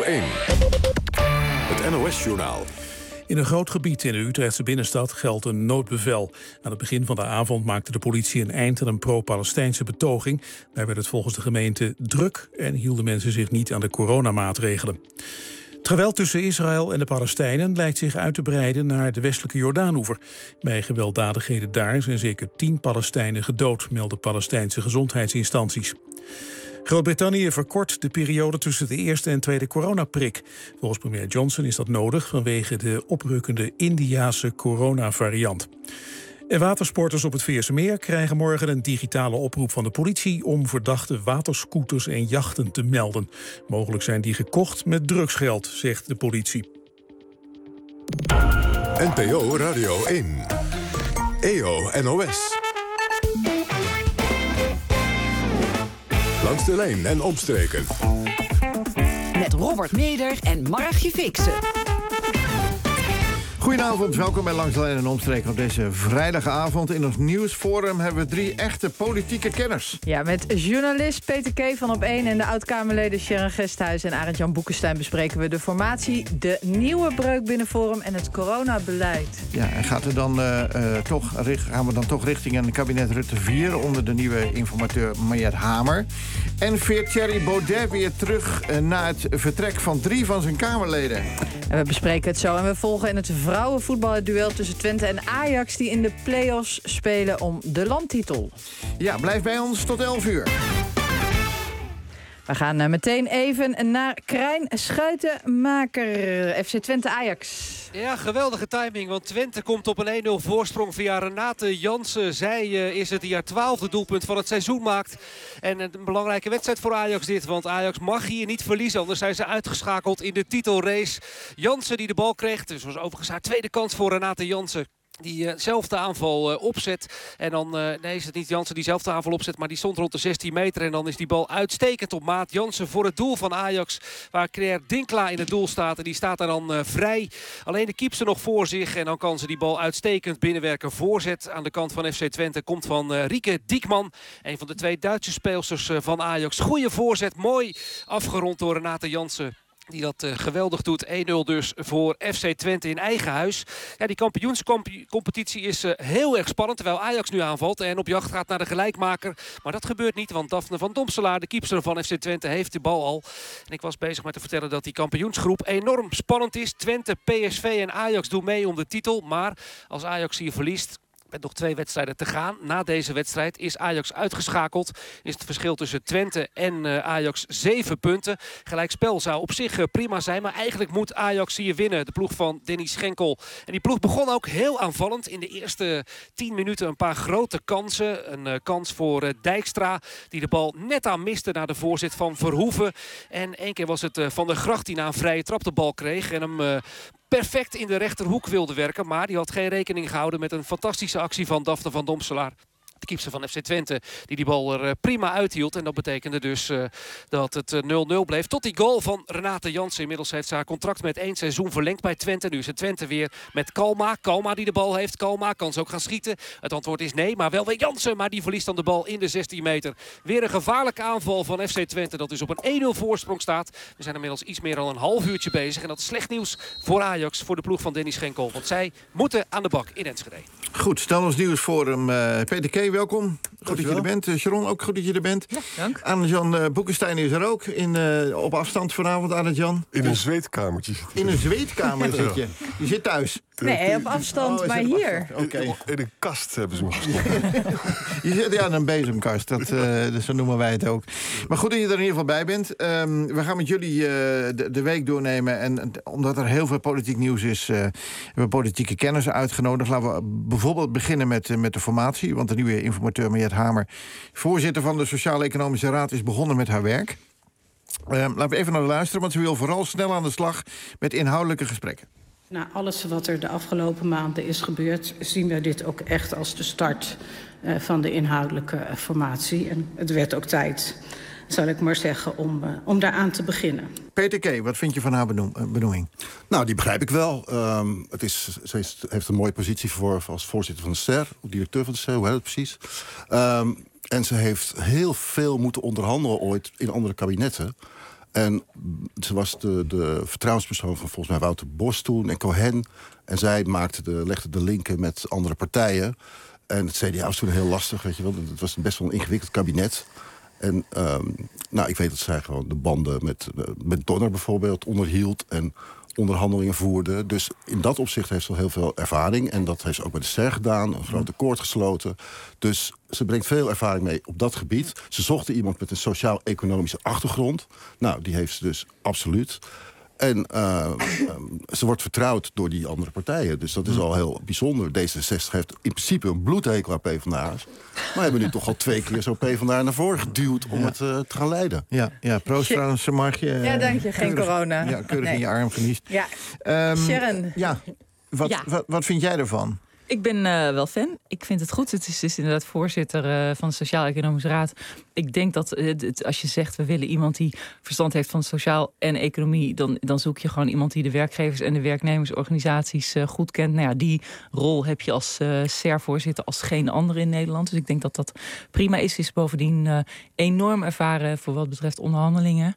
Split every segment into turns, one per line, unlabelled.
1. Het NOS-journaal.
In een groot gebied in de Utrechtse binnenstad geldt een noodbevel. Aan het begin van de avond maakte de politie een eind aan een pro-Palestijnse betoging. Daar werd het volgens de gemeente druk en hielden mensen zich niet aan de coronamaatregelen. Het geweld tussen Israël en de Palestijnen lijkt zich uit te breiden naar de westelijke Jordaanoever. Bij gewelddadigheden daar zijn zeker 10 Palestijnen gedood, melden Palestijnse gezondheidsinstanties. Groot-Brittannië verkort de periode tussen de eerste en tweede coronaprik. Volgens premier Johnson is dat nodig vanwege de oprukkende Indiase coronavariant. En watersporters op het Veersemeer krijgen morgen een digitale oproep van de politie om verdachte waterscooters en jachten te melden. Mogelijk zijn die gekocht met drugsgeld, zegt de politie.
NPO Radio 1. EO NOS. Langs de lijn en omstreken.
Met Robert Meder en Margje Fixen.
Goedenavond, welkom bij Langs de Lijn en Omstreken op deze vrijdagavond. In ons nieuwsforum hebben we 3 echte politieke kenners.
Ja, met journalist Peter K. van Op1 en de oud-Kamerleden Sharon Gesthuis en Arend-Jan Boekenstein bespreken we de formatie, de nieuwe breuk binnen Forum en het coronabeleid. Ja, en gaan we dan toch richting een kabinet Rutte 4 onder de nieuwe informateur Mariette Hamer. En veert Thierry Baudet weer terug na het vertrek van 3 van zijn Kamerleden. En we bespreken het zo en we volgen in het vrouwenvoetbal het duel tussen Twente en Ajax die in de play-offs spelen om de landtitel. Ja, blijf bij ons tot 11 uur. We gaan meteen even naar Krijn Schuitenmaker, FC Twente Ajax.
Ja, geweldige timing, want Twente komt op een 1-0 voorsprong via Renate Jansen. Zij is het die haar 12e doelpunt van het seizoen maakt. En een belangrijke wedstrijd voor Ajax dit, want Ajax mag hier niet verliezen. Anders zijn ze uitgeschakeld in de titelrace. Jansen die de bal kreeg, dus was overigens haar tweede kans voor Renate Jansen. Diezelfde aanval opzet. En dan, nee, is het niet Jansen die zelf de aanval opzet, maar die stond rond de 16 meter. En dan is die bal uitstekend op maat. Jansen voor het doel van Ajax, waar Claire Dinkla in het doel staat. En die staat daar dan vrij. Alleen de keeper nog voor zich. En dan kan ze die bal uitstekend binnenwerken. Voorzet aan de kant van FC Twente komt van Rieke Diekman. Een van de 2 Duitse speelsters van Ajax. Goeie voorzet, mooi afgerond door Renate Jansen. Die dat geweldig doet. 1-0 dus voor FC Twente in eigen huis. Ja, die kampioenscompetitie is heel erg spannend. Terwijl Ajax nu aanvalt en op jacht gaat naar de gelijkmaker. Maar dat gebeurt niet, want Daphne van Domselaar, de keepster van FC Twente, heeft de bal al. En ik was bezig met te vertellen dat die kampioensgroep enorm spannend is. Twente, PSV en Ajax doen mee om de titel. Maar als Ajax hier verliest, met nog 2 wedstrijden te gaan. Na deze wedstrijd is Ajax uitgeschakeld. Is het verschil tussen Twente en Ajax 7 punten. Gelijkspel zou op zich prima zijn. Maar eigenlijk moet Ajax hier winnen. De ploeg van Denny Schenkel. En die ploeg begon ook heel aanvallend. In de eerste 10 minuten een paar grote kansen. Een kans voor Dijkstra. Die de bal net aan miste naar de voorzet van Verhoeven. En 1 keer was het Van der Gracht die na een vrije trap de bal kreeg. En hem perfect in de rechterhoek wilde werken. Maar die had geen rekening gehouden met een fantastische actie van Daphne van Domselaar. De keeper van FC Twente die bal er prima uithield. En dat betekende dus dat het 0-0 bleef. Tot die goal van Renate Jansen. Inmiddels heeft ze haar contract met 1 seizoen verlengd bij Twente. Nu is het Twente weer met Kalma. Kalma die de bal heeft. Kalma kan ze ook gaan schieten. Het antwoord is nee, maar wel weer Jansen. Maar die verliest dan de bal in de 16 meter. Weer een gevaarlijke aanval van FC Twente. Dat dus op een 1-0 voorsprong staat. We zijn inmiddels iets meer dan een half uurtje bezig. En dat is slecht nieuws voor Ajax. Voor de ploeg van Denny Schenkel. Want zij moeten aan de bak in Enschede. Goed, stel ons nieuwsforum. Peter K., welkom. Goed dat je er bent. Sharon, ook goed dat je er bent. Ja, dank. Arend-Jan Boekenstein is er ook. Op afstand vanavond, Arend-Jan.
In een zweetkamertje.
In een zweetkamer zit je. Je zit thuis.
Nee, op afstand, maar hier.
Okay.
In een kast hebben ze me gestopt.
Je zit in een bezemkast, dus zo noemen wij het ook. Maar goed dat je er in ieder geval bij bent. We gaan met jullie de week doornemen. En omdat er heel veel politiek nieuws is, hebben we politieke kenners uitgenodigd. Laten we bijvoorbeeld beginnen met de formatie. Want de nieuwe informateur Mariette Hamer, voorzitter van de Sociaal-Economische Raad, is begonnen met haar werk. Laten we even naar luisteren, want ze wil vooral snel aan de slag met inhoudelijke gesprekken.
Na alles wat er de afgelopen maanden is gebeurd, zien we dit ook echt als de start van de inhoudelijke formatie. En het werd ook tijd, zal ik maar zeggen, om daaraan te beginnen.
Peter K., wat vind je van haar benoeming?
Nou, die begrijp ik wel. Ze heeft een mooie positie als voorzitter van de SER, directeur van de SER, hoe heet het precies. En ze heeft heel veel moeten onderhandelen ooit in andere kabinetten. En ze was de vertrouwenspersoon van volgens mij Wouter Bos toen en Cohen. En zij legde de linken met andere partijen. En het CDA was toen heel lastig, weet je wel. Het was best wel een ingewikkeld kabinet. En ik weet dat zij gewoon de banden met Donner bijvoorbeeld onderhield en onderhandelingen voerde. Dus in dat opzicht heeft ze al heel veel ervaring. En dat heeft ze ook bij de SER gedaan, een groot akkoord gesloten. Dus ze brengt veel ervaring mee op dat gebied. Ze zochten iemand met een sociaal-economische achtergrond. Nou, die heeft ze dus absoluut. En ze wordt vertrouwd door die andere partijen. Dus dat is al heel bijzonder. D66 heeft in principe een bloedhekel aan PvdA's. Maar we hebben nu toch al 2 keer zo PvdA naar voren geduwd om het te gaan leiden.
Ja, proost trouwens, Margje.
Ja, dank je. Geen corona.
Ja, keurig in je arm geniest.
Ja. Sharon.
Ja, wat vind jij ervan?
Ik ben wel fan. Ik vind het goed. Het is inderdaad voorzitter van de Sociaal-Economische Raad. Ik denk dat als je zegt, we willen iemand die verstand heeft van sociaal en economie, dan zoek je gewoon iemand die de werkgevers en de werknemersorganisaties goed kent. Nou ja, die rol heb je als SER-voorzitter als geen andere in Nederland. Dus ik denk dat dat prima is. Is bovendien enorm ervaren voor wat betreft onderhandelingen.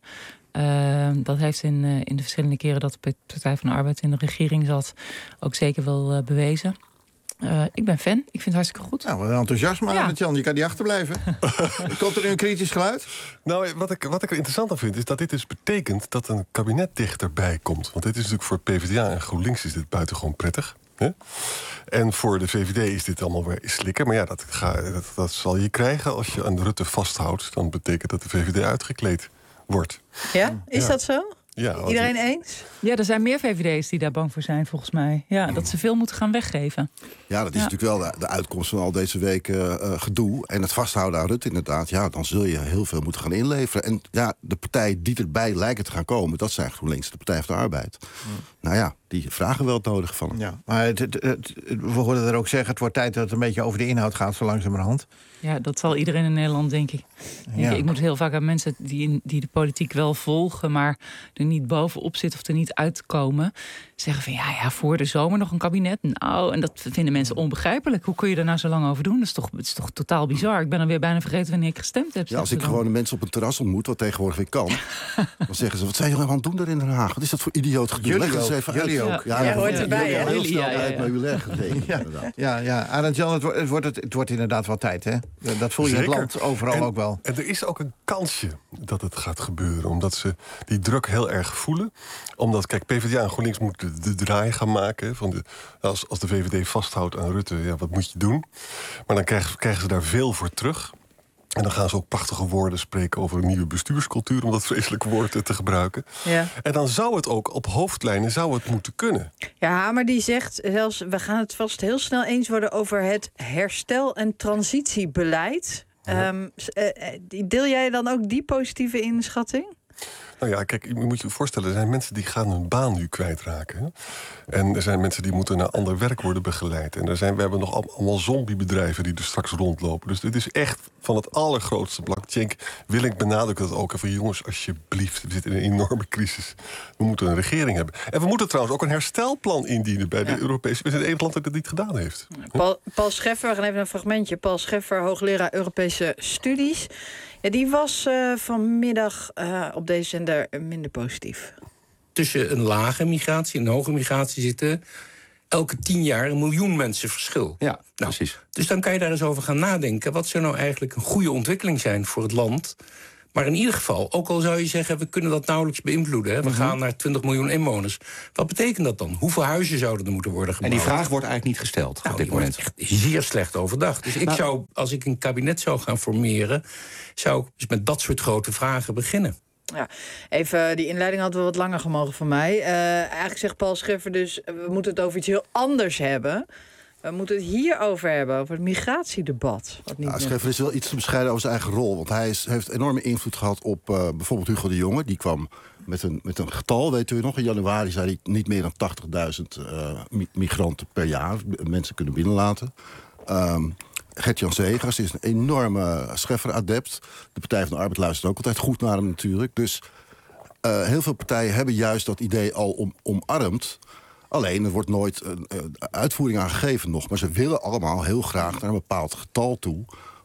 Dat heeft in de verschillende keren dat de Partij van de Arbeid in de regering zat ook zeker wel bewezen. Ik ben fan. Ik vind het hartstikke goed.
Nou, wat enthousiasme aan het, Jan. Je kan niet achterblijven. Komt er nu een kritisch geluid?
Nou, wat ik er interessant aan vind, is dat dit dus betekent dat een kabinet dichterbij komt. Want dit is natuurlijk voor PvdA en GroenLinks is dit buitengewoon prettig. Hè? En voor de VVD is dit allemaal weer slikken. Maar ja, dat zal je krijgen als je aan Rutte vasthoudt. Dan betekent dat de VVD uitgekleed wordt.
Ja? Is dat zo?
Ja,
iedereen eens?
Ja, er zijn meer VVD'ers die daar bang voor zijn, volgens mij. Ja, dat ze veel moeten gaan weggeven.
Ja, dat is natuurlijk wel de uitkomst van al deze weken gedoe. En het vasthouden aan Rutte inderdaad. Ja, dan zul je heel veel moeten gaan inleveren. En ja, de partijen die erbij lijken te gaan komen, dat zijn GroenLinks, de Partij van de Arbeid. Nou ja, die vragen wel het nodige van.
Ja, maar we hoorden er ook zeggen, het wordt tijd dat het een beetje over de inhoud gaat, zo langzamerhand.
Ja, dat zal iedereen in Nederland, denk ik. Ik moet heel vaak aan mensen die de politiek wel volgen, maar er niet bovenop zitten of er niet uitkomen, zeggen van ja, voor de zomer nog een kabinet. Nou, en dat vinden mensen onbegrijpelijk. Hoe kun je er nou zo lang over doen? Het is toch totaal bizar. Ik ben dan weer bijna vergeten wanneer ik gestemd heb.
Ja, als ik gewoon de mensen op een terras ontmoet, wat tegenwoordig weer kan, dan zeggen ze, wat zijn jullie aan het doen daar in Den Haag? Wat is dat voor idioot gedoe? Leg het eens even uit.
Jullie ook.
Ja, hoort erbij, hè?
Heel snel uit, maar u leggen.
Ja. Arend-Jan, het wordt inderdaad wel tijd, hè? Dat voel je in het land overal ook wel.
En er is ook een kansje dat het gaat gebeuren. Omdat ze die druk heel erg voelen. Omdat, kijk, PvdA en GroenLinks moeten de draai gaan maken. Als de VVD vasthoudt aan Rutte, ja, wat moet je doen? Maar dan krijgen ze daar veel voor terug. En dan gaan ze ook prachtige woorden spreken over een nieuwe bestuurscultuur, om dat vreselijke woord te gebruiken. Ja. En dan zou het ook op hoofdlijnen moeten kunnen.
Ja, maar die zegt zelfs, we gaan het vast heel snel eens worden over het herstel- en transitiebeleid. Deel jij dan ook die positieve inschatting?
Nou ja, kijk, je moet je voorstellen, er zijn mensen die gaan hun baan nu kwijtraken. Hè? En er zijn mensen die moeten naar ander werk worden begeleid. En we hebben nog allemaal zombiebedrijven die er straks rondlopen. Dus dit is echt van het allergrootste belang. Cenk Willink benadrukt dat ook. Even, jongens, alsjeblieft, we zitten in een enorme crisis. We moeten een regering hebben. En we moeten trouwens ook een herstelplan indienen bij de Europese. We zijn het enige land dat het niet gedaan heeft.
Paul Scheffer, we gaan even een fragmentje. Paul Scheffer, hoogleraar Europese studies. Ja, die was vanmiddag op deze zender minder positief.
Tussen een lage migratie en een hoge migratie zitten elke 10 jaar 1 miljoen mensen verschil.
Ja, precies.
Dus dan kan je daar eens over gaan nadenken. Wat zou nou eigenlijk een goede ontwikkeling zijn voor het land? Maar in ieder geval, ook al zou je zeggen, we kunnen dat nauwelijks beïnvloeden. Hè? We gaan naar 20 miljoen inwoners. Wat betekent dat dan? Hoeveel huizen zouden er moeten worden gebouwd?
En die vraag wordt eigenlijk niet gesteld op dit moment.
Echt zeer slecht overdacht. Dus ik zou, als ik een kabinet zou gaan formeren, zou ik dus met dat soort grote vragen beginnen.
Ja, even, die inleiding had wel wat langer gemogen van mij. Eigenlijk zegt Paul Scheffer dus, we moeten het over iets heel anders hebben. We moeten het hierover hebben, over het migratiedebat.
Scheffer is wel iets te bescheiden over zijn eigen rol. Want hij heeft enorme invloed gehad op bijvoorbeeld Hugo de Jonge. Die kwam met een getal, weet u nog. In januari zei hij niet meer dan 80.000 migranten per jaar. Mensen kunnen binnenlaten. Gert-Jan Zegers is een enorme Scheffer-adept. De Partij van de Arbeid luistert ook altijd goed naar hem natuurlijk. Dus heel veel partijen hebben juist dat idee al omarmd. Alleen, er wordt nooit uitvoering aan gegeven nog. Maar ze willen allemaal heel graag naar een bepaald getal toe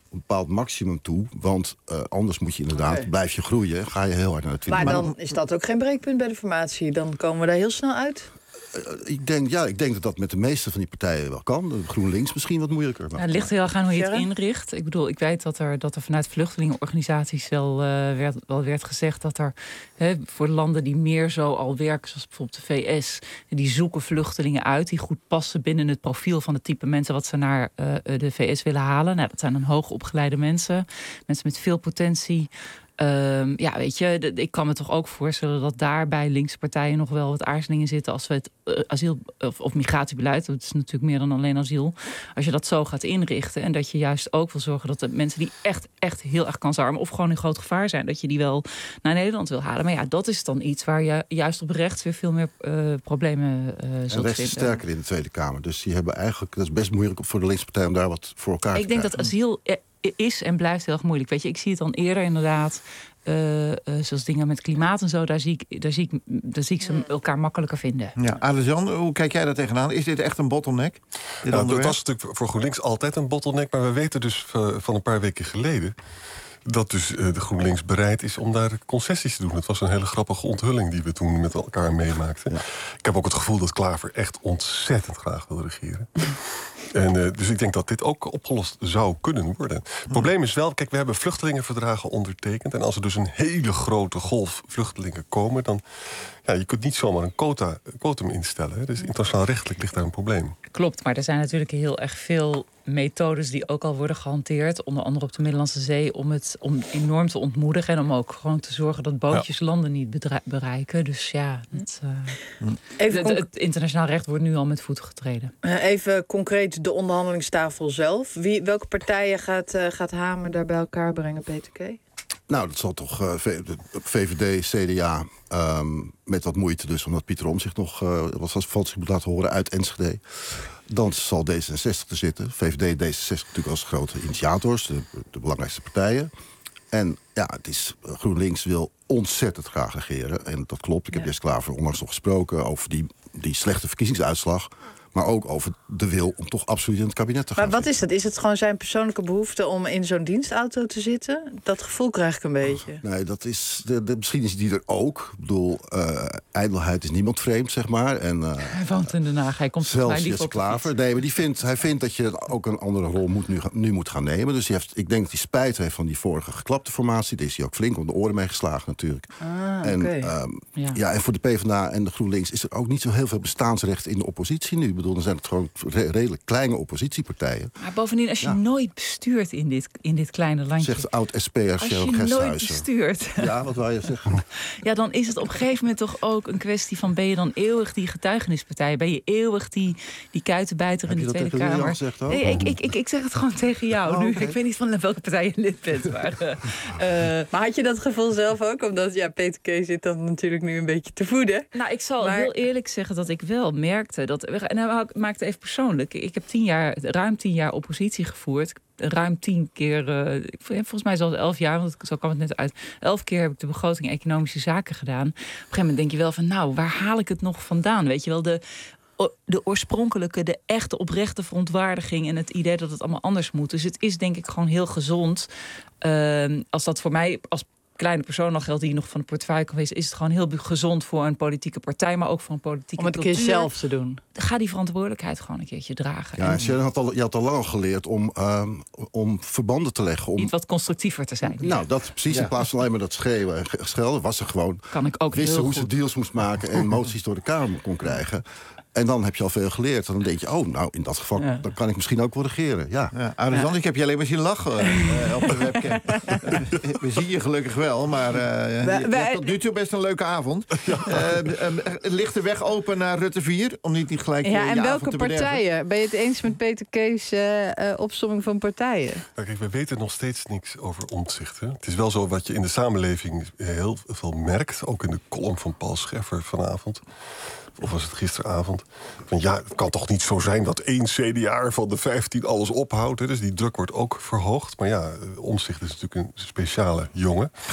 een bepaald maximum toe. Want anders moet je inderdaad, blijf je groeien. Ga je heel hard naar de 20%.
Maar dan is dat ook geen breekpunt bij de formatie. Dan komen we daar heel snel uit.
Ik denk dat dat met de meeste van die partijen wel kan. GroenLinks misschien wat moeilijker.
Het ligt heel erg aan hoe je het inricht. Ik bedoel, ik weet dat er vanuit vluchtelingenorganisaties wel werd gezegd dat er voor landen die meer zo al werken, zoals bijvoorbeeld de VS, die zoeken vluchtelingen uit die goed passen binnen het profiel van het type mensen wat ze naar de VS willen halen. Nou, dat zijn dan hoogopgeleide mensen met veel potentie. Weet je, ik kan me toch ook voorstellen dat daar bij linkse partijen nog wel wat aarzelingen zitten als we het asiel- of migratiebeleid, dat is natuurlijk meer dan alleen asiel, als je dat zo gaat inrichten en dat je juist ook wil zorgen dat de mensen die echt heel erg kansarm of gewoon in groot gevaar zijn, dat je die wel naar Nederland wil halen. Maar ja, dat is dan iets waar je juist op rechts weer veel meer problemen zult vinden.
En rechts is sterker in de Tweede Kamer. Dus die hebben eigenlijk, dat is best moeilijk voor de linkse partij om daar wat voor elkaar te krijgen.
Ik denk dat asiel is en blijft heel erg moeilijk. Weet je, ik zie het dan eerder inderdaad, zoals dingen met klimaat en zo, daar zie ik ze elkaar makkelijker vinden.
Ja, Alexander, hoe kijk jij daar tegenaan? Is dit echt een bottleneck?
Dat was natuurlijk voor GroenLinks altijd een bottleneck, maar we weten dus van een paar weken geleden dat dus de GroenLinks bereid is om daar concessies te doen. Het was een hele grappige onthulling die we toen met elkaar meemaakten. Ja. Ik heb ook het gevoel dat Klaver echt ontzettend graag wil regeren. En, dus ik denk dat dit ook opgelost zou kunnen worden. Het probleem is wel, kijk, we hebben vluchtelingenverdragen ondertekend. En als er dus een hele grote golf vluchtelingen komen, dan je kunt niet zomaar een quotum instellen. Hè. Dus internationaal rechtelijk ligt daar een probleem.
Klopt, maar er zijn natuurlijk heel erg veel methodes die ook al worden gehanteerd, onder andere op de Middellandse Zee, om enorm te ontmoedigen en om ook gewoon te zorgen dat bootjes landen niet bereiken. Dus ja, het internationaal recht wordt nu al met voeten getreden.
Even concreet de onderhandelingstafel zelf. Welke partijen gaat Hamer daar bij elkaar brengen, Peter K.?
Nou, dat zal toch VVD, CDA, met wat moeite dus, omdat Pieter Omtzigt nog zich moet laten horen uit Enschede. Dan zal D66 te zitten. VVD, D66 natuurlijk als grote initiators, de belangrijkste partijen. En ja, het is, GroenLinks wil ontzettend graag regeren. En dat klopt. Ik heb Jesse Klaver onlangs nog gesproken over die slechte verkiezingsuitslag. Maar ook over de wil om toch absoluut in het kabinet te gaan.
Maar wat is dat? Is het gewoon zijn persoonlijke behoefte om in zo'n dienstauto te zitten? Dat gevoel krijg ik een beetje.
Nee, dat is misschien is die er ook. Ik bedoel, ijdelheid is niemand vreemd, zeg maar. En,
hij woont in Den Haag. Hij komt
zelfs Jesse Klaver. Nee, maar hij vindt dat je ook een andere rol nu moet gaan nemen. Dus ik denk dat hij spijt heeft van die vorige geklapte formatie. Daar is hij ook flink om de oren mee geslagen natuurlijk. En voor de PvdA en de GroenLinks is er ook niet zo heel veel bestaansrecht in de oppositie nu. Dan zijn het gewoon redelijk kleine oppositiepartijen.
Maar bovendien, als je nooit bestuurt in dit kleine landje.
Zegt oud-SP'er Sheryl Gesthuizen.
Als je nooit bestuurt.
Ja, wat wou je zeggen?
Ja, dan is het op een gegeven moment toch ook een kwestie van, ben je dan eeuwig die getuigenispartij? Ben je eeuwig die kuitenbijter in de Tweede Kamer?
Gezegd,
nee, ik zeg het gewoon tegen jou nu. Okay. Ik weet niet van welke partij je lid bent.
Maar had je dat gevoel zelf ook? Omdat Peter K. zit dan natuurlijk nu een beetje te voeden.
Nou, ik zal heel eerlijk zeggen dat ik wel merkte dat. En ik maak het even persoonlijk. Ik heb ruim 10 jaar oppositie gevoerd. Ruim 10 keer, volgens mij zelfs 11 jaar, want zo kwam het net uit. 11 keer heb ik de begroting economische zaken gedaan. Op een gegeven moment denk je wel van, nou, waar haal ik het nog vandaan? Weet je wel, de oorspronkelijke, de echte oprechte verontwaardiging en het idee dat het allemaal anders moet. Dus het is denk ik gewoon heel gezond. Als dat voor mij als kleine persoon al geldt die nog van de portefeuille kan wezen, is het gewoon heel gezond voor een politieke partij, maar ook voor een politieke
om het een keer zelf te doen.
Ga die verantwoordelijkheid gewoon een keertje dragen.
Ja, je had al lang geleerd om verbanden te leggen. Om
iets wat constructiever te zijn.
Nou, dat precies. In plaats van alleen maar dat schreeuwen en schelden, was er gewoon.
Kan ik ook
wisten hoe ze deals moest maken en moties door de Kamer kon krijgen. En dan heb je al veel geleerd. En dan denk je, nou, in dat geval dan kan ik misschien ook wel regeren. Ja.
Alexander, ik heb je alleen maar zien lachen op de webcam. We zien je gelukkig wel, maar je hebt tot nu toe best een leuke avond. Ligt de weg open naar Rutte 4? Om niet gelijk je
en welke
avond te
partijen? Ben je het eens met Peter K's opsomming van partijen?
Kijk, we weten nog steeds niks over Omtzigt. Hè? Het is wel zo wat je in de samenleving heel veel merkt. Ook in de column van Paul Scheffer vanavond. Of was het gisteravond? Van het kan toch niet zo zijn dat 1 CDA van de 15 alles ophoudt. Hè? Dus die druk wordt ook verhoogd. Maar Omtzigt is natuurlijk een speciale jongen.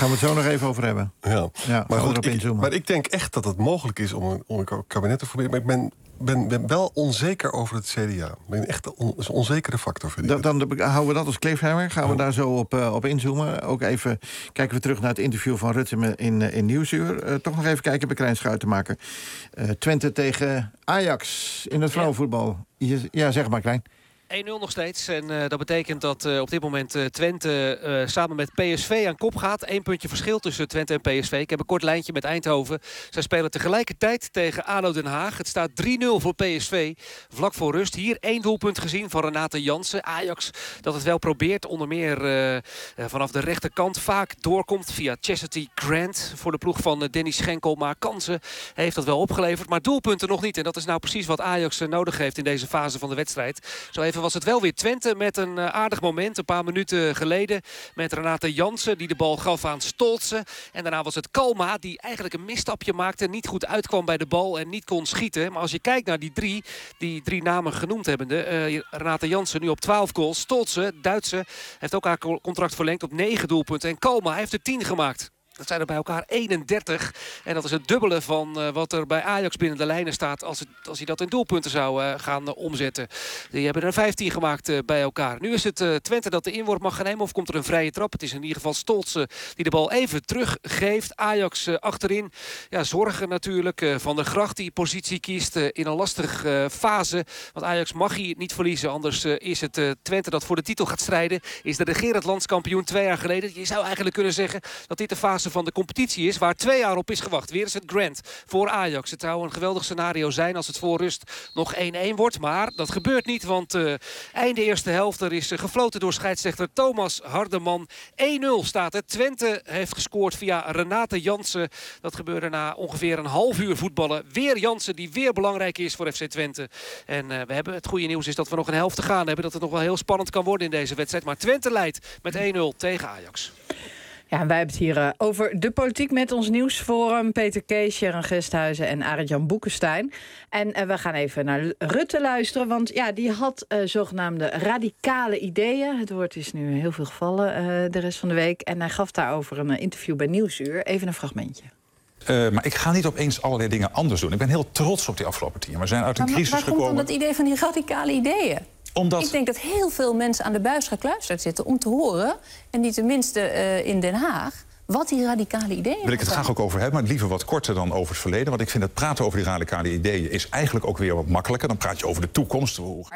gaan we het zo nog even over hebben.
Ja,
maar goed,
maar ik denk echt dat het mogelijk is om een kabinet te formeren. Maar ik ben wel onzeker over het CDA. Ik ben echt een onzekere factor, vind ik.
Dan houden we dat als cliffhanger. Gaan we daar zo op inzoomen. Ook even kijken we terug naar het interview van Rutte in Nieuwsuur. Toch nog even kijken, heb ik klein schuit te maken. Twente tegen Ajax in het vrouwenvoetbal. Ja, zeg maar, Klein.
1-0 nog steeds. En dat betekent dat op dit moment Twente samen met PSV aan kop gaat. 1 puntje verschil tussen Twente en PSV. Ik heb een kort lijntje met Eindhoven. Zij spelen tegelijkertijd tegen ADO Den Haag. Het staat 3-0 voor PSV. Vlak voor rust. Hier 1 doelpunt gezien van Renate Jansen. Ajax dat het wel probeert. Onder meer vanaf de rechterkant vaak doorkomt via Chastity Grant. Voor de ploeg van Danny Schenkel. Maar kansen heeft dat wel opgeleverd. Maar doelpunten nog niet. En dat is nou precies wat Ajax nodig heeft in deze fase van de wedstrijd. Zo even was het wel weer Twente met een aardig moment. Een paar minuten geleden met Renate Jansen die de bal gaf aan Stoltze. En daarna was het Kalma die eigenlijk een misstapje maakte. Niet goed uitkwam bij de bal en niet kon schieten. Maar als je kijkt naar die drie namen genoemd hebbende. Renate Jansen nu op 12 goals. Stoltze, Duitse, heeft ook haar contract verlengd op 9 doelpunten. En Kalma heeft er 10 gemaakt. Dat zijn er bij elkaar 31. En dat is het dubbele van wat er bij Ajax binnen de lijnen staat als hij dat in doelpunten zou gaan omzetten. Die hebben er 15 gemaakt bij elkaar. Nu is het Twente dat de inworp mag gaan nemen of komt er een vrije trap. Het is in ieder geval Stoltze die de bal even teruggeeft. Ajax achterin. Ja, zorgen natuurlijk. Van der Gracht die positie kiest in een lastige fase. Want Ajax mag hier niet verliezen. Anders is het Twente dat voor de titel gaat strijden. Is de regerend landskampioen 2 jaar geleden. Je zou eigenlijk kunnen zeggen dat dit de fase van de competitie is waar 2 jaar op is gewacht. Weer is het Grant voor Ajax. Het zou een geweldig scenario zijn als het voor rust nog 1-1 wordt. Maar dat gebeurt niet, want einde eerste helft. Er is gefloten door scheidsrechter Thomas Hardeman. 1-0 staat het. Twente heeft gescoord via Renate Jansen. Dat gebeurde na ongeveer een half uur voetballen. Weer Jansen die weer belangrijk is voor FC Twente. En we hebben het goede nieuws is dat we nog een helft te gaan hebben. Dat het nog wel heel spannend kan worden in deze wedstrijd. Maar Twente leidt met 1-0 tegen Ajax.
Ja, en wij hebben het hier over de politiek met ons nieuwsforum. Peter Kees, Sharon Gesthuizen en Arend-Jan Boekenstein. En we gaan even naar Rutte luisteren. Want ja, die had zogenaamde radicale ideeën. Het woord is nu heel veel gevallen de rest van de week. En hij gaf daarover een interview bij Nieuwsuur. Even een fragmentje.
Maar ik ga niet opeens allerlei dingen anders doen. Ik ben heel trots op die afgelopen 10 jaar. We zijn uit een crisis gekomen.
Waar komt dan dat idee van die radicale ideeën?
Omdat...
Ik denk dat heel veel mensen aan de buis gekluisterd zitten om te horen, en niet tenminste in Den Haag, wat die radicale ideeën
wil ik het graag ook over hebben, maar liever wat korter dan over het verleden. Want ik vind het praten over die radicale ideeën is eigenlijk ook weer wat makkelijker. Dan praat je over de toekomst.
Noem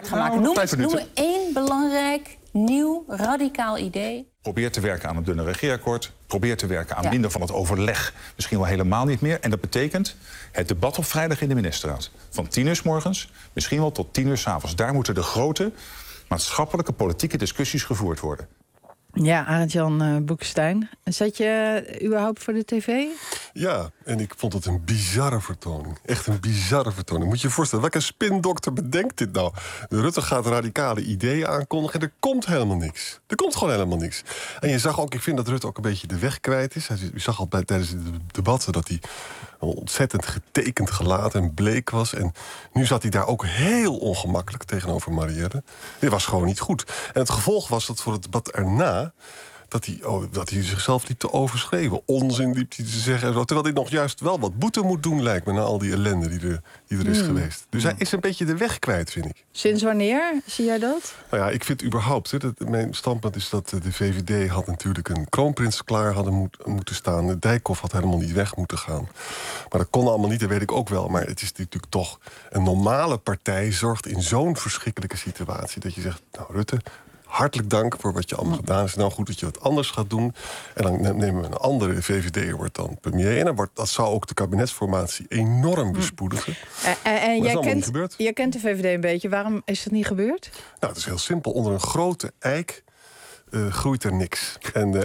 één belangrijk, nieuw, radicaal idee.
Probeer te werken aan een dunner regeerakkoord. Probeer te werken aan minder van het overleg. Misschien wel helemaal niet meer. En dat betekent het debat op vrijdag in de ministerraad. Van 10 uur 's morgens, misschien wel tot 10 uur 's avonds. Daar moeten de grote maatschappelijke politieke discussies gevoerd worden.
Ja, Arend-Jan Boekenstein. Zat je überhaupt voor de tv?
Ja, en ik vond het een bizarre vertoning. Echt een bizarre vertoning. Moet je je voorstellen, welke spindokter bedenkt dit nou? Rutte gaat radicale ideeën aankondigen en er komt helemaal niks. Er komt gewoon helemaal niks. En je zag ook, ik vind dat Rutte ook een beetje de weg kwijt is. Je zag al tijdens de debatten dat hij ontzettend getekend gelaat en bleek was. En nu zat hij daar ook heel ongemakkelijk tegenover Marielle. Dit was gewoon niet goed. En het gevolg was dat voor het debat erna dat hij zichzelf liep te overschreven. Onzin liep hij te zeggen. En zo, terwijl hij nog juist wel wat boete moet doen, lijkt me, na al die ellende die er is geweest. Dus hij is een beetje de weg kwijt, vind ik.
Sinds wanneer zie jij dat?
Nou ja, ik vind überhaupt, mijn standpunt is dat de VVD had natuurlijk een kroonprins klaar hadden moeten staan. De Dijkhoff had helemaal niet weg moeten gaan. Maar dat kon allemaal niet, dat weet ik ook wel. Maar het is natuurlijk toch, een normale partij zorgt in zo'n verschrikkelijke situatie dat je zegt, nou Rutte, hartelijk dank voor wat je allemaal gedaan is. Nou goed dat je wat anders gaat doen. En dan nemen we een andere VVD'er, wordt dan premier. En dat zou ook de kabinetsformatie enorm bespoedigen.
En jij kent de VVD een beetje. Waarom is het niet gebeurd?
Nou, het is heel simpel. Onder een grote eik groeit er niks.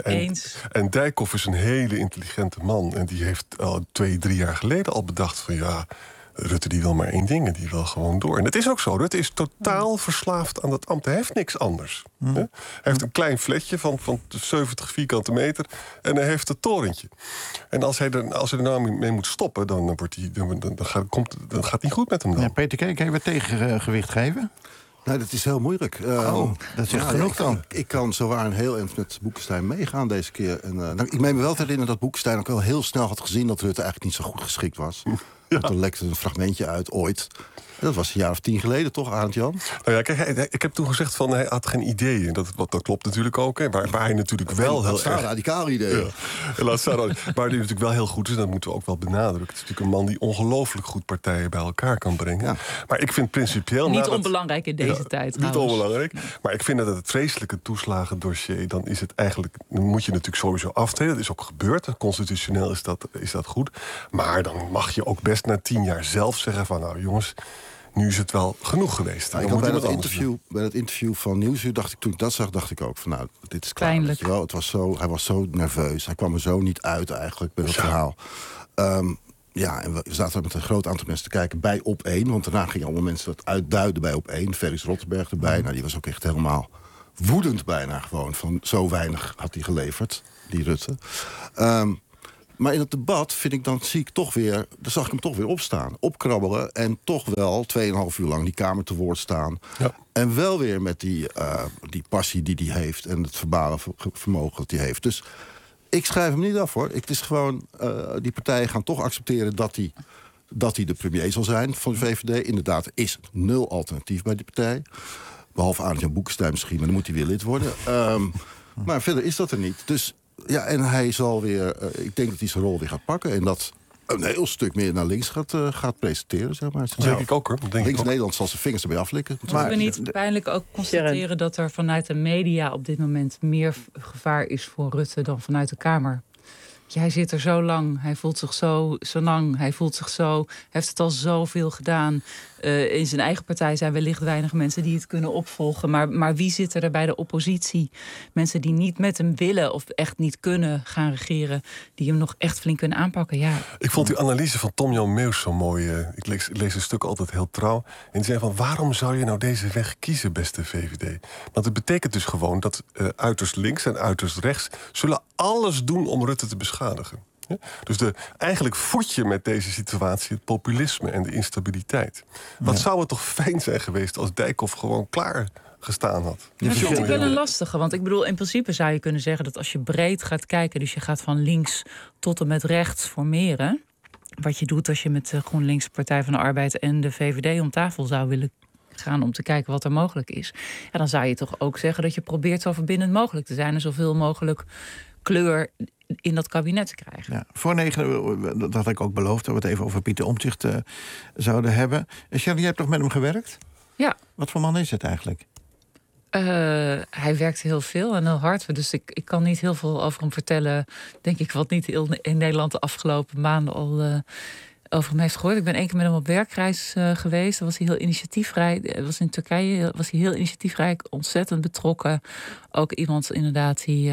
En Dijkhoff is een hele intelligente man. En die heeft al 2-3 jaar geleden al bedacht van ja, Rutte die wil maar één ding en die wil gewoon door. En het is ook zo. Rutte is totaal verslaafd aan dat ambt. Hij heeft niks anders. Hij heeft een klein flatje van 70 vierkante meter en hij heeft het torentje. En als hij er nou mee moet stoppen, dan gaat het niet goed met hem dan.
Ja, Peter, kan je wat tegengewicht geven?
Nou, dat is heel moeilijk.
Dat is genoeg dan.
Ik kan zowaar een heel eind met Boekenstein meegaan deze keer. En, ik meen me wel te herinneren dat Boekenstein ook wel heel snel had gezien dat Rutte eigenlijk niet zo goed geschikt was. Want er lekte een fragmentje uit ooit. En dat was een jaar of 10 geleden, toch, Arend-Jan?
Nou ja, kijk, ik heb toen gezegd van hij had geen ideeën. Dat klopt natuurlijk ook. Hè. Waar hij natuurlijk wel heel erg...
radicaal ideeën.
Ja. Waar hij natuurlijk wel heel goed is, dat moeten we ook wel benadrukken. Het is natuurlijk een man die ongelooflijk goed partijen bij elkaar kan brengen. Ja. Maar ik vind principieel...
Niet onbelangrijk in deze tijd.
Niet onbelangrijk. Maar ik vind dat het vreselijke toeslagendossier... dan moet je natuurlijk sowieso aftreden. Dat is ook gebeurd. Constitutioneel is dat goed. Maar dan mag je ook best na 10 jaar zelf zeggen van... nou jongens, nu is het wel genoeg geweest.
Nou, bij het interview van Nieuwsuur toen ik dat zag, dacht ik ook van nou, dit is klaar. Hij was zo nerveus. Hij kwam er zo niet uit eigenlijk bij het verhaal. En we zaten met een groot aantal mensen te kijken bij Op1. Want daarna gingen allemaal mensen dat uitduiden bij Op1. Felix Rottenberg erbij. Nou, die was ook echt helemaal woedend bijna gewoon. Van zo weinig had hij geleverd, die Rutte. Maar in het debat zag ik hem toch weer opstaan. Opkrabbelen en toch wel 2,5 uur lang die Kamer te woord staan. Ja. En wel weer met die passie die hij heeft en het verbale vermogen dat hij heeft. Dus ik schrijf hem niet af, hoor. Het is gewoon, die partijen gaan toch accepteren dat hij de premier zal zijn van de VVD. Inderdaad, is 0 alternatief bij die partij. Behalve Arend-Jan Boekenstein misschien, maar dan moet hij weer lid worden. Maar verder is dat er niet. Dus ja, en hij zal weer... ik denk dat hij zijn rol weer gaat pakken. En dat een heel stuk meer naar links gaat presenteren, zeg maar.
Dat denk ik ook, hoor.
Links-Nederland zal zijn vingers erbij aflikken.
Maar we niet pijnlijk ook constateren dat er vanuit de media op dit moment meer gevaar is voor Rutte dan vanuit de Kamer? Hij zit er zo lang, hij voelt zich zo lang, hij heeft het al zoveel gedaan. In zijn eigen partij zijn wellicht weinig mensen die het kunnen opvolgen. Maar wie zit er bij de oppositie? Mensen die niet met hem willen of echt niet kunnen gaan regeren, die hem nog echt flink kunnen aanpakken. Ja.
Ik vond die analyse van Tom-Jan Meus zo mooi. Ik lees een stuk altijd heel trouw. En die zei van, waarom zou je nou deze weg kiezen, beste VVD? Want het betekent dus gewoon dat uiterst links en uiterst rechts zullen alles doen om Rutte te beschadigen. Ja? Dus eigenlijk voed je met deze situatie het populisme en de instabiliteit. Wat zou het toch fijn zijn geweest als Dijkhoff gewoon klaar gestaan had.
Dat vind ik wel een lastige. Want ik bedoel, in principe zou je kunnen zeggen dat als je breed gaat kijken, dus je gaat van links tot en met rechts formeren, wat je doet als je met de GroenLinks, Partij van de Arbeid en de VVD om tafel zou willen gaan om te kijken wat er mogelijk is. En dan zou je toch ook zeggen dat je probeert zo verbindend mogelijk te zijn en zoveel mogelijk kleur in dat kabinet te krijgen. Ja,
voor 9, dat had ik ook beloofd, dat we het even over Pieter Omtzigt zouden hebben. Shelly, jij hebt toch met hem gewerkt?
Ja.
Wat voor man is het eigenlijk?
Hij werkt heel veel en heel hard. Dus ik kan niet heel veel over hem vertellen, denk ik, wat niet in Nederland de afgelopen maanden al over hem heeft gehoord. Ik ben 1 keer met hem op werkreis geweest. Dan was hij heel initiatiefrijk. Was in Turkije was hij heel initiatiefrijk, ontzettend betrokken. Ook iemand inderdaad die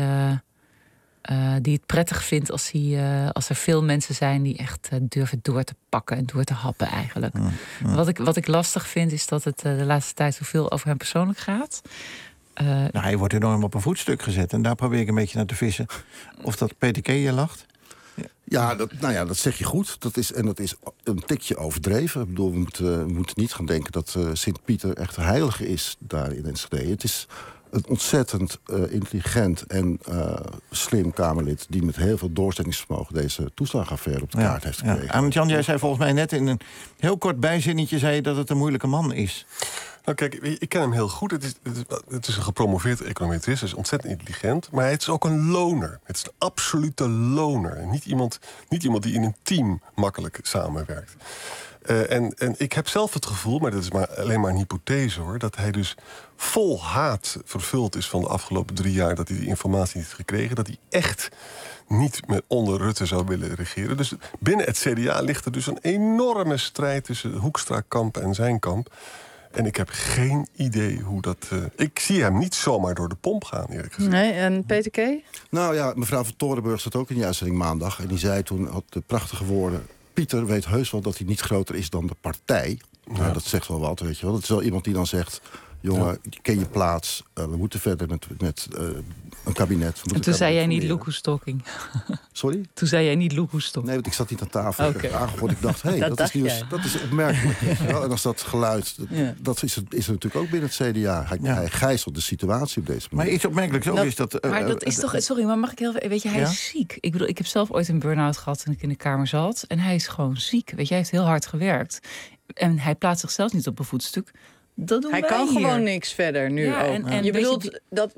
het prettig vindt als er veel mensen zijn die echt durven door te pakken en door te happen eigenlijk. Wat ik lastig vind is dat het de laatste tijd zoveel over hem persoonlijk gaat.
Hij wordt enorm op een voetstuk gezet en daar probeer ik een beetje naar te vissen. Of dat PTK je lacht?
Ja, dat zeg je goed. Dat is een tikje overdreven. Ik bedoel, we moeten niet gaan denken dat Sint-Pieter echt heilige is daar in Enschede. Het is een ontzettend intelligent en slim Kamerlid die met heel veel doorzettingsvermogen deze toeslagenaffaire op de kaart heeft gekregen.
Arend-Jan, jij zei volgens mij net in een heel kort bijzinnetje zei dat het een moeilijke man is.
Nou kijk, ik ken hem heel goed. Het is een gepromoveerd econometrist. Hij is ontzettend intelligent. Maar het is ook een loner. Het is een absolute loner. Niet iemand die in een team makkelijk samenwerkt. En ik heb zelf het gevoel, maar dat is alleen maar een hypothese hoor, dat hij dus vol haat vervuld is van de afgelopen 3 jaar dat hij die informatie niet heeft gekregen. Dat hij echt niet meer onder Rutte zou willen regeren. Dus binnen het CDA ligt er dus een enorme strijd tussen Hoekstra-kamp en zijn kamp. En ik heb geen idee hoe dat... ik zie hem niet zomaar door de pomp gaan, eerlijk gezegd.
Nee, en Peter K?
Nou ja, mevrouw van Torenburg zat ook in de uitzending maandag. En die zei toen, had de prachtige woorden, Pieter weet heus wel dat hij niet groter is dan de partij. Ja. Nou, dat zegt wel wat, weet je wel. Dat is wel iemand die dan zegt, jongen, ken je plaats. We moeten verder met een kabinet.
En toen zei jij niet loekoestokking.
Sorry?
Toen zei jij niet loekoestokking.
Nee, want ik zat niet aan tafel.
Okay.
Ik heb aangegooid. Ik dacht, dat is opmerkelijk. En als dat geluid, dat is er natuurlijk ook binnen het CDA. Hij gijzelt de situatie op deze manier.
Maar iets opmerkelijks ook is dat...
maar dat is toch... Sorry, maar mag ik heel... Weet je, hij is ziek. Ik bedoel, ik heb zelf ooit een burn-out gehad toen ik in de Kamer zat. En hij is gewoon ziek. Weet je, hij heeft heel hard gewerkt. En hij plaatst zichzelf niet op een voetstuk. Dat doen
hij
wij
kan
hier.
Gewoon niks verder nu ook.
En
je bedoelt dat...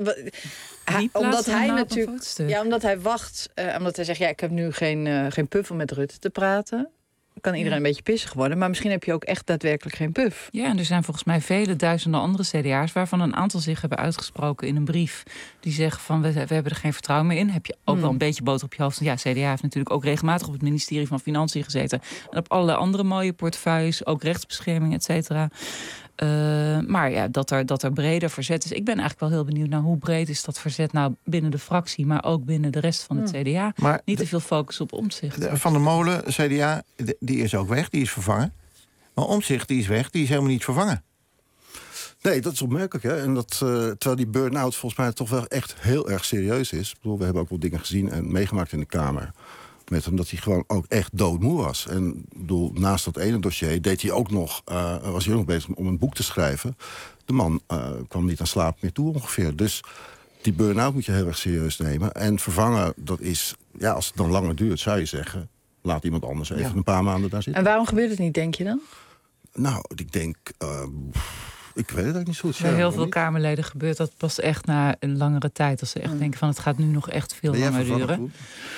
omdat hij natuurlijk... omdat hij wacht... omdat hij zegt, ik heb nu geen puff om met Rutte te praten. Kan iedereen een beetje pissig worden. Maar misschien heb je ook echt daadwerkelijk geen puff.
Ja, en er zijn volgens mij vele duizenden andere CDA's... waarvan een aantal zich hebben uitgesproken in een brief. Die zeggen van, we hebben er geen vertrouwen meer in. Heb je ook wel een beetje boter op je hoofd. Ja, CDA heeft natuurlijk ook regelmatig op het ministerie van Financiën gezeten. En op allerlei andere mooie portefeuilles. Ook rechtsbescherming, et cetera. Maar ja, dat er breder verzet is. Ik ben eigenlijk wel heel benieuwd naar hoe breed is dat verzet nou binnen de fractie, maar ook binnen de rest van het CDA. Maar niet te veel focus op Omtzigt.
Van der Molen, CDA, die is ook weg, die is vervangen. Maar Omtzigt, die is weg, die is helemaal niet vervangen.
Nee, dat is opmerkelijk. Hè? En terwijl die burn-out volgens mij toch wel echt heel erg serieus is. Ik bedoel, we hebben ook wel dingen gezien en meegemaakt in de Kamer. Met hem dat hij gewoon ook echt doodmoe was. En bedoel, naast dat ene dossier deed hij ook nog, was hij ook nog bezig om een boek te schrijven. De man kwam niet aan slaap meer toe ongeveer. Dus die burn-out moet je heel erg serieus nemen. En vervangen, dat is, als het dan langer duurt, zou je zeggen, laat iemand anders even een paar maanden daar zitten.
En waarom gebeurt het niet, denk je dan?
Nou, ik denk... ik weet het eigenlijk niet zo goed.
Bij heel veel Kamerleden gebeurt dat pas echt na een langere tijd. Als ze echt denken van, het gaat nu nog echt veel langer duren.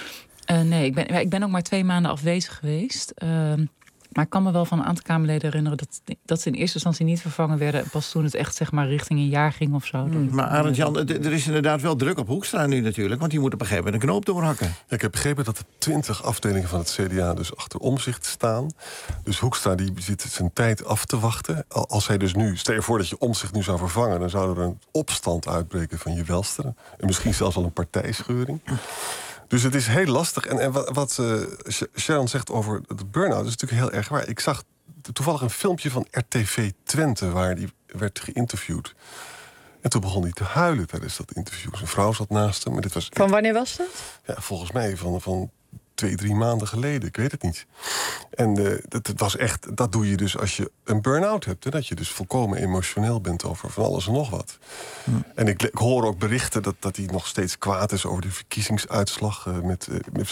Nee, ik ben ook maar 2 maanden afwezig geweest. Maar ik kan me wel van een aantal Kamerleden herinneren dat ze in eerste instantie niet vervangen werden. En pas toen het echt richting een jaar ging of zo.
Maar Arend Jan, er is inderdaad wel druk op Hoekstra nu natuurlijk. Want die moet op een gegeven moment een knoop doorhakken.
Ja, ik heb begrepen dat er 20 afdelingen van het CDA dus achter Omtzigt staan. Dus Hoekstra die zit zijn tijd af te wachten. Als hij dus nu, stel je voor dat je Omtzigt nu zou vervangen, dan zou er een opstand uitbreken van je welster. En misschien zelfs wel een partijscheuring. Dus het is heel lastig. En wat Sharon zegt over de burn-out is natuurlijk heel erg waar. Ik zag toevallig een filmpje van RTV Twente waar die werd geïnterviewd. En toen begon hij te huilen tijdens dat interview. Zijn vrouw zat naast hem. Maar dit was
van wanneer was dat?
Ja, volgens mij van 2-3 maanden geleden. Ik weet het niet. En het was echt, dat doe je dus als je een burn-out hebt. Hè? Dat je dus volkomen emotioneel bent over van alles en nog wat. En ik hoor ook berichten dat hij nog steeds kwaad is over de verkiezingsuitslag. Met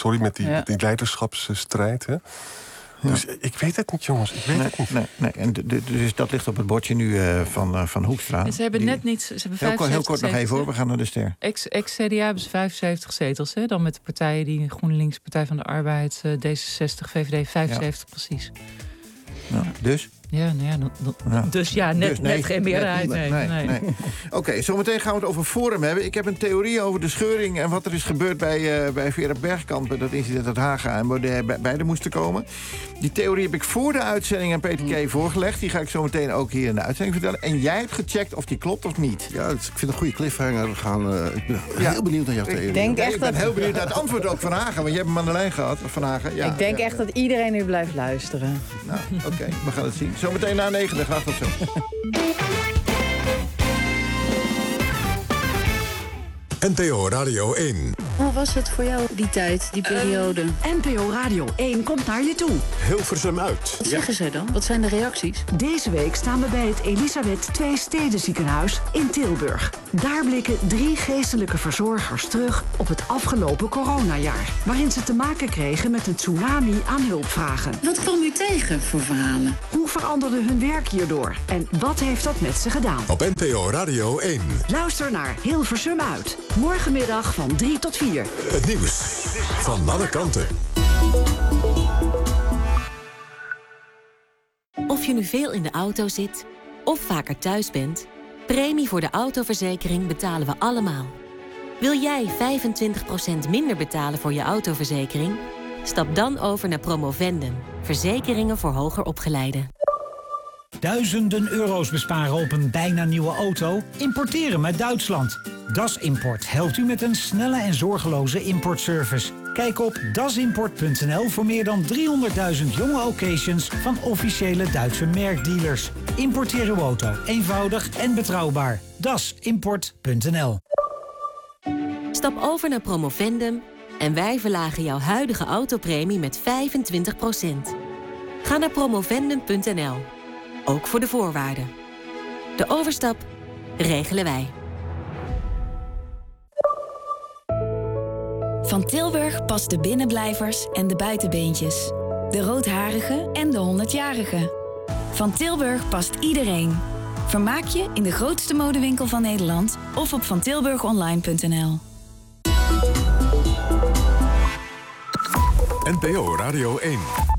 die leiderschapsstrijd. Hè? Dus ik weet het niet, jongens. Ik weet het niet.
Nee. En dus dat ligt op het bordje nu van Hoekstra.
En ze hebben net niet... Ze hebben 75
heel kort nog even hoor, we gaan naar de ster.
Ex-CDA hebben ze 75 zetels. Hè? Dan met de partijen die GroenLinks, Partij van de Arbeid, D66, VVD, 75 precies.
Ja, dus?
Net geen meerderheid. Nee.
Oké, zometeen gaan we het over Forum hebben. Ik heb een theorie over de scheuring en wat er is gebeurd bij Vera Bergkamp. Dat incident uit Haga en Baudet beide moesten komen. Die theorie heb ik voor de uitzending aan Peter K. voorgelegd. Die ga ik zometeen ook hier in de uitzending vertellen. En jij hebt gecheckt of die klopt of niet.
Ja, ik vind het een goede cliffhanger. Ik ben heel benieuwd naar jouw theorie.
Ik ben heel benieuwd naar het antwoord ook van Haga. Want je hebt hem aan de lijn gehad. Van Haga. Ja,
ik denk echt dat iedereen nu blijft luisteren.
Nou, oké, we gaan het zien. Zometeen na 9, graag tot zo.
NPO Radio 1.
Hoe was het voor jou, die tijd, die periode?
NPO Radio 1 komt naar je toe.
Hilversum uit.
Wat zeggen zij dan? Wat zijn de reacties?
Deze week staan we bij het Elisabeth II Stedenziekenhuis in Tilburg. Daar blikken 3 geestelijke verzorgers terug op het afgelopen coronajaar, waarin ze te maken kregen met een tsunami aan hulpvragen.
Wat kwam u tegen voor verhalen?
Hoe veranderde hun werk hierdoor? En wat heeft dat met ze gedaan?
Op NPO Radio 1.
Luister naar Hilversum uit. Morgenmiddag van 3 tot 4.
Het nieuws van alle kanten.
Of je nu veel in de auto zit, of vaker thuis bent, premie voor de autoverzekering betalen we allemaal. Wil jij 25% minder betalen voor je autoverzekering? Stap dan over naar Promovendum. Verzekeringen voor hoger opgeleiden.
Duizenden euro's besparen op een bijna nieuwe auto? Importeren met Duitsland. Das Import helpt u met een snelle en zorgeloze importservice. Kijk op dasimport.nl voor meer dan 300.000 jonge occasions van officiële Duitse merkdealers. Importeer uw auto eenvoudig en betrouwbaar. dasimport.nl.
Stap over naar Promovendum en wij verlagen jouw huidige autopremie met 25%. Ga naar promovendum.nl, ook voor de voorwaarden. De overstap regelen wij.
Van Tilburg past de binnenblijvers en de buitenbeentjes. De roodharige en de 100-jarige. Van Tilburg past iedereen. Vermaak je in de grootste modewinkel van Nederland of op vantilburgonline.nl.
NPO Radio 1.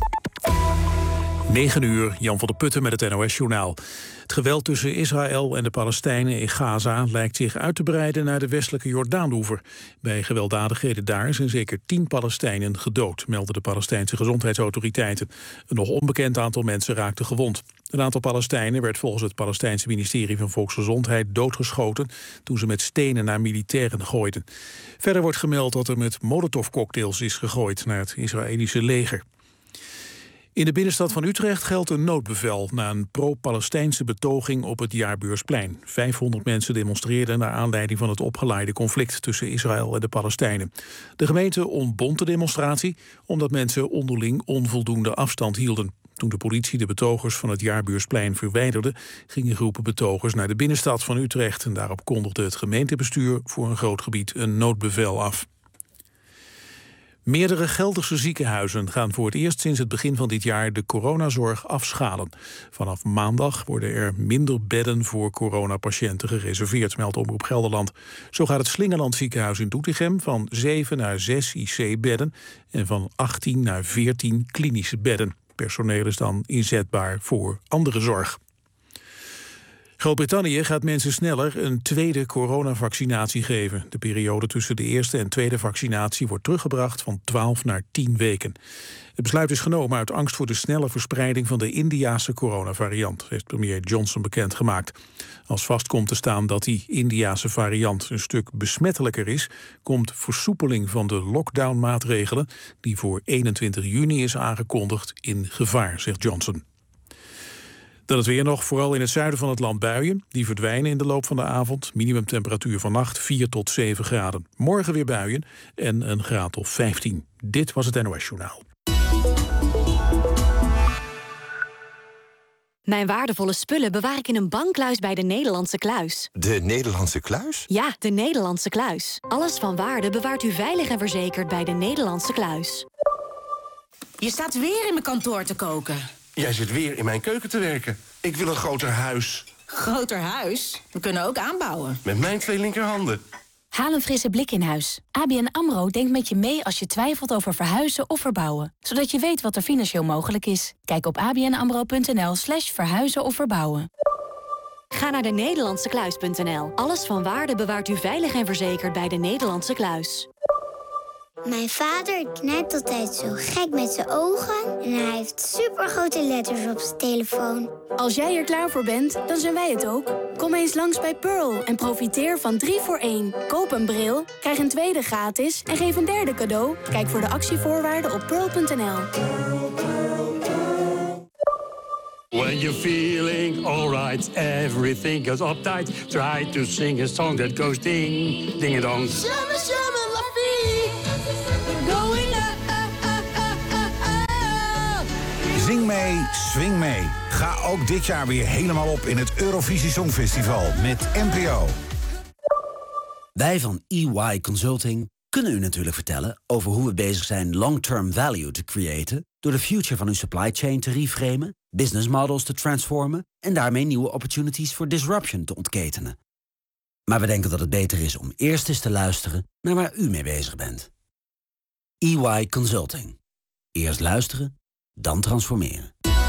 9 uur, Jan van der Putten met het NOS-journaal. Het geweld tussen Israël en de Palestijnen in Gaza lijkt zich uit te breiden naar de westelijke Jordaanoever. Bij gewelddadigheden daar zijn zeker 10 Palestijnen gedood, melden de Palestijnse gezondheidsautoriteiten. Een nog onbekend aantal mensen raakte gewond. Een aantal Palestijnen werd volgens het Palestijnse ministerie van Volksgezondheid doodgeschoten toen ze met stenen naar militairen gooiden. Verder wordt gemeld dat er met molotovcocktails is gegooid naar het Israëlische leger. In de binnenstad van Utrecht geldt een noodbevel na een pro-Palestijnse betoging op het Jaarbeursplein. 500 mensen demonstreerden naar aanleiding van het opgeleide conflict tussen Israël en de Palestijnen. De gemeente ontbond de demonstratie omdat mensen onderling onvoldoende afstand hielden. Toen de politie de betogers van het Jaarbeursplein verwijderde, gingen groepen betogers naar de binnenstad van Utrecht. En daarop kondigde het gemeentebestuur voor een groot gebied een noodbevel af. Meerdere Gelderse ziekenhuizen gaan voor het eerst sinds het begin van dit jaar de coronazorg afschalen. Vanaf maandag worden er minder bedden voor coronapatiënten gereserveerd, meldt Omroep Gelderland. Zo gaat het Slingeland ziekenhuis in Doetinchem van 7 naar 6 IC-bedden en van 18 naar 14 klinische bedden. Personeel is dan inzetbaar voor andere zorg. Groot-Brittannië gaat mensen sneller een tweede coronavaccinatie geven. De periode tussen de eerste en tweede vaccinatie wordt teruggebracht van 12 naar 10 weken. Het besluit is genomen uit angst voor de snelle verspreiding van de Indiase coronavariant, heeft premier Johnson bekendgemaakt. Als vast komt te staan dat die Indiase variant een stuk besmettelijker is, komt versoepeling van de lockdownmaatregelen, die voor 21 juni is aangekondigd, in gevaar, zegt Johnson. Dan het weer nog, vooral in het zuiden van het land buien. Die verdwijnen in de loop van de avond. Minimumtemperatuur vannacht 4 tot 7 graden. Morgen weer buien en een graad of 15. Dit was het NOS Journaal.
Mijn waardevolle spullen bewaar ik in een bankluis bij de Nederlandse Kluis.
De Nederlandse Kluis?
Ja, de Nederlandse Kluis. Alles van waarde bewaart u veilig en verzekerd bij de Nederlandse Kluis.
Je staat weer in mijn kantoor te koken.
Jij zit weer in mijn keuken te werken. Ik wil een groter huis.
Groter huis? We kunnen ook aanbouwen.
Met mijn 2 linkerhanden.
Haal een frisse blik in huis. ABN AMRO denkt met je mee als je twijfelt over verhuizen of verbouwen. Zodat je weet wat er financieel mogelijk is. Kijk op abnamro.nl/verhuizen of verbouwen.
Ga naar de Nederlandsekluis.nl. Alles van waarde bewaart u veilig en verzekerd bij de Nederlandse Kluis.
Mijn vader knijpt altijd zo gek met zijn ogen en hij heeft supergrote letters op zijn telefoon.
Als jij er klaar voor bent, dan zijn wij het ook. Kom eens langs bij Pearl en profiteer van 3 voor 1. Koop een bril, krijg een tweede gratis en geef een derde cadeau. Kijk voor de actievoorwaarden op pearl.nl.
When you're feeling alright, everything goes uptight. Try to sing a song that goes ding, ding-a-dong.
Shimmy, shimmy, la vie. Going up.
Zing mee, swing mee. Ga ook dit jaar weer helemaal op in het Eurovisie Songfestival met NPO.
Wij van EY Consulting kunnen u natuurlijk vertellen over hoe we bezig zijn long-term value te creëren door de future van uw supply chain te reframen, business models te transformen en daarmee nieuwe opportunities voor disruption te ontketenen. Maar we denken dat het beter is om eerst eens te luisteren naar waar u mee bezig bent. EY Consulting. Eerst luisteren, dan transformeren.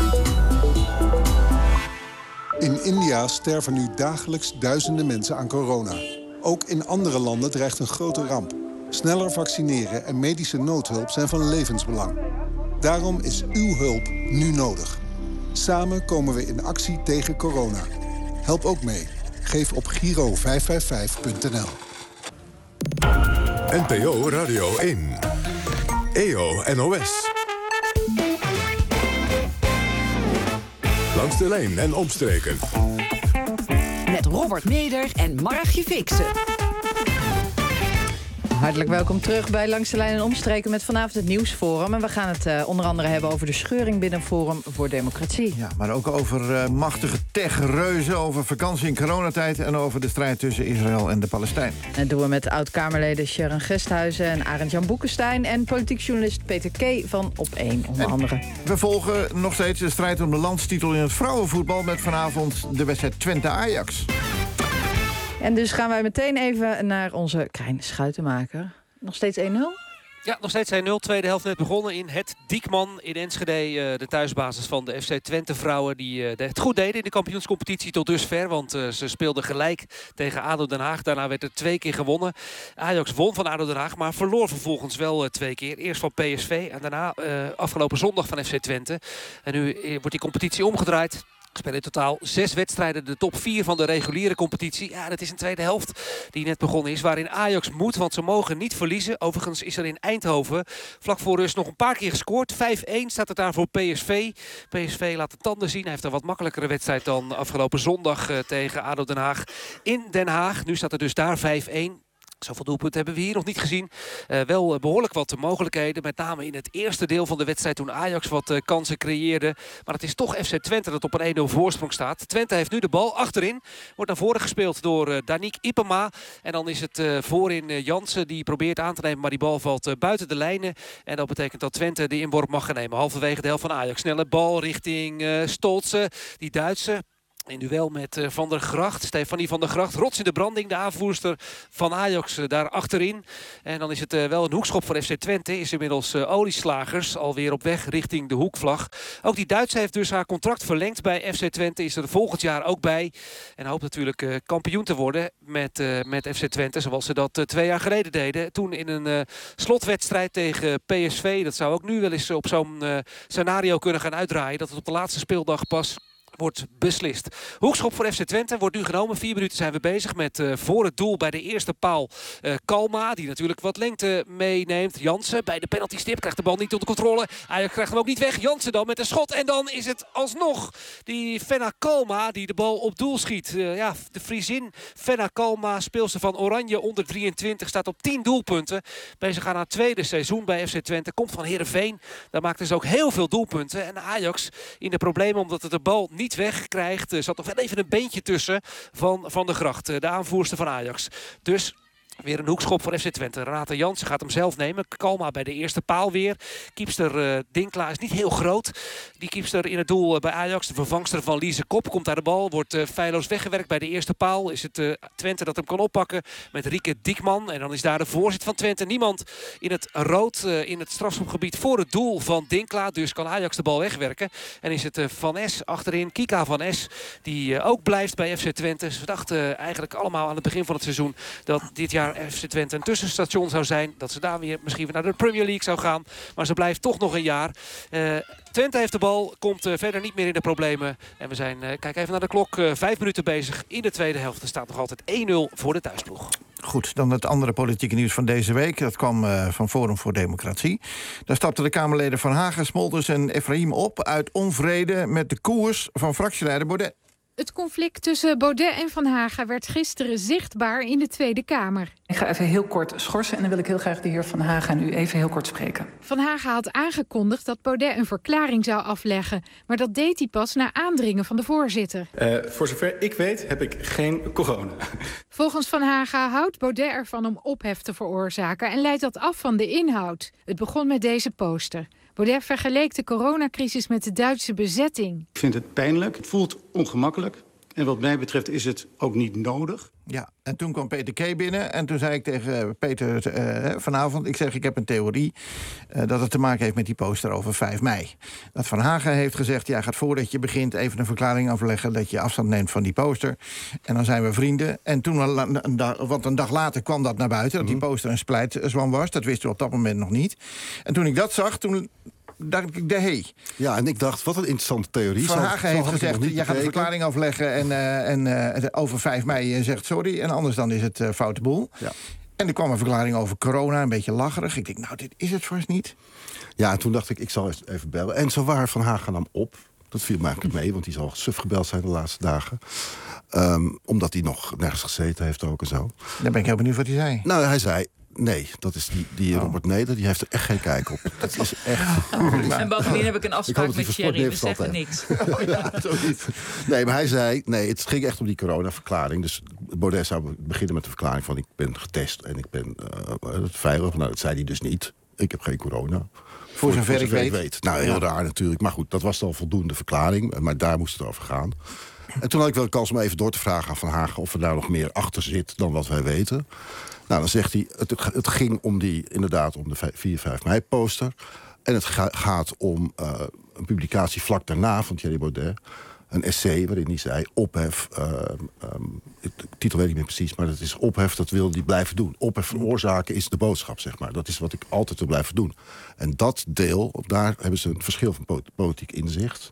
In India sterven nu dagelijks duizenden mensen aan corona. Ook in andere landen dreigt een grote ramp. Sneller vaccineren en medische noodhulp zijn van levensbelang. Daarom is uw hulp nu nodig. Samen komen we in actie tegen corona. Help ook mee. Geef op Giro555.nl.
NPO Radio 1. EO NOS. Langs de lijn en omstreken.
Met Robert Meder en Margje Fixen.
Hartelijk welkom terug bij Langs de Lijn en Omstreken met vanavond het Nieuwsforum. En we gaan het onder andere hebben over de scheuring binnen Forum voor Democratie.
Ja, maar ook over machtige techreuzen, over vakantie in coronatijd en over de strijd tussen Israël en de Palestijnen.
En dat doen we met oud-Kamerleden Sharon Gesthuizen en Arend-Jan Boekenstein en politiek journalist Peter K. van Op1 onder andere.
We volgen nog steeds de strijd om de landstitel in het vrouwenvoetbal met vanavond de wedstrijd Twente-Ajax.
En dus gaan wij meteen even naar onze Krijn Schuitenmaker. Nog steeds 1-0?
Ja, nog steeds 1-0. Tweede helft net begonnen in het Diekman in Enschede. De thuisbasis van de FC Twente vrouwen die het goed deden in de kampioenscompetitie tot dusver. Want ze speelden gelijk tegen ADO Den Haag. Daarna werd er 2 keer gewonnen. Ajax won van ADO Den Haag, maar verloor vervolgens wel 2 keer. Eerst van PSV en daarna afgelopen zondag van FC Twente. En nu wordt die competitie omgedraaid. We spelen in totaal 6 wedstrijden, de top 4 van de reguliere competitie. Ja, dat is een tweede helft die net begonnen is, waarin Ajax moet, want ze mogen niet verliezen. Overigens is er in Eindhoven vlak voor rust nog een paar keer gescoord. 5-1 staat het daar voor PSV. PSV laat de tanden zien. Hij heeft een wat makkelijkere wedstrijd dan afgelopen zondag tegen ADO Den Haag in Den Haag. Nu staat er dus daar 5-1. Zoveel doelpunten hebben we hier nog niet gezien. Wel behoorlijk wat mogelijkheden. Met name in het eerste deel van de wedstrijd toen Ajax wat kansen creëerde. Maar het is toch FC Twente dat op een 1-0 voorsprong staat. Twente heeft nu de bal achterin. Wordt naar voren gespeeld door Danique Ipema. En dan is het voorin Jansen die probeert aan te nemen. Maar die bal valt buiten de lijnen. En dat betekent dat Twente de inworp mag gaan nemen. Halverwege de helft van Ajax. Snelle bal richting Stolze. Die Duitse. In duel met Van der Gracht, Stefanie van der Gracht. Rots in de branding, de aanvoerster van Ajax daar achterin. En dan is het wel een hoekschop voor FC Twente. Is inmiddels Olieslagers alweer op weg richting de hoekvlag. Ook die Duitse heeft dus haar contract verlengd bij FC Twente. Is er volgend jaar ook bij. En hoopt natuurlijk kampioen te worden met FC Twente. Zoals ze dat 2 jaar geleden deden. Toen in een slotwedstrijd tegen PSV. Dat zou ook nu wel eens op zo'n scenario kunnen gaan uitdraaien. Dat het op de laatste speeldag pas wordt beslist. Hoekschop voor FC Twente wordt nu genomen. 4 minuten zijn we bezig met voor het doel bij de eerste paal Kalma. Die natuurlijk wat lengte meeneemt. Jansen bij de penaltystip krijgt de bal niet onder controle. Ajax krijgt hem ook niet weg. Jansen dan met een schot. En dan is het alsnog die Fenna Kalma die de bal op doel schiet. De Friesin Fenna Kalma, speelster van Oranje onder 23. Staat op 10 doelpunten. Bezig aan haar tweede seizoen bij FC Twente. Komt van Heerenveen. Daar maakte ze ook heel veel doelpunten. En Ajax in de problemen omdat het de bal niet wegkrijgt. Zat nog wel even een beentje tussen van de Gracht. De aanvoerster van Ajax. Dus weer een hoekschop voor FC Twente. Renate Jansen gaat hem zelf nemen. Kalma bij de eerste paal weer. Kiepster Dinkla is niet heel groot. Die kiepster in het doel bij Ajax. De vervangster van Lise Kop komt aan de bal. Wordt feilloos weggewerkt bij de eerste paal. Is het Twente dat hem kan oppakken met Rieke Diekman. En dan is daar de voorzet van Twente. Niemand in het rood in het strafschopgebied voor het doel van Dinkla. Dus kan Ajax de bal wegwerken. En is het Van Es achterin. Kika Van Es die ook blijft bij FC Twente. Dus we dachten eigenlijk allemaal aan het begin van het seizoen dat dit jaar FC Twente een tussenstation zou zijn. Dat ze daar weer misschien weer naar de Premier League zou gaan. Maar ze blijft toch nog een jaar. Twente heeft de bal, komt verder niet meer in de problemen. En we zijn, kijk even naar de klok, 5 minuten bezig in de tweede helft. Er staat nog altijd 1-0 voor de thuisploeg.
Goed, dan het andere politieke nieuws van deze week. Dat kwam van Forum voor Democratie. Daar stapten de Kamerleden Van Hagen, Smolders en Efraïm op uit onvrede met de koers van fractieleider Baudet.
Het conflict tussen Baudet en Van Haga werd gisteren zichtbaar in de Tweede Kamer.
Ik ga even heel kort schorsen en dan wil ik heel graag de heer Van Haga nu even heel kort spreken.
Van Haga had aangekondigd dat Baudet een verklaring zou afleggen. Maar dat deed hij pas na aandringen van de voorzitter.
Voor zover ik weet heb ik geen corona.
Volgens Van Haga houdt Baudet ervan om ophef te veroorzaken en leidt dat af van de inhoud. Het begon met deze poster. Baudet vergeleek de coronacrisis met de Duitse bezetting.
Ik vind het pijnlijk, het voelt ongemakkelijk. En wat mij betreft is het ook niet nodig.
Ja, en toen kwam Peter K. binnen en toen zei ik tegen Peter vanavond... ik heb een theorie dat het te maken heeft met die poster over 5 mei. Dat Van Hagen heeft gezegd, ja, gaat voordat je begint even een verklaring afleggen... dat je afstand neemt van die poster. En dan zijn we vrienden. En toen, want een dag later kwam dat naar buiten... dat die poster een splijtzwam was. Dat wisten we op dat moment nog niet. En toen ik dat zag, toen dacht ik,
Ja, en ik dacht, wat een interessante theorie.
Van Hagen heeft gezegd, jij gaat een verklaring afleggen... en over 5 mei zegt sorry, en anders dan is het foute boel.
Ja.
En er kwam een verklaring over corona, een beetje lacherig. Ik denk, nou, dit is het vast niet.
Ja, en toen dacht ik zal even bellen. En zo waar Van Haga nam op. Dat viel me eigenlijk mee, want die zal suf gebeld zijn de laatste dagen. Omdat hij nog nergens gezeten heeft ook en zo.
Dan ben ik heel benieuwd wat hij zei.
Nou, hij zei... Nee, dat is die Robert Neder, die heeft er echt geen kijk op. Dat is echt...
En bovendien heb ik een afspraak met Thierry, we zeggen niks.
Ja, zoiets. Nee, maar hij zei... Nee, het ging echt om die coronaverklaring. Dus Baudet zou beginnen met de verklaring van... ik ben getest en ik ben veilig. Nou, dat zei hij dus niet. Ik heb geen corona.
Voor zover ik weet.
Nou, heel raar natuurlijk. Maar goed, dat was al voldoende verklaring. Maar daar moest het over gaan. En toen had ik wel de kans om even door te vragen aan Van Haga... of er daar nog meer achter zit dan wat wij weten... Nou, dan zegt hij, het ging om inderdaad om de 4-5 mei-poster. En het gaat om een publicatie vlak daarna van Thierry Baudet. Een essay waarin hij zei, ophef, de titel weet ik niet meer precies... maar dat is ophef, dat wil hij blijven doen. Ophef veroorzaken is de boodschap, zeg maar. Dat is wat ik altijd wil blijven doen. En dat deel, daar hebben ze een verschil van politiek inzicht...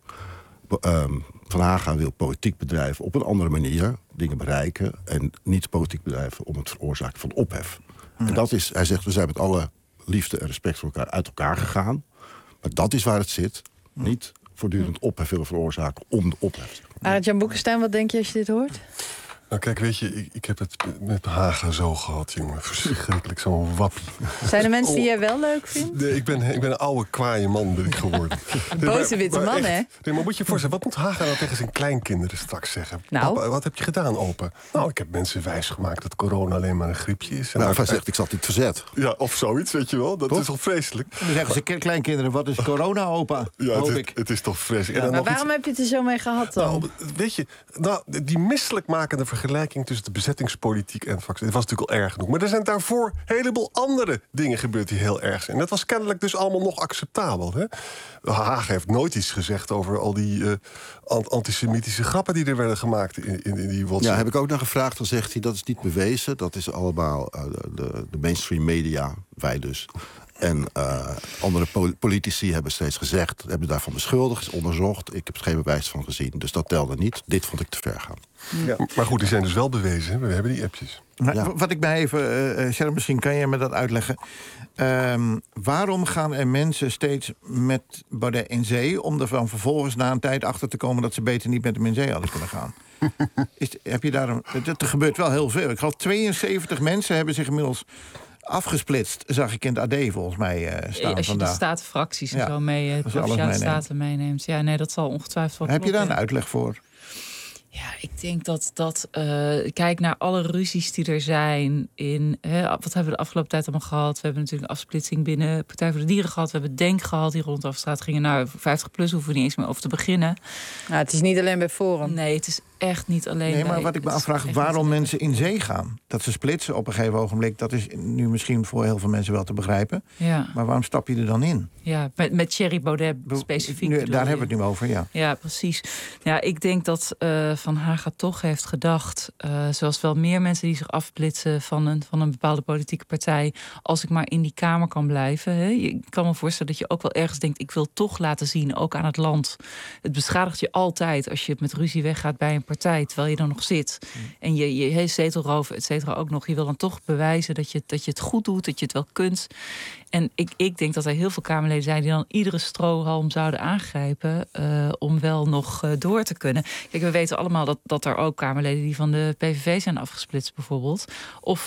Van Haga wil politiek bedrijven op een andere manier, dingen bereiken... en niet politiek bedrijven om het veroorzaken van ophef. Ja. En dat is, hij zegt, we zijn met alle liefde en respect voor elkaar uit elkaar gegaan. Maar dat is waar het zit. Niet voortdurend ophef willen veroorzaken om de ophef.
Arend-Jan Boekenstein, wat denk je als je dit hoort?
Nou kijk, weet je, ik heb het met Haga zo gehad, jongen. Verschrikkelijk, zo'n wappie.
Zijn er mensen die jij wel leuk vindt?
Nee, ik ben een oude, kwaaie man ben ik geworden.
Boze witte man, echt, hè?
Nee, maar moet je je voorstellen, wat moet Haga nou tegen zijn kleinkinderen straks zeggen?
Nou?
Papa, wat heb je gedaan, opa? Nou, ik heb mensen wijsgemaakt dat corona alleen maar een griepje is.
Nou, hij zegt, ik zat in het verzet.
Ja, of zoiets, weet je wel. Dat is toch vreselijk?
Dan zeggen ze kleinkinderen, wat is corona, opa?
Ja,
hoop ik.
Het is toch vreselijk.
Ja, maar waarom heb je het er zo mee gehad dan?
Nou, weet je, die misselijkmakende vergelijking tussen de bezettingspolitiek en vaccin. Het was natuurlijk al erg genoeg. Maar er zijn daarvoor een heleboel andere dingen gebeurd die heel erg zijn. Dat was kennelijk dus allemaal nog acceptabel. Hè? Haga heeft nooit iets gezegd over al die antisemitische grappen die er werden gemaakt in die WhatsApp.
Ja, heb ik ook naar gevraagd. Dan zegt hij, dat is niet bewezen. Dat is allemaal de mainstream media, wij dus. En andere politici hebben steeds gezegd, hebben daarvan beschuldigd, is onderzocht. Ik heb er geen bewijs van gezien, dus dat telde niet. Dit vond ik te ver gaan.
Ja. Maar goed, die zijn dus wel bewezen. We hebben die appjes.
Nou, wat ik mij even, Sharon, misschien kan jij me dat uitleggen. Waarom gaan er mensen steeds met Baudet in zee... om er van vervolgens na een tijd achter te komen... dat ze beter niet met hem in zee hadden kunnen gaan? Heb je daar er gebeurt wel heel veel. Ik geloof 72 mensen hebben zich inmiddels afgesplitst, zag ik in het AD volgens mij staan
als je
vandaag.
de statenfracties en zo mee, Provinciale Staten meeneemt. Ja, nee, dat zal ongetwijfeld wel
Heb je daar een uitleg voor?
Ja, ik denk dat kijk naar alle ruzies die er zijn in... wat hebben we de afgelopen tijd allemaal gehad? We hebben natuurlijk een afsplitsing binnen Partij voor de Dieren gehad. We hebben Denk gehad, die rond over straat gingen. Nou, 50PLUS hoeven we niet eens meer over te beginnen.
Nou, het is niet alleen bij Forum.
Nee, het is echt niet alleen...
Nee, maar wat ik me afvraag, waarom mensen in zee gaan. Dat ze splitsen op een gegeven ogenblik... dat is nu misschien voor heel veel mensen wel te begrijpen.
Ja.
Maar waarom stap je er dan in?
Ja, met Thierry Baudet specifiek.
Daar hebben we het nu over, ja.
Ja, precies. Ja, ik denk dat Van Haga toch heeft gedacht... zoals wel meer mensen die zich afsplitsen van een bepaalde politieke partij... als ik maar in die Kamer kan blijven. Hè. Je kan me voorstellen dat je ook wel ergens denkt... ik wil toch laten zien, ook aan het land. Het beschadigt je altijd als je met ruzie weggaat bij een partij... terwijl je dan nog zit. En je zetelroof, et cetera, ook nog. Je wil dan toch bewijzen dat je het goed doet, dat je het wel kunt... En ik denk dat er heel veel Kamerleden zijn... die dan iedere strohalm zouden aangrijpen... om wel nog door te kunnen. Kijk, we weten allemaal dat er ook Kamerleden... die van de PVV zijn afgesplitst bijvoorbeeld. Of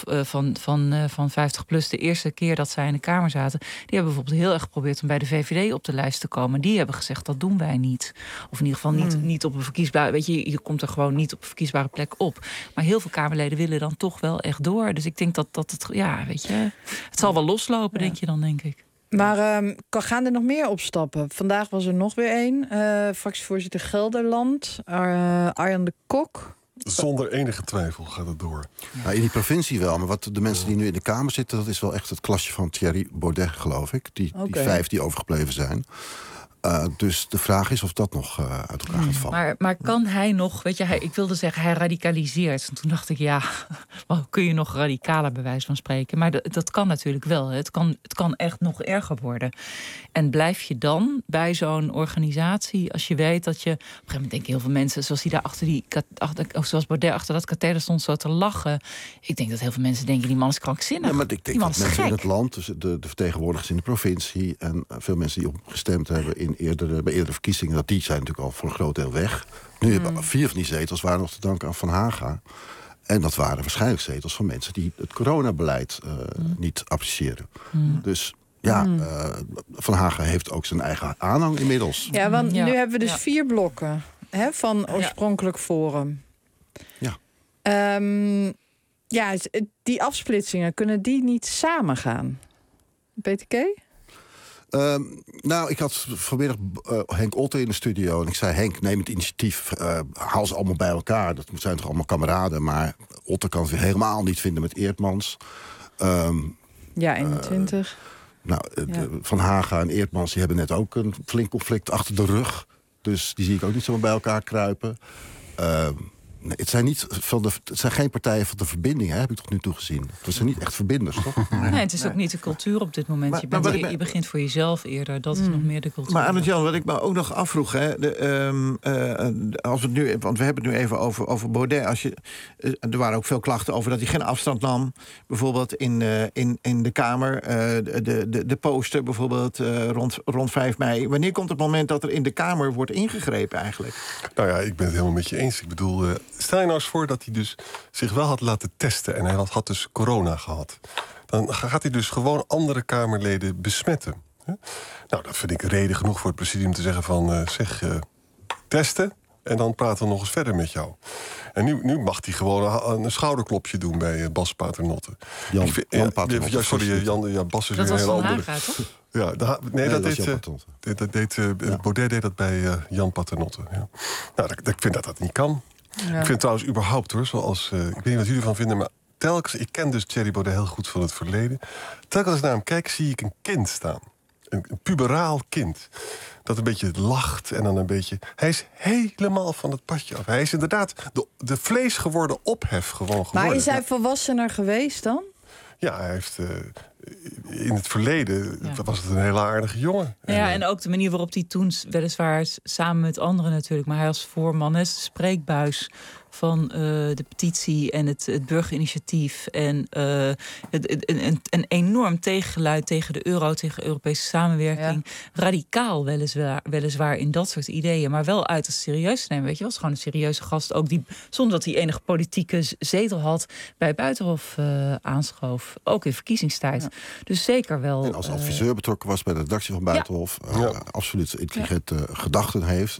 van 50PLUS de eerste keer dat zij in de Kamer zaten. Die hebben bijvoorbeeld heel erg geprobeerd... om bij de VVD op de lijst te komen. Die hebben gezegd, dat doen wij niet. Of in ieder geval niet op een verkiesbare... Weet je komt er gewoon niet op een verkiesbare plek op. Maar heel veel Kamerleden willen dan toch wel echt door. Dus ik denk dat het... Ja, weet je... Het zal wel loslopen, denk je dan, denk ik.
Maar gaan er nog meer opstappen? Vandaag was er nog weer één. Fractievoorzitter Gelderland, Arjan de Kok.
Zonder enige twijfel gaat het door.
Ja, in die provincie wel, maar wat de mensen die nu in de Kamer zitten... dat is wel echt het klasje van Thierry Baudet, geloof ik. Die 5 die overgebleven zijn. Dus de vraag is of dat nog uit elkaar gaat vallen.
Maar kan hij nog, weet je, ik wilde zeggen, hij radicaliseert. En toen dacht ik, kun je nog radicaler bij wijze van spreken? Maar dat kan natuurlijk wel. Het kan echt nog erger worden. En blijf je dan bij zo'n organisatie, als je weet dat je... Op een gegeven moment denken heel veel mensen, zoals die daar zoals Baudet achter dat katheder stond zo te lachen. Ik denk dat heel veel mensen denken, die man is krankzinnig.
Ja, maar ik denk dat mensen in het land, dus de vertegenwoordigers in de provincie en veel mensen die op gestemd hebben bij eerdere verkiezingen, dat die zijn natuurlijk al voor een groot deel weg. Nu hebben 4 van die zetels waren nog te danken aan Van Haga. En dat waren waarschijnlijk zetels van mensen die het coronabeleid niet appreciëren. Dus Van Haga heeft ook zijn eigen aanhang inmiddels.
Ja, want nu hebben we dus 4 blokken van oorspronkelijk Forum. Ja. Die afsplitsingen, kunnen die niet samengaan? BTK?
Nou, ik had vanmiddag Henk Otte in de studio. En ik zei, Henk, neem het initiatief. Haal ze allemaal bij elkaar. Dat zijn toch allemaal kameraden. Maar Otte kan zich helemaal niet vinden met Eertmans.
21.
Van Haga en Eertmans die hebben net ook een flink conflict achter de rug. Dus die zie ik ook niet zo bij elkaar kruipen. Het zijn geen partijen van de verbinding, heb ik tot nu toe gezien. Het zijn niet echt verbinders, toch?
Nee, het is ook niet de cultuur op dit moment. Je begint voor jezelf eerder. Dat is nog meer de cultuur.
Maar Arend-Jan, wat ik me ook nog afvroeg, als we het nu, want we hebben het nu even over Baudet. Er waren ook veel klachten over dat hij geen afstand nam. Bijvoorbeeld in de Kamer. De poster bijvoorbeeld rond 5 mei. Wanneer komt het moment dat er in de Kamer wordt ingegrepen eigenlijk?
Nou ja, ik ben het helemaal met je eens. Ik bedoel, stel je nou eens voor dat hij dus zich wel had laten testen en hij had dus corona gehad. Dan gaat hij dus gewoon andere Kamerleden besmetten. Nou, dat vind ik reden genoeg voor het presidium te zeggen van testen en dan praten we nog eens verder met jou. En nu mag hij gewoon een schouderklopje doen bij Bas Paternotte.
Jan Paternotte.
Bas is
dat was
een
Van
hele
Haga,
andere.
toch?
Ja, Baudet Jan Paternotte. Ja. Nou, ik vind dat niet kan. Ja. Ik vind trouwens überhaupt, hoor, zoals... ik weet niet wat jullie ervan vinden, maar telkens... Ik ken dus Thierry Baudet heel goed van het verleden. Telkens als ik naar hem kijk, zie ik een kind staan. Een puberaal kind. Dat een beetje lacht en dan een beetje... Hij is helemaal van het padje af. Hij is inderdaad de vleesgeworden ophef gewoon geworden.
Maar is hij volwassener geweest dan?
Ja, hij heeft... in het verleden was het een hele aardige jongen.
Ja, en ook de manier waarop hij toen, weliswaar samen met anderen natuurlijk, maar hij als voorman, spreekbuis van de petitie en het burgerinitiatief en een enorm tegengeluid tegen de euro, tegen Europese samenwerking. Ja. Radicaal weliswaar in dat soort ideeën, maar wel uiterst serieus te nemen. Weet je, was gewoon een serieuze gast, ook die, zonder dat hij enige politieke zetel had, bij Buitenhof aanschoof. Ook in verkiezingstijd. Ja. Dus zeker wel.
En als adviseur betrokken was bij de redactie van Buitenhof. Absoluut intelligente gedachten heeft.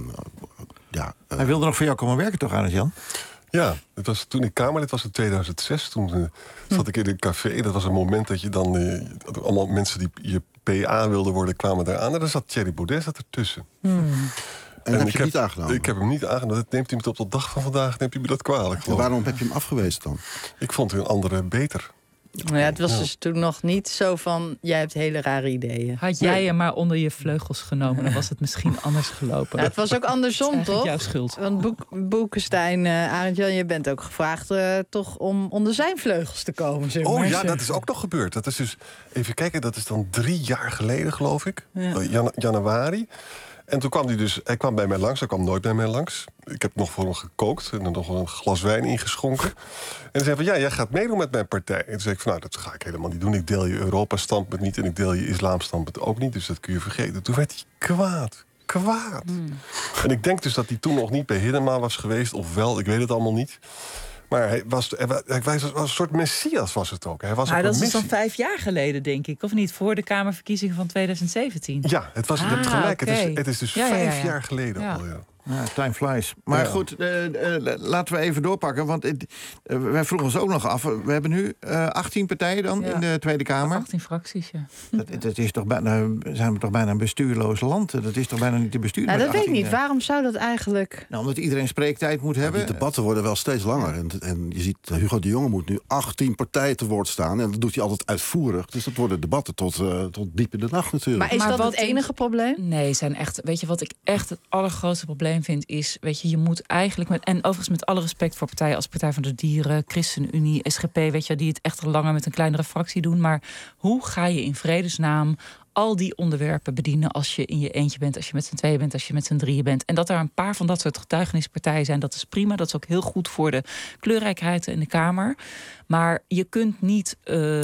Hij wilde nog voor jou komen werken, toch, Arend-Jan?
Ja, het was, toen ik Kamerlid was in 2006. Toen zat ik in een café. Dat was een moment dat je dan... allemaal mensen die je PA wilden worden, kwamen daar aan. En daar zat Thierry Baudet ertussen.
En heb je hem niet aangenomen?
Ik heb hem niet aangenomen. Dat neemt hij me tot de dag van vandaag neemt hij me dat kwalijk.
Waarom heb je hem afgewezen dan?
Ik vond een andere beter.
Nou ja, het was dus toen nog niet zo van, jij hebt hele rare ideeën.
Had jij hem maar onder je vleugels genomen, dan was het misschien anders gelopen.
Ja, het was ook andersom, toch?
Jouw schuld.
Want Boekenstein, Arend-Jan, je bent ook gevraagd toch om onder zijn vleugels te komen. Zeg maar.
Oh ja, dat is ook nog gebeurd. Dat is dus, even kijken, dat is dan 3 jaar geleden, geloof ik. Ja. Januari. En toen kwam hij kwam bij mij langs. Hij kwam nooit bij mij langs. Ik heb nog voor hem gekookt en er nog een glas wijn ingeschonken. En hij zei van, ja, jij gaat meedoen met mijn partij. En toen zei ik van, nou, dat ga ik helemaal niet doen. Ik deel je Europa-standpunt niet en ik deel je islam-standpunt ook niet. Dus dat kun je vergeten. Toen werd hij kwaad. En ik denk dus dat hij toen nog niet bij Hiddema was geweest. Of wel, ik weet het allemaal niet. Maar hij was een soort messias, was het ook. Hij was
dat is dan 5 jaar geleden, denk ik. Of niet? Voor de Kamerverkiezingen van 2017.
Ja, het was gelijk. Okay. Het is dus 5 jaar geleden al, ja.
Ja, time flies. Maar goed, laten we even doorpakken. Want wij vroegen ons ook nog af. We hebben nu 18 partijen dan in de Tweede Kamer.
18 fracties, ja.
Dat is toch zijn we toch bijna een bestuurloos land? Dat is toch bijna niet te besturen?
Nou, dat weet ik niet. Waarom zou dat eigenlijk?
Nou, omdat iedereen spreektijd moet hebben.
Die debatten worden wel steeds langer. En je ziet, Hugo de Jonge moet nu 18 partijen te woord staan. En dat doet hij altijd uitvoerig. Dus dat worden debatten tot diep in de nacht natuurlijk.
Maar is dat het enige probleem?
Nee, zijn echt. Weet je wat ik echt het allergrootste probleem vind is, weet je moet eigenlijk en overigens met alle respect voor partijen als Partij van de Dieren, ChristenUnie, SGP, weet je, die het echt al langer met een kleinere fractie doen. Maar hoe ga je in vredesnaam al die onderwerpen bedienen als je in je eentje bent, als je met z'n tweeën bent, als je met z'n drieën bent. En dat er een paar van dat soort getuigenispartijen zijn, dat is prima. Dat is ook heel goed voor de kleurrijkheid in de Kamer. Maar je kunt niet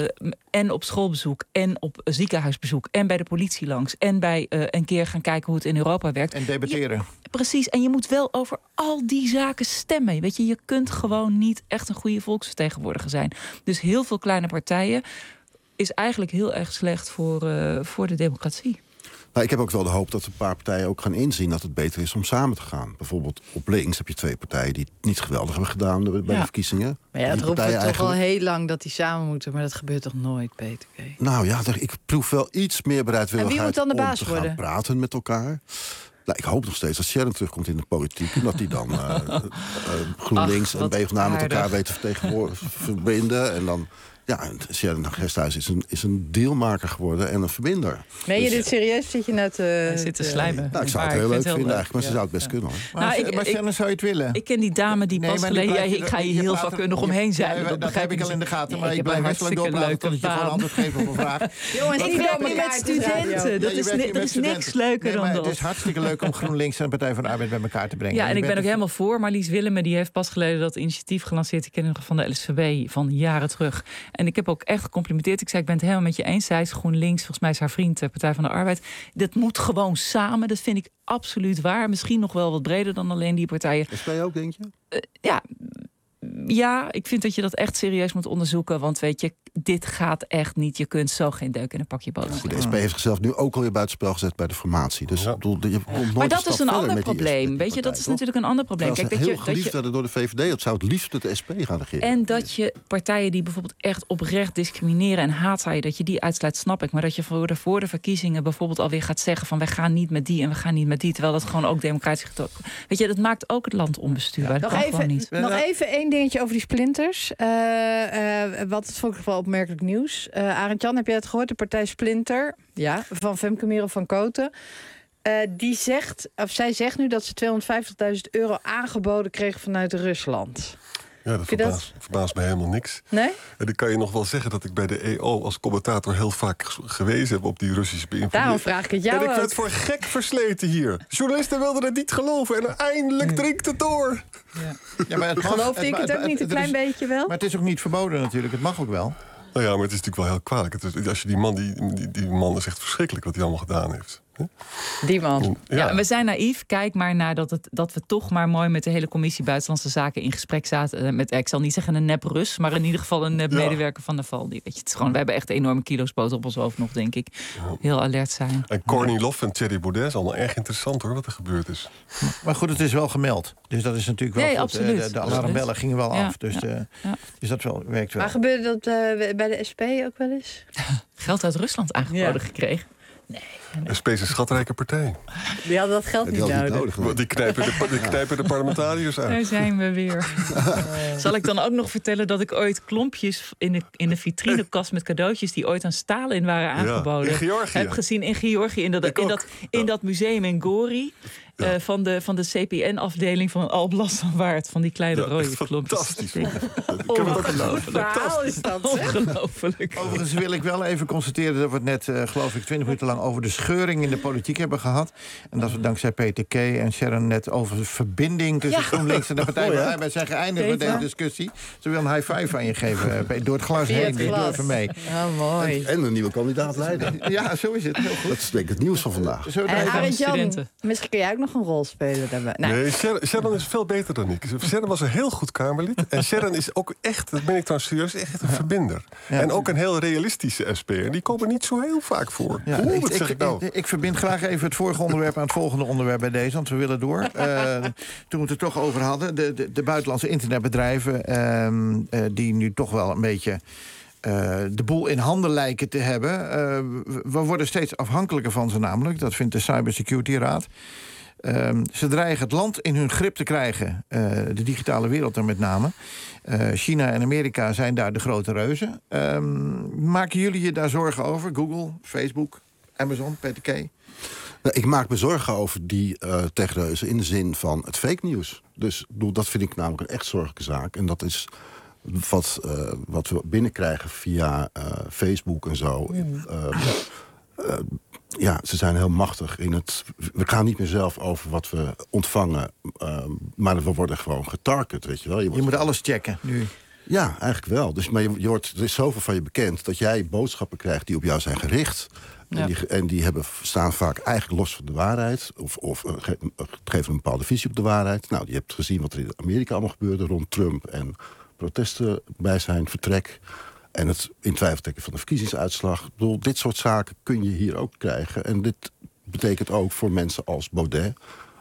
en op schoolbezoek en op ziekenhuisbezoek en bij de politie langs en bij een keer gaan kijken hoe het in Europa werkt.
En debatteren.
Precies, en je moet wel over al die zaken stemmen. Weet je kunt gewoon niet echt een goede volksvertegenwoordiger zijn. Dus heel veel kleine partijen is eigenlijk heel erg slecht voor de democratie.
Nou, ik heb ook wel de hoop dat een paar partijen ook gaan inzien dat het beter is om samen te gaan. Bijvoorbeeld op links heb je 2 partijen die het niet geweldig hebben gedaan bij de verkiezingen.
Maar dat roepen we toch al heel lang dat die samen moeten, maar dat gebeurt toch nooit, Peter K?
Nou ja, ik proef wel iets meer bereidwilligheid
om te
gaan praten met elkaar. Nou, ik hoop nog steeds dat Sharon terugkomt in de politiek en dat die dan GroenLinks en PvdA met elkaar weten verbinden. En dan Sharon Gesthuis is een dealmaker geworden en een verbinder.
Meen je dit serieus? Zit je net
zit te slijmen?
Nou, ik zou het heel leuk vinden eigenlijk, maar ze zou het best kunnen. Hoor.
Maar Sharon, zou je het willen?
Ik ken die dame die pas geleden. Ik ga hier heel vakkundig omheen zijn.
Dat heb ik al in de gaten, maar ik blijf best lang doorpraten totdat je gewoon antwoord geeft op een vraag.
Jongens, ik werk niet met studenten. Dat is niks leuker dan dat.
Het is hartstikke leuk om GroenLinks en Partij van de Arbeid bij elkaar te brengen.
Ja, en ik ben ook helemaal voor. Marlies Willemen die heeft pas geleden dat initiatief gelanceerd. Ik ken hem van de LSVB van jaren terug. En ik heb ook echt gecomplimenteerd. Ik zei, ik ben het helemaal met je eens. Zij is GroenLinks, volgens mij is haar vriend Partij van de Arbeid. Dat moet gewoon samen. Dat vind ik absoluut waar. Misschien nog wel wat breder dan alleen die partijen.
SP ook, denk je?
Ja, ik vind dat je dat echt serieus moet onderzoeken. Want weet je, dit gaat echt niet. Je kunt zo geen deuk in een pakje boter slaan.
De SP heeft zichzelf nu ook alweer buitenspel gezet bij de formatie. Dus je komt nooit
maar dat is een ander probleem. Weet je, dat is natuurlijk een ander probleem.
Kijk, dat heel geliefd werden door de VVD. Dat zou het liefst met de SP gaan regeren.
En dat je partijen die bijvoorbeeld echt oprecht discrimineren en haatzaaien, dat je die uitsluit, snap ik. Maar dat je voor de verkiezingen bijvoorbeeld alweer gaat zeggen van wij gaan niet met die en we gaan niet met die. Terwijl dat gewoon ook democratisch getoond. Weet je, dat maakt ook het land onbestuurbaar.
Nog even één dingetje over die splinters. Wat is volgens mij wel opmerkelijk nieuws. Arend-Jan, heb jij het gehoord? De partij Splinter, van Femke Merel van Koten. Zij zegt nu dat ze €250.000 aangeboden kreeg vanuit Rusland.
Ja, dat verbaast mij helemaal niks.
Nee?
En dan kan je nog wel zeggen dat ik bij de EO als commentator heel vaak gewezen heb op die Russische beïnvloeding.
Daarom vraag ik het jou.
En ik werd voor gek versleten hier. Journalisten wilden het niet geloven en uiteindelijk drinkt het door.
Ja, maar
geloofde ik het ook niet een klein beetje wel?
Maar het is ook niet verboden natuurlijk. Het mag ook wel.
Nou ja, maar het is natuurlijk wel heel kwalijk. Als je die man is echt verschrikkelijk wat hij allemaal gedaan heeft.
Die man.
Ja, we zijn naïef. Kijk maar naar dat we toch maar mooi met de hele commissie Buitenlandse Zaken in gesprek zaten. Met, ik zal niet zeggen een nep Rus, maar in ieder geval een nep medewerker van Navalny. Weet je, het is gewoon, we hebben echt enorme kilo's boter op ons hoofd nog, denk ik. Heel alert zijn.
En Kornilov en Thierry Baudet is allemaal erg interessant hoor, wat er gebeurd is.
Maar goed, het is wel gemeld. Dus dat is natuurlijk wel goed.
Absoluut.
De alarmbellen gingen wel af. Dus dat werkt wel.
Maar gebeurde dat bij de SP ook wel eens?
Geld uit Rusland aangeboden gekregen. Nee.
SP is een schatrijke partij.
Die hadden dat geld niet nodig.
Die knijpen de parlementariërs uit.
Daar zijn we weer. Zal ik dan ook nog vertellen dat ik ooit klompjes in de vitrinekast met cadeautjes die ooit aan Stalin waren aangeboden.
In Georgië.
Heb gezien in Georgië, in dat museum in Gori. Van de CPN-afdeling van Alblassenwaard. Van die kleine rode klompjes.
Fantastisch.
Ongelooflijk verhaal is dat.
Ongelooflijk.
Overigens wil ik wel even constateren dat we het net, geloof ik, 20 minuten lang over de scheuring in de politiek hebben gehad. En dat we dankzij Peter K. en Sharon net over de verbinding tussen GroenLinks en de Partij van de Arbeid zijn geëindigd met deze discussie. Ze wil een high five aan je geven. Door het glas heen. Doe even mee.
Oh, mooi.
En een nieuwe kandidaat leiden.
Ja, zo is het. Heel goed.
Dat is denk ik het nieuws van vandaag.
Arend-Jan, misschien kun jij ook nog nog een rol spelen daarbij?
Nee, Sharon is veel beter dan ik. Sharon was een heel goed Kamerlid. En Sharon is ook echt, dat ben ik trouwens serieus, echt een verbinder. Ja. En ook een heel realistische SP'er. Die komen niet zo heel vaak voor.
Ja,
wat zeg ik nou?
Ik verbind graag even het vorige onderwerp aan het volgende onderwerp bij deze, want we willen door. Toen we het er toch over hadden, de buitenlandse internetbedrijven, die nu toch wel een beetje de boel in handen lijken te hebben. We worden steeds afhankelijker van ze namelijk. Dat vindt de Cybersecurity Raad. Ze dreigen het land in hun grip te krijgen. De digitale wereld dan met name. China en Amerika zijn daar de grote reuzen. Maken jullie je daar zorgen over? Google, Facebook, Amazon, PTK?
Nou, ik maak me zorgen over die techreuzen in de zin van het fake nieuws. Dus dat vind ik namelijk een echt zorgelijke zaak. En dat is wat we binnenkrijgen via Facebook en zo. Ze zijn heel machtig in het. We gaan niet meer zelf over wat we ontvangen, maar we worden gewoon getarget, weet je wel.
Je moet alles checken nu.
Ja, eigenlijk wel. Dus, maar er is zoveel van je bekend dat jij boodschappen krijgt die op jou zijn gericht. Ja. En die staan vaak eigenlijk los van de waarheid. Of geven een bepaalde visie op de waarheid. Nou, je hebt gezien wat er in Amerika allemaal gebeurde rond Trump en protesten bij zijn vertrek. En het in twijfel trekken van de verkiezingsuitslag. Ik bedoel, dit soort zaken kun je hier ook krijgen. En dit betekent ook voor mensen als Baudet.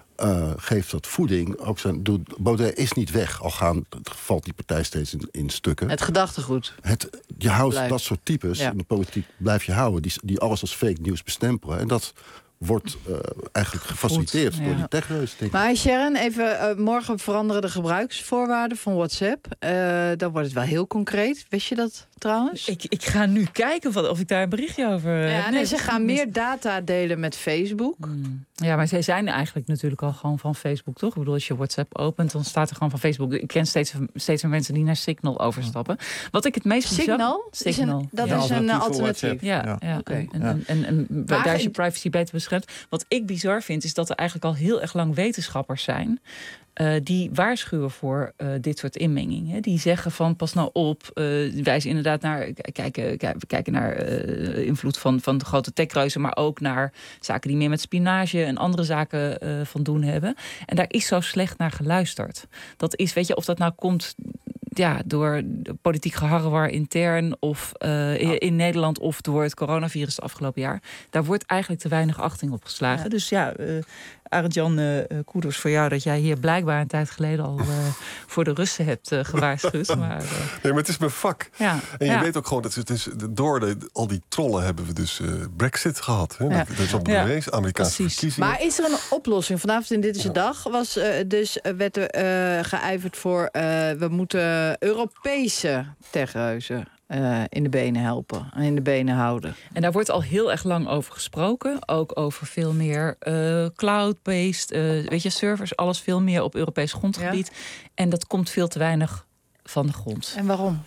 Geeft dat voeding. Baudet is niet weg, al valt die partij steeds in stukken.
Het gedachtegoed.
Je houdt dat soort types in de politiek, blijf je houden. Die alles als fake nieuws bestempelen. En dat wordt eigenlijk gefaciliteerd door die techreuzen.
Maar Sharon, even, morgen veranderen de gebruiksvoorwaarden van WhatsApp. Dan wordt het wel heel concreet. Wist je dat trouwens?
Ik ga nu kijken of ik daar een berichtje over heb.
Nee, ze gaan meer data delen met Facebook.
Ja, maar zij zijn eigenlijk natuurlijk al gewoon van Facebook, toch? Ik bedoel, als je WhatsApp opent, dan staat er gewoon van Facebook. Ik ken steeds meer mensen die naar Signal overstappen. Wat ik het meest
Signal? Dat is een alternatief.
Ja. Okay. En daar is je privacy beter beschermd. Wat ik bizar vind, is dat er eigenlijk al heel erg lang wetenschappers zijn die waarschuwen voor dit soort inmenging. Hè. Die zeggen van pas nou op, wijzen inderdaad naar, we kijken naar invloed van de grote techreuzen, maar ook naar zaken die meer met spionage en andere zaken van doen hebben. En daar is zo slecht naar geluisterd. Dat is, weet je, of dat nou komt door de politiek geharrewar intern of in Nederland of door het coronavirus het afgelopen jaar. Daar wordt eigenlijk te weinig achting op geslagen. Ja. Dus Arend-Jan, kudos voor jou dat jij hier blijkbaar een tijd geleden al voor de Russen hebt gewaarschuwd. Maar
het is mijn vak.
Ja.
En je weet ook gewoon dat het is door al die trollen hebben we dus Brexit gehad. Hè? Ja. Dat is op bewezen, Amerikaanse verkiezingen.
Maar is er een oplossing? Vanavond in Dit is de Dag werd er geijverd voor we moeten Europese techreuzen in de benen helpen en in de benen houden.
En daar wordt al heel erg lang over gesproken. Ook over veel meer cloud-based, servers, alles veel meer op Europees grondgebied. Ja. En dat komt veel te weinig van de grond.
En waarom?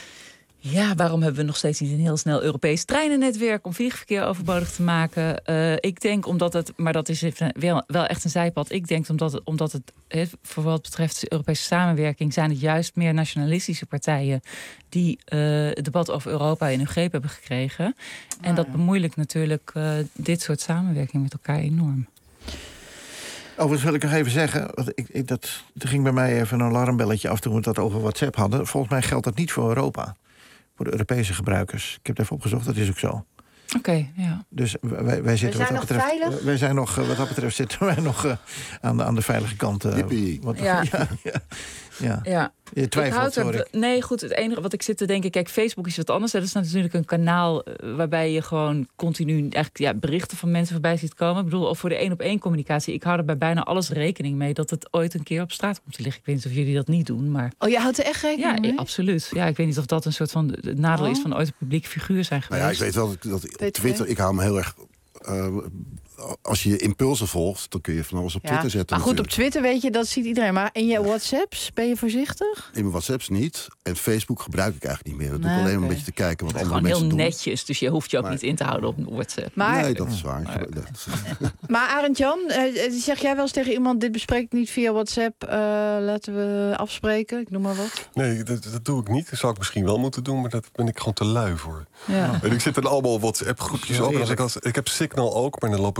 Ja, waarom hebben we nog steeds niet een heel snel Europees treinennetwerk om vliegverkeer overbodig te maken? Ik denk omdat het, maar dat is wel echt een zijpad. Ik denk omdat het voor wat betreft de Europese samenwerking zijn het juist meer nationalistische partijen die het debat over Europa in hun greep hebben gekregen. En dat bemoeilijkt natuurlijk dit soort samenwerking met elkaar enorm.
Overigens wil ik nog even zeggen, er ging bij mij even een alarmbelletje af toen we het over WhatsApp hadden. Volgens mij geldt dat niet voor Europa. Voor de Europese gebruikers. Ik heb het even opgezocht, dat is ook zo.
Oké, ja.
Dus wij zitten wat dat betreft.
Veilig?
Wij zijn nog, wat dat betreft, zitten wij nog aan de veilige kant. Ja. Je twijfelt,
nee, goed. Het enige wat ik zit te denken, kijk, Facebook is wat anders. Dat is natuurlijk een kanaal waarbij je gewoon continu berichten van mensen voorbij ziet komen. Ik bedoel, of voor de 1-op-1 communicatie. Ik hou er bij bijna alles rekening mee dat het ooit een keer op straat komt te liggen. Ik weet niet of jullie dat niet doen, maar.
Oh, je houdt er echt rekening mee?
Ja, absoluut. Ja, ik weet niet of dat een soort van het nadeel is van ooit een publiek figuur zijn geweest.
Nou ja, ik weet wel dat op Twitter, ik hou me heel erg. Als je je impulsen volgt, dan kun je van alles op Twitter zetten.
Maar goed, op Twitter weet je, dat ziet iedereen. Maar in je WhatsApps, ben je voorzichtig?
In mijn WhatsApps niet. En Facebook gebruik ik eigenlijk niet meer. Dat doe ik alleen maar een beetje te kijken wat andere mensen doen.
Gewoon heel netjes, dus je hoeft je ook niet in te houden op WhatsApp.
Nee, dat is waar.
Maar Arend-Jan, zeg jij wel eens tegen iemand, dit bespreek ik niet via WhatsApp, laten we afspreken, ik noem maar wat?
Nee, dat doe ik niet. Dat zou ik misschien wel moeten doen, maar daar ben ik gewoon te lui voor.
Ja.
En ik zit in allemaal WhatsApp groepjes ook. Ik heb Signal ook, maar dan loop ik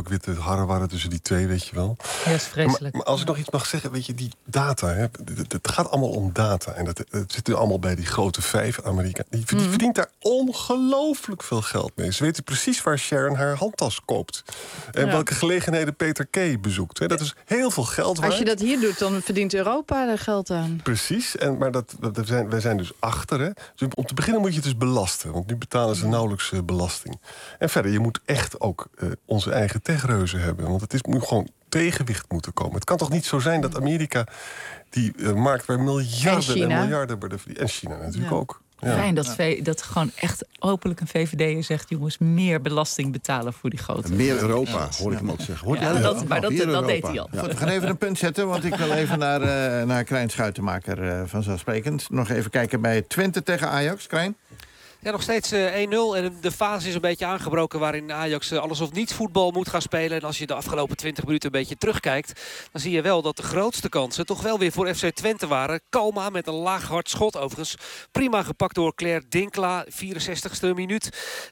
ook weer te harrewarren tussen die twee, weet je wel.
Ja, dat is vreselijk.
Maar als ik nog iets mag zeggen, weet je, die data, hè, het gaat allemaal om data. En dat zit er allemaal bij die grote 5 Amerika. Die verdient daar ongelooflijk veel geld mee. Ze weten precies waar Sharon haar handtas koopt. En welke gelegenheden Peter Kay bezoekt. Hè. Dat is heel veel geld waard.
Als je dat hier doet, dan verdient Europa er geld aan.
Precies, maar wij zijn dus achter. Hè. Dus om te beginnen moet je het dus belasten. Want nu betalen ze nauwelijks belasting. En verder, je moet echt ook onze eigen techreuzen hebben. Want het moet gewoon tegenwicht moeten komen. Het kan toch niet zo zijn dat Amerika die markt waar miljarden en miljarden worden verdiend. En China natuurlijk ook. Ja.
Fijn dat gewoon echt openlijk een VVD'er zegt... jongens, meer belasting betalen voor die grote...
Meer Europa, hoor ik hem ook zeggen.
Dat deed hij al.
Goed, we gaan even een punt zetten, want ik wil even naar Krijn Schuitenmaker vanzelfsprekend. Nog even kijken bij Twente tegen Ajax. Krijn?
Ja, nog steeds 1-0 en de fase is een beetje aangebroken... waarin Ajax alles of niets voetbal moet gaan spelen. En als je de afgelopen 20 minuten een beetje terugkijkt... dan zie je wel dat de grootste kansen toch wel weer voor FC Twente waren. Kalma met een laag hard schot overigens. Prima gepakt door Claire Dinkla, 64ste minuut.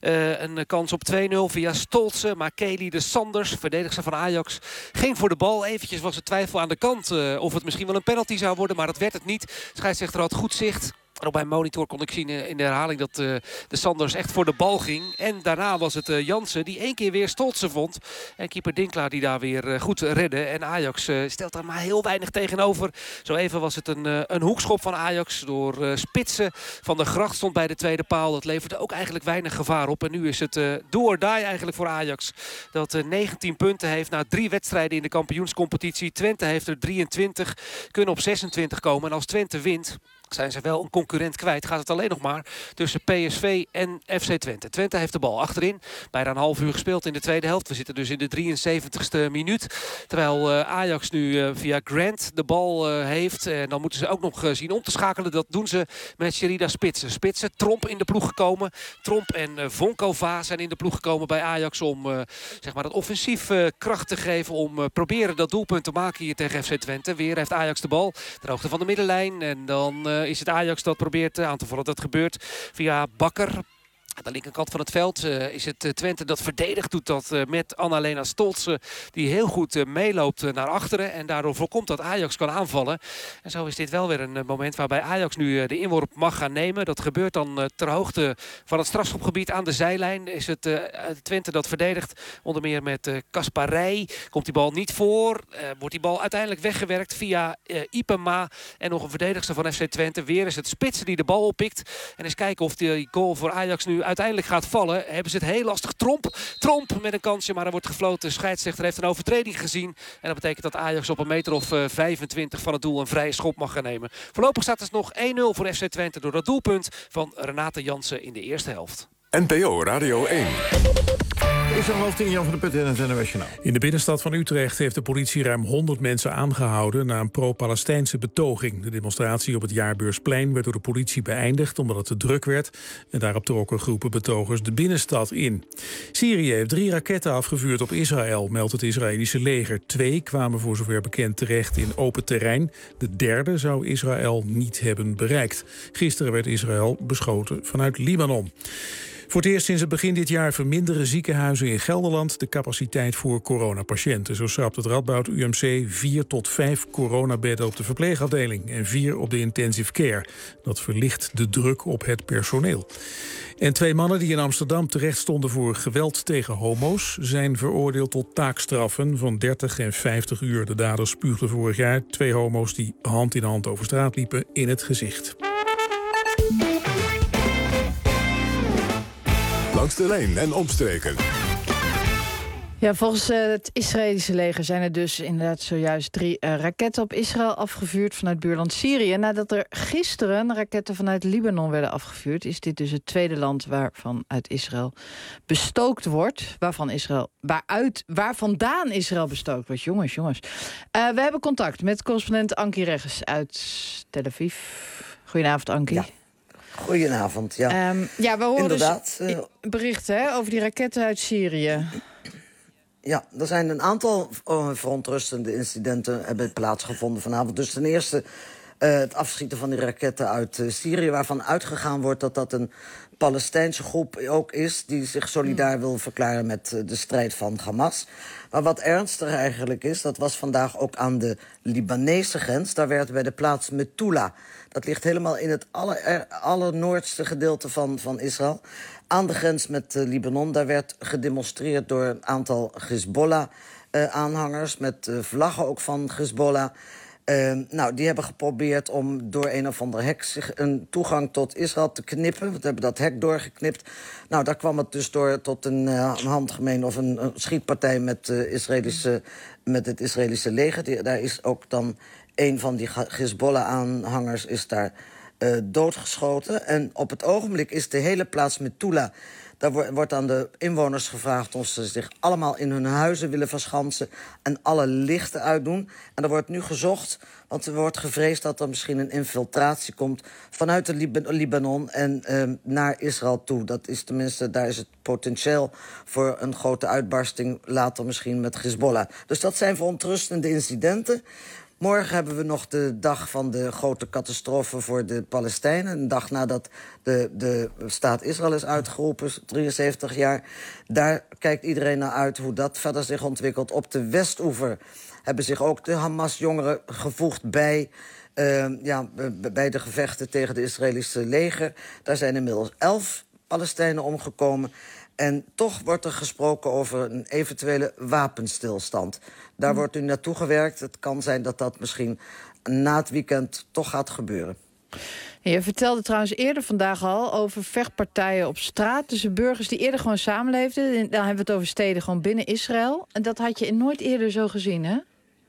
Een kans op 2-0 via Stolze. Maar Kelly de Sanders, verdedigster van Ajax, ging voor de bal. Eventjes was er twijfel aan de kant of het misschien wel een penalty zou worden. Maar dat werd het niet. De scheidsrechter had goed zicht. En op mijn monitor kon ik zien in de herhaling dat de Sanders echt voor de bal ging. En daarna was het Jansen die 1 keer weer Stolze vond. En keeper Dinkla die daar weer goed redde. En Ajax stelt daar maar heel weinig tegenover. Zo even was het een hoekschop van Ajax door Spitsen. Van der Gracht stond bij de tweede paal. Dat leverde ook eigenlijk weinig gevaar op. En nu is het do or die eigenlijk voor Ajax. Dat 19 punten heeft na 3 wedstrijden in de kampioenscompetitie. Twente heeft er 23. Kunnen op 26 komen. En als Twente wint... zijn ze wel een concurrent kwijt. Gaat het alleen nog maar tussen PSV en FC Twente. Twente heeft de bal achterin. Bijna een half uur gespeeld in de tweede helft. We zitten dus in de 73ste minuut. Terwijl Ajax nu via Grant de bal heeft. En dan moeten ze ook nog zien om te schakelen. Dat doen ze met Sherida Spitsen. Spitsen, Tromp in de ploeg gekomen. Tromp en Vonkova zijn in de ploeg gekomen bij Ajax om zeg maar dat offensief kracht te geven. Om proberen dat doelpunt te maken hier tegen FC Twente. Weer heeft Ajax de bal. De hoogte van de middenlijn. En dan is het Ajax dat probeert aan te vallen. Dat gebeurt via Bakker. Aan de linkerkant van het veld is het Twente dat verdedigt. Doet dat met Annalena Stolze. Die heel goed meeloopt naar achteren. En daardoor voorkomt dat Ajax kan aanvallen. En zo is dit wel weer een moment waarbij Ajax nu de inworp mag gaan nemen. Dat gebeurt dan ter hoogte van het strafschopgebied aan de zijlijn. Is het Twente dat verdedigt. Onder meer met Kasparij. Komt die bal niet voor. Wordt die bal uiteindelijk weggewerkt via Ipema. En nog een verdedigster van FC Twente. Weer is het Spitsen die de bal oppikt. En eens kijken of die goal voor Ajax nu uiteindelijk gaat vallen. Hebben ze het heel lastig. Tromp met een kansje, maar er wordt gefloten. De scheidsrechter heeft een overtreding gezien. En dat betekent dat Ajax op een meter of 25 van het doel een vrije schop mag gaan nemen. Voorlopig staat het nog 1-0 voor FC Twente door dat doelpunt van Renate Jansen in de eerste helft.
NPO Radio 1.
Is er half 10, Jan van de Putten in het NOS Journaal.
In de binnenstad van Utrecht heeft de politie ruim 100 mensen aangehouden na een pro-Palestijnse betoging. De demonstratie op het Jaarbeursplein werd door de politie beëindigd omdat het te druk werd. En daarop trokken groepen betogers de binnenstad in. Syrië heeft 3 raketten afgevuurd op Israël, meldt het Israëlische leger. 2 kwamen voor zover bekend terecht in open terrein. De 3e zou Israël niet hebben bereikt. Gisteren werd Israël beschoten vanuit Libanon. Voor het eerst sinds het begin dit jaar verminderen ziekenhuizen in Gelderland de capaciteit voor coronapatiënten. Zo schrapt het Radboud UMC 4 tot 5 coronabedden op de verpleegafdeling en 4 op de intensive care. Dat verlicht de druk op het personeel. En 2 mannen die in Amsterdam terecht stonden voor geweld tegen homo's zijn veroordeeld tot taakstraffen van 30 en 50 uur. De daders spuugden vorig jaar 2 homo's die hand in hand over straat liepen in het gezicht.
Langs de lijn en omstreken.
Ja, volgens het Israëlische leger zijn er dus inderdaad zojuist 3 raketten op Israël afgevuurd vanuit buurland Syrië. Nadat er gisteren raketten vanuit Libanon werden afgevuurd, is dit dus het tweede land waarvan uit Israël bestookt wordt. Waar vandaan Israël bestookt wordt. Jongens. We hebben contact met correspondent Ankie Regges uit Tel Aviv. Goedenavond, Ankie.
Ja. Goedenavond, ja.
We horen
inderdaad
dus berichten over die raketten uit Syrië.
Ja, er zijn een aantal verontrustende incidenten hebben plaatsgevonden vanavond. Dus ten eerste het afschieten van die raketten uit Syrië, waarvan uitgegaan wordt dat dat een Palestijnse groep ook is die zich solidair wil verklaren met de strijd van Hamas. Maar wat ernstiger eigenlijk is, dat was vandaag ook aan de Libanese grens. Daar werd bij de plaats Metula, dat ligt helemaal in het allernoordste gedeelte van Israël, aan de grens met Libanon. Daar werd gedemonstreerd door een aantal Hezbollah-aanhangers met vlaggen ook van Hezbollah. Die hebben geprobeerd om door een of ander hek zich een toegang tot Israël te knippen. We hebben dat hek doorgeknipt. Nou, daar kwam het dus door tot een handgemeen of een schietpartij met het Israëlische leger. Daar is ook dan een van die Hezbollah-aanhangers is daar doodgeschoten. En op het ogenblik is de hele plaats Metula. Daar wordt aan de inwoners gevraagd of ze zich allemaal in hun huizen willen verschansen en alle lichten uitdoen. En er wordt nu gezocht, want er wordt gevreesd dat er misschien een infiltratie komt vanuit de Libanon en naar Israël toe. Dat is tenminste, daar is het potentieel voor een grote uitbarsting later misschien met Hezbollah. Dus dat zijn verontrustende incidenten. Morgen hebben we nog de dag van de grote catastrofe voor de Palestijnen. Een dag nadat de staat Israël is uitgeroepen, 73 jaar. Daar kijkt iedereen naar uit hoe dat verder zich ontwikkelt. Op de Westoever hebben zich ook de Hamas-jongeren gevoegd bij de gevechten tegen de Israëlische leger. Daar zijn inmiddels 11 Palestijnen omgekomen. En toch wordt er gesproken over een eventuele wapenstilstand. Daar wordt nu naartoe gewerkt. Het kan zijn dat dat misschien na het weekend toch gaat gebeuren.
Je vertelde trouwens eerder vandaag al over vechtpartijen op straat tussen burgers die eerder gewoon samenleefden. Dan hebben we het over steden gewoon binnen Israël. En dat had je nooit eerder zo gezien, hè?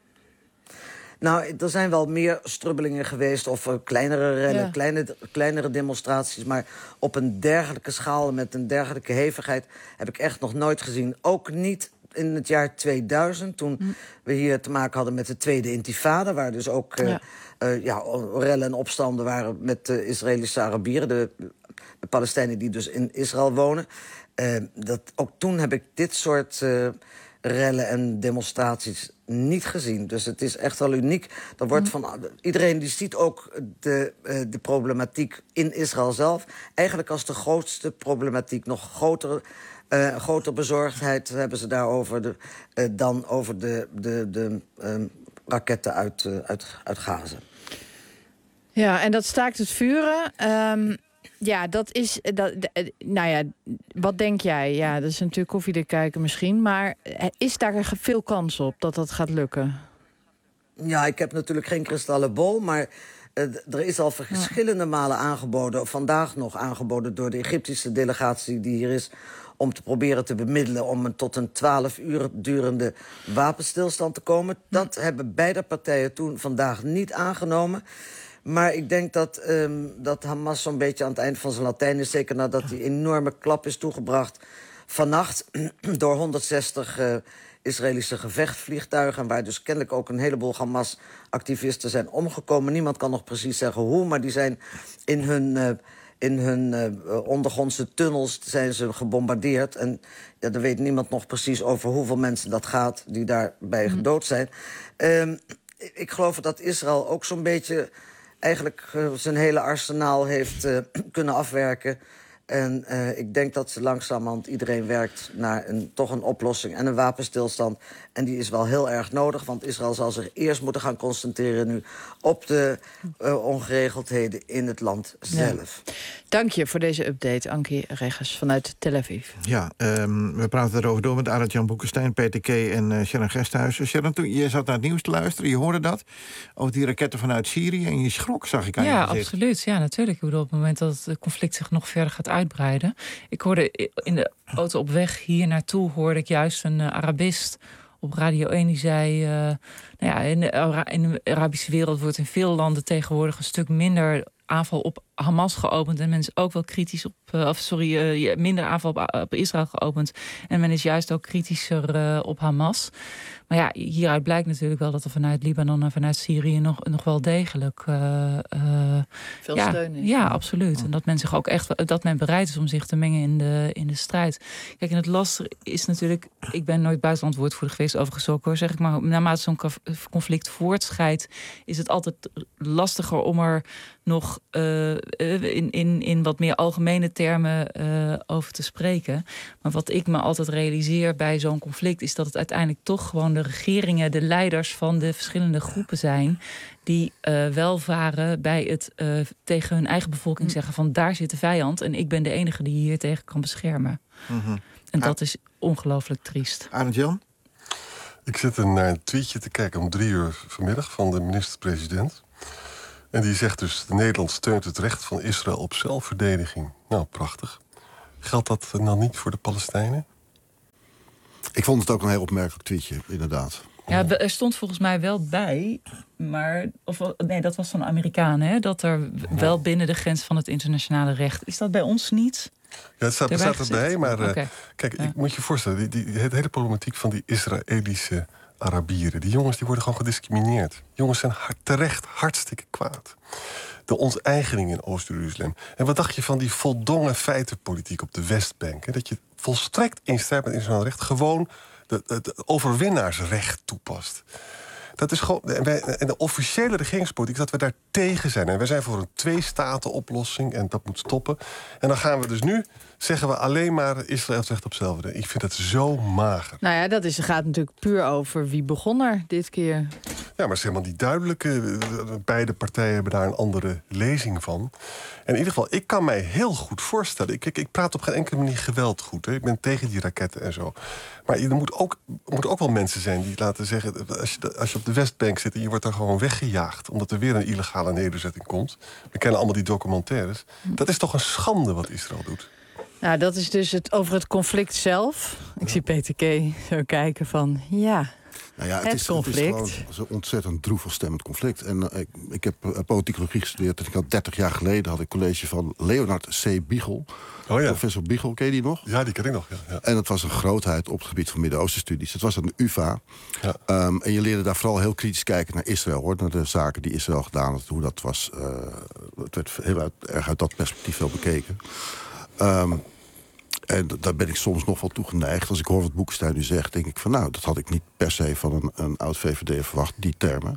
Nou, er zijn wel meer strubbelingen geweest of kleinere rellen, kleinere demonstraties. Maar op een dergelijke schaal, met een dergelijke hevigheid, heb ik echt nog nooit gezien. Ook niet in het jaar 2000, toen we hier te maken hadden met de Tweede Intifada, waar dus ook rellen en opstanden waren met de Israëlische Arabieren, de Palestijnen die dus in Israël wonen. Ook toen heb ik dit soort rellen en demonstraties niet gezien. Dus het is echt wel uniek. Er wordt iedereen die ziet ook de problematiek in Israël zelf eigenlijk als de grootste problematiek. Nog grotere bezorgdheid hebben ze daarover dan over de raketten uit Gaza.
Ja, en dat staakt het vuren. Dat is... wat denk jij? Ja, dat is natuurlijk koffiedik kijken misschien. Maar is daar veel kans op dat dat gaat lukken?
Ja, ik heb natuurlijk geen kristallenbol, maar er is al verschillende malen aangeboden, vandaag nog aangeboden door de Egyptische delegatie die hier is, om te proberen te bemiddelen om tot een 12 uur durende wapenstilstand te komen. Dat hebben beide partijen toen vandaag niet aangenomen. Maar ik denk dat Hamas zo'n beetje aan het eind van zijn Latijn is, zeker nadat die enorme klap is toegebracht vannacht door 160 Israëlische gevechtsvliegtuigen, waar dus kennelijk ook een heleboel Hamas-activisten zijn omgekomen. Niemand kan nog precies zeggen hoe, maar die zijn in hun ondergrondse tunnels zijn ze gebombardeerd. En daar weet niemand nog precies over hoeveel mensen dat gaat die daarbij gedood zijn. Ik geloof dat Israël ook zo'n beetje eigenlijk zijn hele arsenaal heeft kunnen afwerken. En ik denk dat ze langzamerhand iedereen werkt naar toch een oplossing en een wapenstilstand. En die is wel heel erg nodig, want Israël zal zich eerst moeten gaan concentreren nu op de ongeregeldheden in het land zelf.
Ja. Dank je voor deze update, Ankie Regers vanuit Tel Aviv.
Ja, we praten erover door met Arend-Jan Boekenstein, Peter K. en Sharon Gesthuizen. Sharon, toen je zat naar het nieuws te luisteren, je hoorde dat over die raketten vanuit Syrië en je schrok, zag ik aan je gezicht.
Ja, absoluut. Ja, natuurlijk. Ik bedoel, op het moment dat het conflict zich nog verder gaat uitbreiden. Ik hoorde in de auto op weg hier naartoe, hoorde ik juist een Arabist op Radio 1 die zei, in de Arabische wereld wordt in veel landen tegenwoordig een stuk minder aanval op Hamas geopend. En men is ook wel kritisch minder aanval op Israël geopend. En men is juist ook kritischer op Hamas. Maar ja, hieruit blijkt natuurlijk wel dat er vanuit Libanon en vanuit Syrië nog wel degelijk
veel steun is.
Ja, absoluut. En dat men zich ook echt dat men bereid is om zich te mengen in de strijd. Kijk, en het lastige is natuurlijk, ik ben nooit buitenlandwoordvoerder geweest overigens ook hoor, zeg ik, maar naarmate zo'n conflict voortschrijdt, is het altijd lastiger om er nog in wat meer algemene termen over te spreken. Maar wat ik me altijd realiseer bij zo'n conflict is dat het uiteindelijk toch gewoon de regeringen, de leiders van de verschillende groepen zijn die welvaren bij het tegen hun eigen bevolking zeggen van daar zit de vijand en ik ben de enige die hier tegen kan beschermen. Mm-hmm. En dat is ongelooflijk triest.
Arend Jan?
Ik zit naar een tweetje te kijken om 3:00 vanmiddag van de minister-president. En die zegt dus, Nederland steunt het recht van Israël op zelfverdediging. Nou, prachtig. Geldt dat dan niet voor de Palestijnen?
Ik vond het ook een heel opmerkelijk tweetje, inderdaad.
Ja, er stond volgens mij wel bij, maar dat was van Amerikanen, hè, dat er wel binnen de grens van het internationale recht. Is dat bij ons niet?
Ja, het staat erbij, maar kijk, ik moet je voorstellen, die hele problematiek van die Israëlische Arabieren, die jongens die worden gewoon gediscrimineerd. Jongens zijn terecht hartstikke kwaad. De onteigening in Oost-Jeruzalem. En wat dacht je van die voldongen feitenpolitiek op de Westbank? Hè? Dat je volstrekt in strijd met internationaal recht gewoon het overwinnaarsrecht toepast. Dat is gewoon. En de officiële regeringspolitiek is dat we daar tegen zijn. En wij zijn voor een 2-staten-oplossing en dat moet stoppen. En dan gaan we dus nu, zeggen we alleen maar Israël heeft recht op zelfverdediging. Ik vind dat zo mager.
Nou ja, gaat natuurlijk puur over wie begon er dit keer.
Ja, maar het is helemaal niet duidelijk. Beide partijen hebben daar een andere lezing van. En in ieder geval, ik kan mij heel goed voorstellen. Ik praat op geen enkele manier geweld goed. Hè. Ik ben tegen die raketten en zo. Maar er moeten ook wel mensen zijn die laten zeggen, als je op de Westbank zit en je wordt daar gewoon weggejaagd omdat er weer een illegale nederzetting komt. We kennen allemaal die documentaires. Dat is toch een schande wat Israël doet.
Nou, dat is dus over het conflict zelf. Ik zie Peter K. zo kijken van, het is
gewoon een ontzettend droevelstemmend conflict. En ik heb politicologie gestudeerd. En ik had 30 jaar geleden had ik college van Leonard C. Biegel. Oh ja. Professor Biegel, ken je die nog?
Ja, die ken ik nog. Ja.
En dat was een grootheid op het gebied van Midden-Oosten-studies. Het was aan de UvA. Ja. En je leerde daar vooral heel kritisch kijken naar Israël, hoor. Naar de zaken die Israël gedaan had, hoe dat was. Het werd heel erg uit dat perspectief wel bekeken. En daar ben ik soms nog wel toe geneigd. Als ik hoor wat Boekenstein nu zegt, denk ik van dat had ik niet per se van een oud VVD'er verwacht, die termen.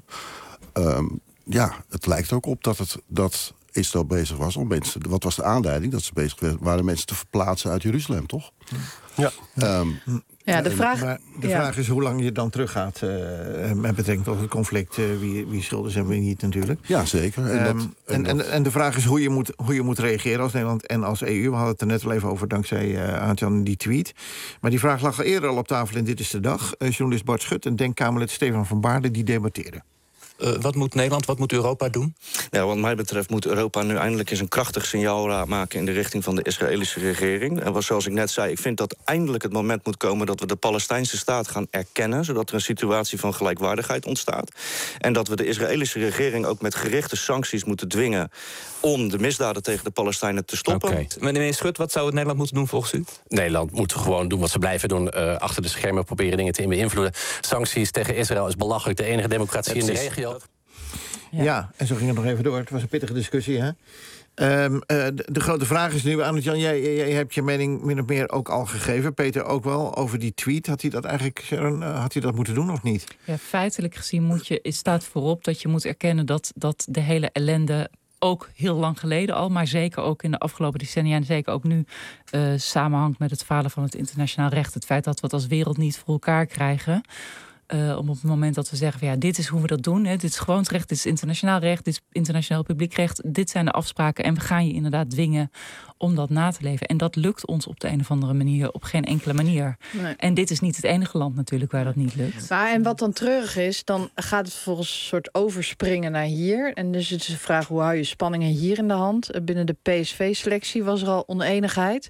Het lijkt ook op dat Israël bezig was om mensen. Wat was de aanleiding? Dat ze bezig waren mensen te verplaatsen uit Jeruzalem, toch?
Ja.
De
vraag is hoe lang je dan teruggaat met betrekking tot het conflict. Wie schuldig zijn, wie niet natuurlijk.
Ja, zeker.
En de vraag is hoe je moet reageren als Nederland en als EU. We hadden het er net al even over dankzij Aart-Jan die tweet. Maar die vraag lag al eerder op tafel in Dit is de Dag. Journalist Bart Schut en Denkkamerlid Stefan van Baarden die debatteren.
Wat moet Nederland, wat moet Europa doen?
Ja, wat mij betreft moet Europa nu eindelijk eens een krachtig signaal maken in de richting van de Israëlische regering. En zoals ik net zei, ik vind dat eindelijk het moment moet komen dat we de Palestijnse staat gaan erkennen, zodat er een situatie van gelijkwaardigheid ontstaat. En dat we de Israëlische regering ook met gerichte sancties moeten dwingen om de misdaden tegen de Palestijnen te stoppen.
Oké. Meneer Schut, wat zou Nederland moeten doen volgens u?
Nederland moet gewoon doen wat ze blijven doen. Achter de schermen proberen dingen te beïnvloeden. Sancties tegen Israël is belachelijk. De enige democratie in de regio.
Ja, en zo ging het nog even door. Het was een pittige discussie, hè? De grote vraag is nu, Arend-Jan, jij hebt je mening min of meer ook al gegeven. Peter ook wel, over die tweet. Had hij dat eigenlijk, Sharon, had hij dat moeten doen of niet?
Ja, feitelijk gezien staat voorop dat je moet erkennen dat de hele ellende ook heel lang geleden al, maar zeker ook in de afgelopen decennia en zeker ook nu samenhangt met het falen van het internationaal recht. Het feit dat we het als wereld niet voor elkaar krijgen. Om op het moment dat we zeggen van dit is hoe we dat doen. Hè, dit is gewoon recht, dit is internationaal recht, dit is internationaal publiekrecht. Dit zijn de afspraken en we gaan je inderdaad dwingen om dat na te leven. En dat lukt ons op de een of andere manier, op geen enkele manier. Nee. En dit is niet het enige land natuurlijk waar dat niet lukt.
Maar en wat dan treurig is, dan gaat het vervolgens een soort overspringen naar hier. En dus het is de vraag, hoe hou je spanningen hier in de hand? Binnen de PSV-selectie was er al oneenigheid.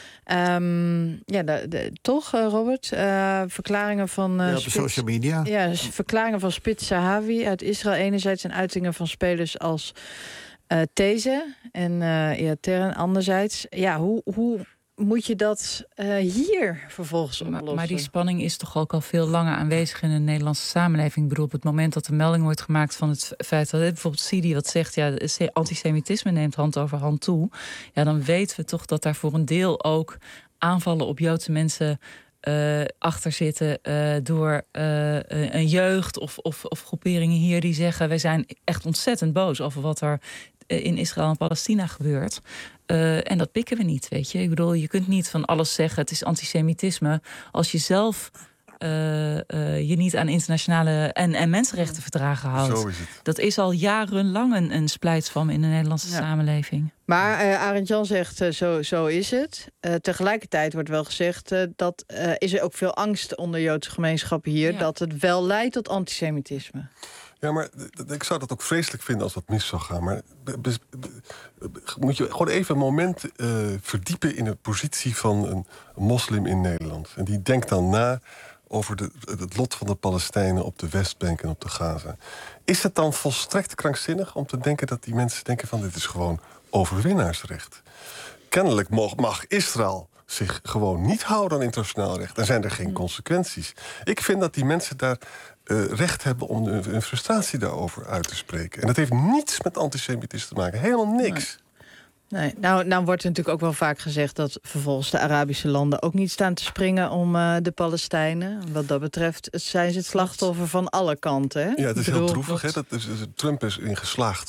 Toch, Robert? Verklaringen van
op de social media.
Ja, verklaringen van Spitz Zahavi uit Israël enerzijds en uitingen van spelers als These en Tern anderzijds. Ja, hoe moet je dat hier vervolgens oplossen?
Maar die spanning is toch ook al veel langer aanwezig in de Nederlandse samenleving. Ik bedoel, op het moment dat de melding wordt gemaakt van het feit dat bijvoorbeeld Sidi wat zegt, ja, antisemitisme neemt hand over hand toe. Ja, dan weten we toch dat daar voor een deel ook aanvallen op Joodse mensen achter zitten door een jeugd of groeperingen hier die zeggen, wij zijn echt ontzettend boos over wat er in Israël en Palestina gebeurt. En dat pikken we niet, weet je. Ik bedoel, je kunt niet van alles zeggen, het is antisemitisme, als je zelf je niet aan internationale en mensenrechtenverdragen houdt.
Zo is het.
Dat is al jarenlang een splijtswam in de Nederlandse samenleving.
Maar Arend Jan zegt, zo is het. Tegelijkertijd wordt wel gezegd, dat is er ook veel angst onder Joodse gemeenschappen hier, dat het wel leidt tot antisemitisme.
Ja, maar ik zou dat ook vreselijk vinden als dat mis zou gaan. Maar moet je gewoon even een moment verdiepen in de positie van een moslim in Nederland. En die denkt dan na over het lot van de Palestijnen op de Westbank en op de Gaza. Is het dan volstrekt krankzinnig om te denken dat die mensen denken van dit is gewoon overwinnaarsrecht? Kennelijk mag Israël zich gewoon niet houden aan internationaal recht. Dan zijn er geen consequenties. Ik vind dat die mensen daar recht hebben om hun frustratie daarover uit te spreken. En dat heeft niets met antisemitisme te maken. Helemaal niks.
Nee. Nou wordt er natuurlijk ook wel vaak gezegd dat vervolgens de Arabische landen ook niet staan te springen om de Palestijnen. Wat dat betreft zijn ze het slachtoffer van alle kanten. Hè?
Ja, het is heel droevig. Hè? Trump is in geslaagd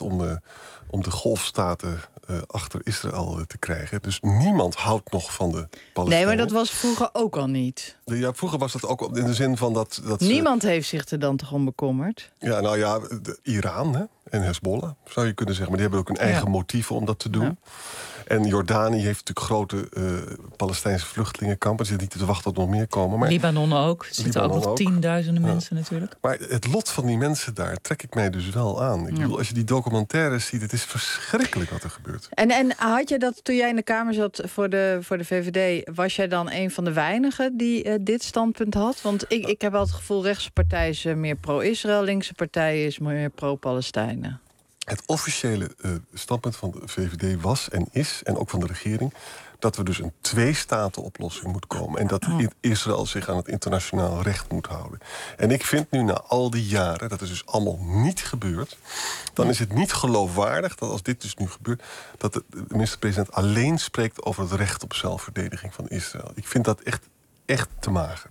om de golfstaten achter Israël te krijgen. Dus niemand houdt nog van de Palestijnen.
Nee, maar dat was vroeger ook al niet.
Ja, vroeger was dat ook in de zin van dat
niemand heeft zich er dan toch om bekommerd?
Ja, nou ja, Iran hè, en Hezbollah zou je kunnen zeggen. Maar die hebben ook hun eigen motieven om dat te doen. Ja. En Jordanië heeft natuurlijk grote Palestijnse vluchtelingenkampen. Ze zitten niet te wachten tot er nog meer komen. Maar
Libanon ook. Er zitten ook nog tienduizenden mensen natuurlijk.
Maar het lot van die mensen daar trek ik mij dus wel aan. Ik bedoel, als je die documentaires ziet, het is verschrikkelijk wat er gebeurt.
En had je dat toen jij in de Kamer zat voor de VVD, was jij dan een van de weinigen die dit standpunt had? Want ik heb wel het gevoel, rechtse partij is meer pro-Israël, linkse partij is meer pro-Palestijnen.
Het officiële standpunt van de VVD was en is, en ook van de regering, dat we dus een twee-staten-oplossing moet komen. En dat Israël zich aan het internationaal recht moet houden. En ik vind nu na al die jaren, dat is dus allemaal niet gebeurd, dan is het niet geloofwaardig dat als dit dus nu gebeurt, dat de minister-president alleen spreekt over het recht op zelfverdediging van Israël. Ik vind dat echt te mager.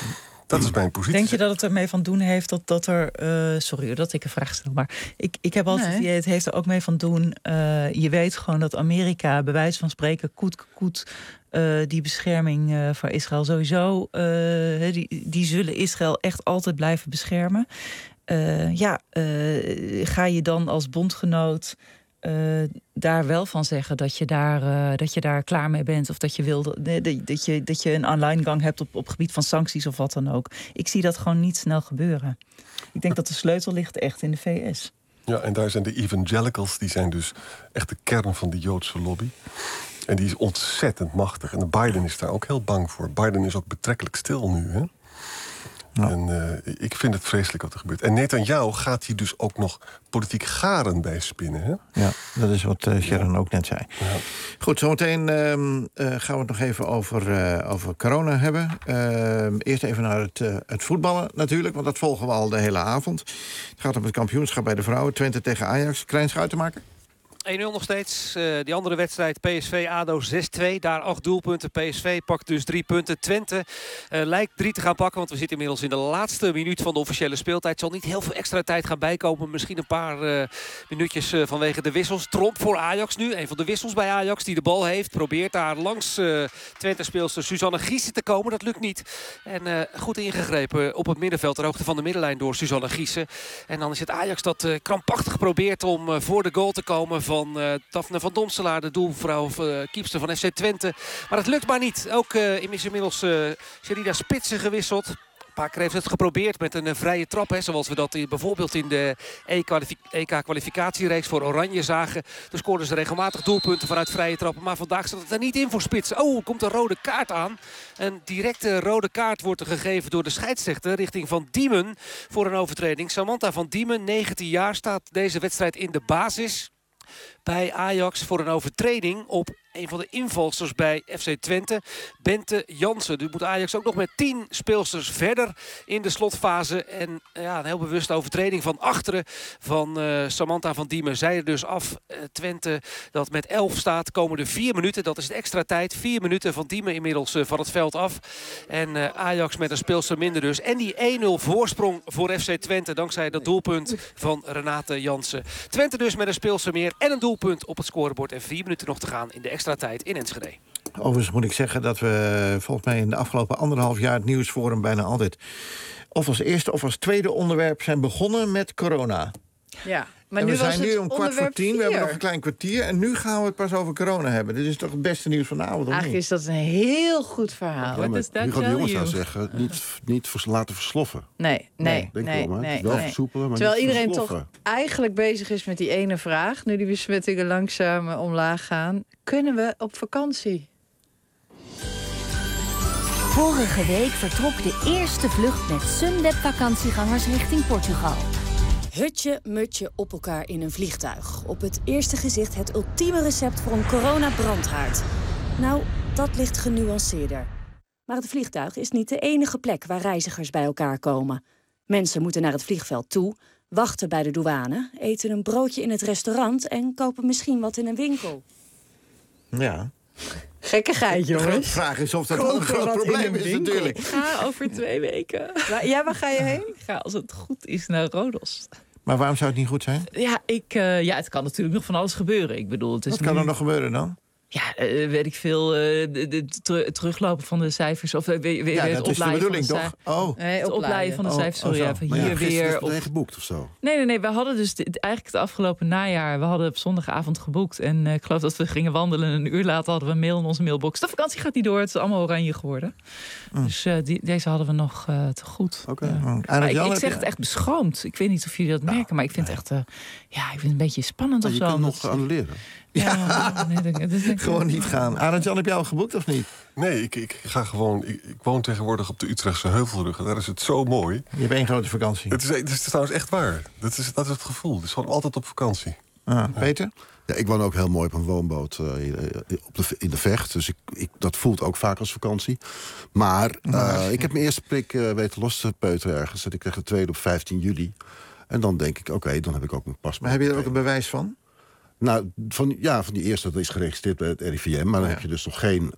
Dat is mijn positie.
Denk je dat het ermee van doen heeft dat er... sorry dat ik een vraag stel, maar ik heb altijd het idee, het heeft er ook mee van doen. Je weet gewoon dat Amerika, bij wijze van spreken, die bescherming voor Israël sowieso, die zullen Israël echt altijd blijven beschermen. Ga je dan als bondgenoot daar wel van zeggen dat je daar klaar mee bent, of dat je wil dat je een online gang hebt op gebied van sancties of wat dan ook. Ik zie dat gewoon niet snel gebeuren. Ik denk dat de sleutel ligt echt in de VS.
Ja, en daar zijn de evangelicals, die zijn dus echt de kern van de Joodse lobby. En die is ontzettend machtig. En Biden is daar ook heel bang voor. Biden is ook betrekkelijk stil nu, hè? Ja. En ik vind het vreselijk wat er gebeurt. En Netanyahu gaat hier dus ook nog politiek garen bij spinnen. Hè?
Ja, dat is wat Sharon ook net zei. Ja. Goed, zometeen gaan we het nog even over corona hebben. Eerst even naar het voetballen natuurlijk, want dat volgen we al de hele avond. Het gaat om het kampioenschap bij de vrouwen. Twente tegen Ajax. Krijn Schuitenmaker.
1-0 nog steeds. Die andere wedstrijd, PSV-ADO 6-2. Daar 8 doelpunten. PSV pakt dus 3 punten. Twente lijkt 3 te gaan pakken. Want we zitten inmiddels in de laatste minuut van de officiële speeltijd. Zal niet heel veel extra tijd gaan bijkomen. Misschien een paar minuutjes vanwege de wissels. Tromp voor Ajax nu. Een van de wissels bij Ajax die de bal heeft. Probeert daar langs Twente-speelster Suzanne Giese te komen. Dat lukt niet. En goed ingegrepen op het middenveld. Ter hoogte van de middenlijn door Suzanne Giese. En dan is het Ajax dat krampachtig probeert om voor de goal te komen van Daphne van Domselaar, de doelvrouw keepster van FC Twente. Maar het lukt maar niet. Ook is inmiddels Sherida Spitsen gewisseld. Een paar keer heeft het geprobeerd met een vrije trap. Hè, zoals we dat bijvoorbeeld in de EK-kwalificatiereeks voor Oranje zagen. Toen scoorden ze regelmatig doelpunten vanuit vrije trappen. Maar vandaag zat het er niet in voor Spitsen. Oh, er komt een rode kaart aan. Een directe rode kaart wordt er gegeven door de scheidsrechter richting Van Diemen voor een overtreding. Samantha Van Diemen, 19 jaar, staat deze wedstrijd in de basis. bij Ajax voor een overtreding op een van de invalsters bij FC Twente, Bente Jansen. Nu moet Ajax ook nog met 10 speelsters verder in de slotfase. En een heel bewuste overtreding van achteren van Samantha van Diemen. Zij er dus af. Twente dat met 11 staat, komen de 4 minuten. Dat is de extra tijd. 4 minuten van Diemen inmiddels van het veld af. En Ajax met een speelster minder dus. En die 1-0 voorsprong voor FC Twente dankzij dat doelpunt van Renate Jansen. Twente dus met een speelster meer en een doelpunt op het scorebord. En 4 minuten nog te gaan in de extra tijd in Enschede.
Overigens moet ik zeggen dat we volgens mij in de afgelopen 1,5 jaar het nieuwsforum bijna altijd of als eerste of als tweede onderwerp zijn begonnen met corona.
Ja, maar
en
nu
we zijn nu om 9:15.
4.
We hebben nog een klein kwartier en nu gaan we het pas over corona hebben. Dit is toch het beste nieuws van de avond?
Eigenlijk is dat een heel goed verhaal.
Ja, Hugo de Jonge zou zeggen, niet laten versloffen.
Nee.
Versoepelen, maar
terwijl
niet
iedereen
versloffen.
toch eigenlijk bezig is met die ene vraag, nu die besmettingen langzaam omlaag gaan. Kunnen we op vakantie?
Vorige week vertrok de eerste vlucht met Sunweb-vakantiegangers richting Portugal.
Hutje, mutje op elkaar in een vliegtuig. Op het eerste gezicht het ultieme recept voor een coronabrandhaard. Nou, dat ligt genuanceerder. Maar het vliegtuig is niet de enige plek waar reizigers bij elkaar komen. Mensen moeten naar het vliegveld toe, wachten bij de douane, eten een broodje in het restaurant en kopen misschien wat in een winkel.
Ja.
Gekkigheid, jongens.
De vraag is of dat wel een groot probleem is natuurlijk.
Ik ga over 2 weken.
Waar ga je heen?
Ik ga, als het goed is, naar Rodos.
Maar waarom zou het niet goed zijn?
Ja, het kan natuurlijk nog van alles gebeuren. Ik bedoel, het is
Wat kan er nog gebeuren dan?
Ja, weet ik veel, teruglopen van de cijfers. Of
dat is de bedoeling, toch?
Het opleiden van de cijfers. Sorry, even hier weer.
Of geboekt of zo?
Nee. We hadden dus eigenlijk het afgelopen najaar. We hadden op zondagavond geboekt. En ik geloof dat we gingen wandelen. En een uur later hadden we een mail in onze mailbox. De vakantie gaat niet door. Het is allemaal oranje geworden. Dus deze hadden we nog te goed. Maar ik zeg het echt beschroomd. Ik weet niet of jullie dat merken. Maar ik vind het echt ik vind het een beetje spannend of
je
zo.
Je kunt nog annuleren.
Gewoon niet gaan. Arend-Jan, heb jij al geboekt of niet?
Nee, ik ga gewoon. Ik woon tegenwoordig op de Utrechtse Heuvelrug. En daar is het zo mooi.
Je hebt 1 grote vakantie.
Het is trouwens echt waar. Dat is het gevoel. Het is gewoon altijd op vakantie.
Peter?
Ja, ik woon ook heel mooi op een woonboot in de Vecht. Dus dat voelt ook vaak als vakantie. Maar ik heb mijn eerste prik weten los te peuteren ergens. Ik kreeg de tweede op 15 juli. En dan denk ik, oké, dan heb ik ook mijn paspoort.
Maar heb je er ook een bewijs van?
Nou, van die eerste, dat is geregistreerd bij het RIVM. Maar dan heb je dus nog geen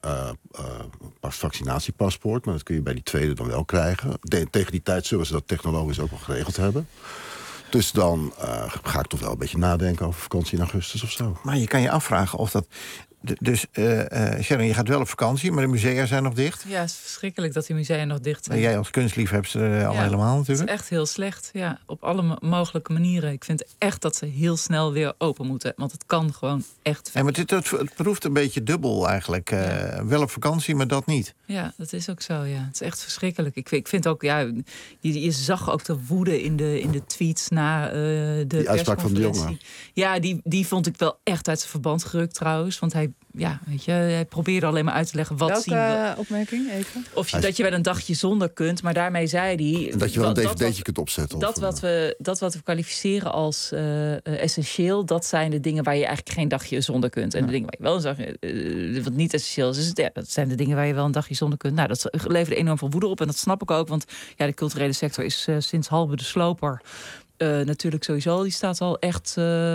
vaccinatiepaspoort. Maar dat kun je bij die tweede dan wel krijgen. Tegen die tijd zullen ze dat technologisch ook wel geregeld hebben. Dus dan ga ik toch wel een beetje nadenken over vakantie in augustus of zo.
Maar je kan je afvragen of dat... Dus Sharon, je gaat wel op vakantie, maar de musea zijn nog dicht.
Ja, het is verschrikkelijk dat die musea nog dicht zijn.
En jij als kunstliefhebster al helemaal natuurlijk.
Het is echt heel slecht, ja. Op alle mogelijke manieren. Ik vind echt dat ze heel snel weer open moeten. Want het kan gewoon echt...
En maar het proeft een beetje dubbel eigenlijk. Wel op vakantie, maar dat niet.
Ja, dat is ook zo, ja. Het is echt verschrikkelijk. Ik vind ook, je zag ook de woede in de tweets na de
die uitspraak van de jongen.
Ja, die vond ik wel echt uit zijn verband gerukt trouwens. Want hij probeerde alleen maar uit te leggen wat zien we.
Welke opmerking even?
Dat je wel een dagje zonder kunt, maar daarmee zei hij...
En dat je wel een dvd'tje kunt opzetten.
Dat wat we kwalificeren als essentieel, dat zijn de dingen waar je eigenlijk geen dagje zonder kunt. En de dingen waar je wel een dagje, wat niet essentieel is, dat zijn de dingen waar je wel een dagje zonder kunt. Nou, dat leverde enorm veel woede op en dat snap ik ook, want de culturele sector is sinds Halbe de Sloper natuurlijk sowieso. Die staat al echt,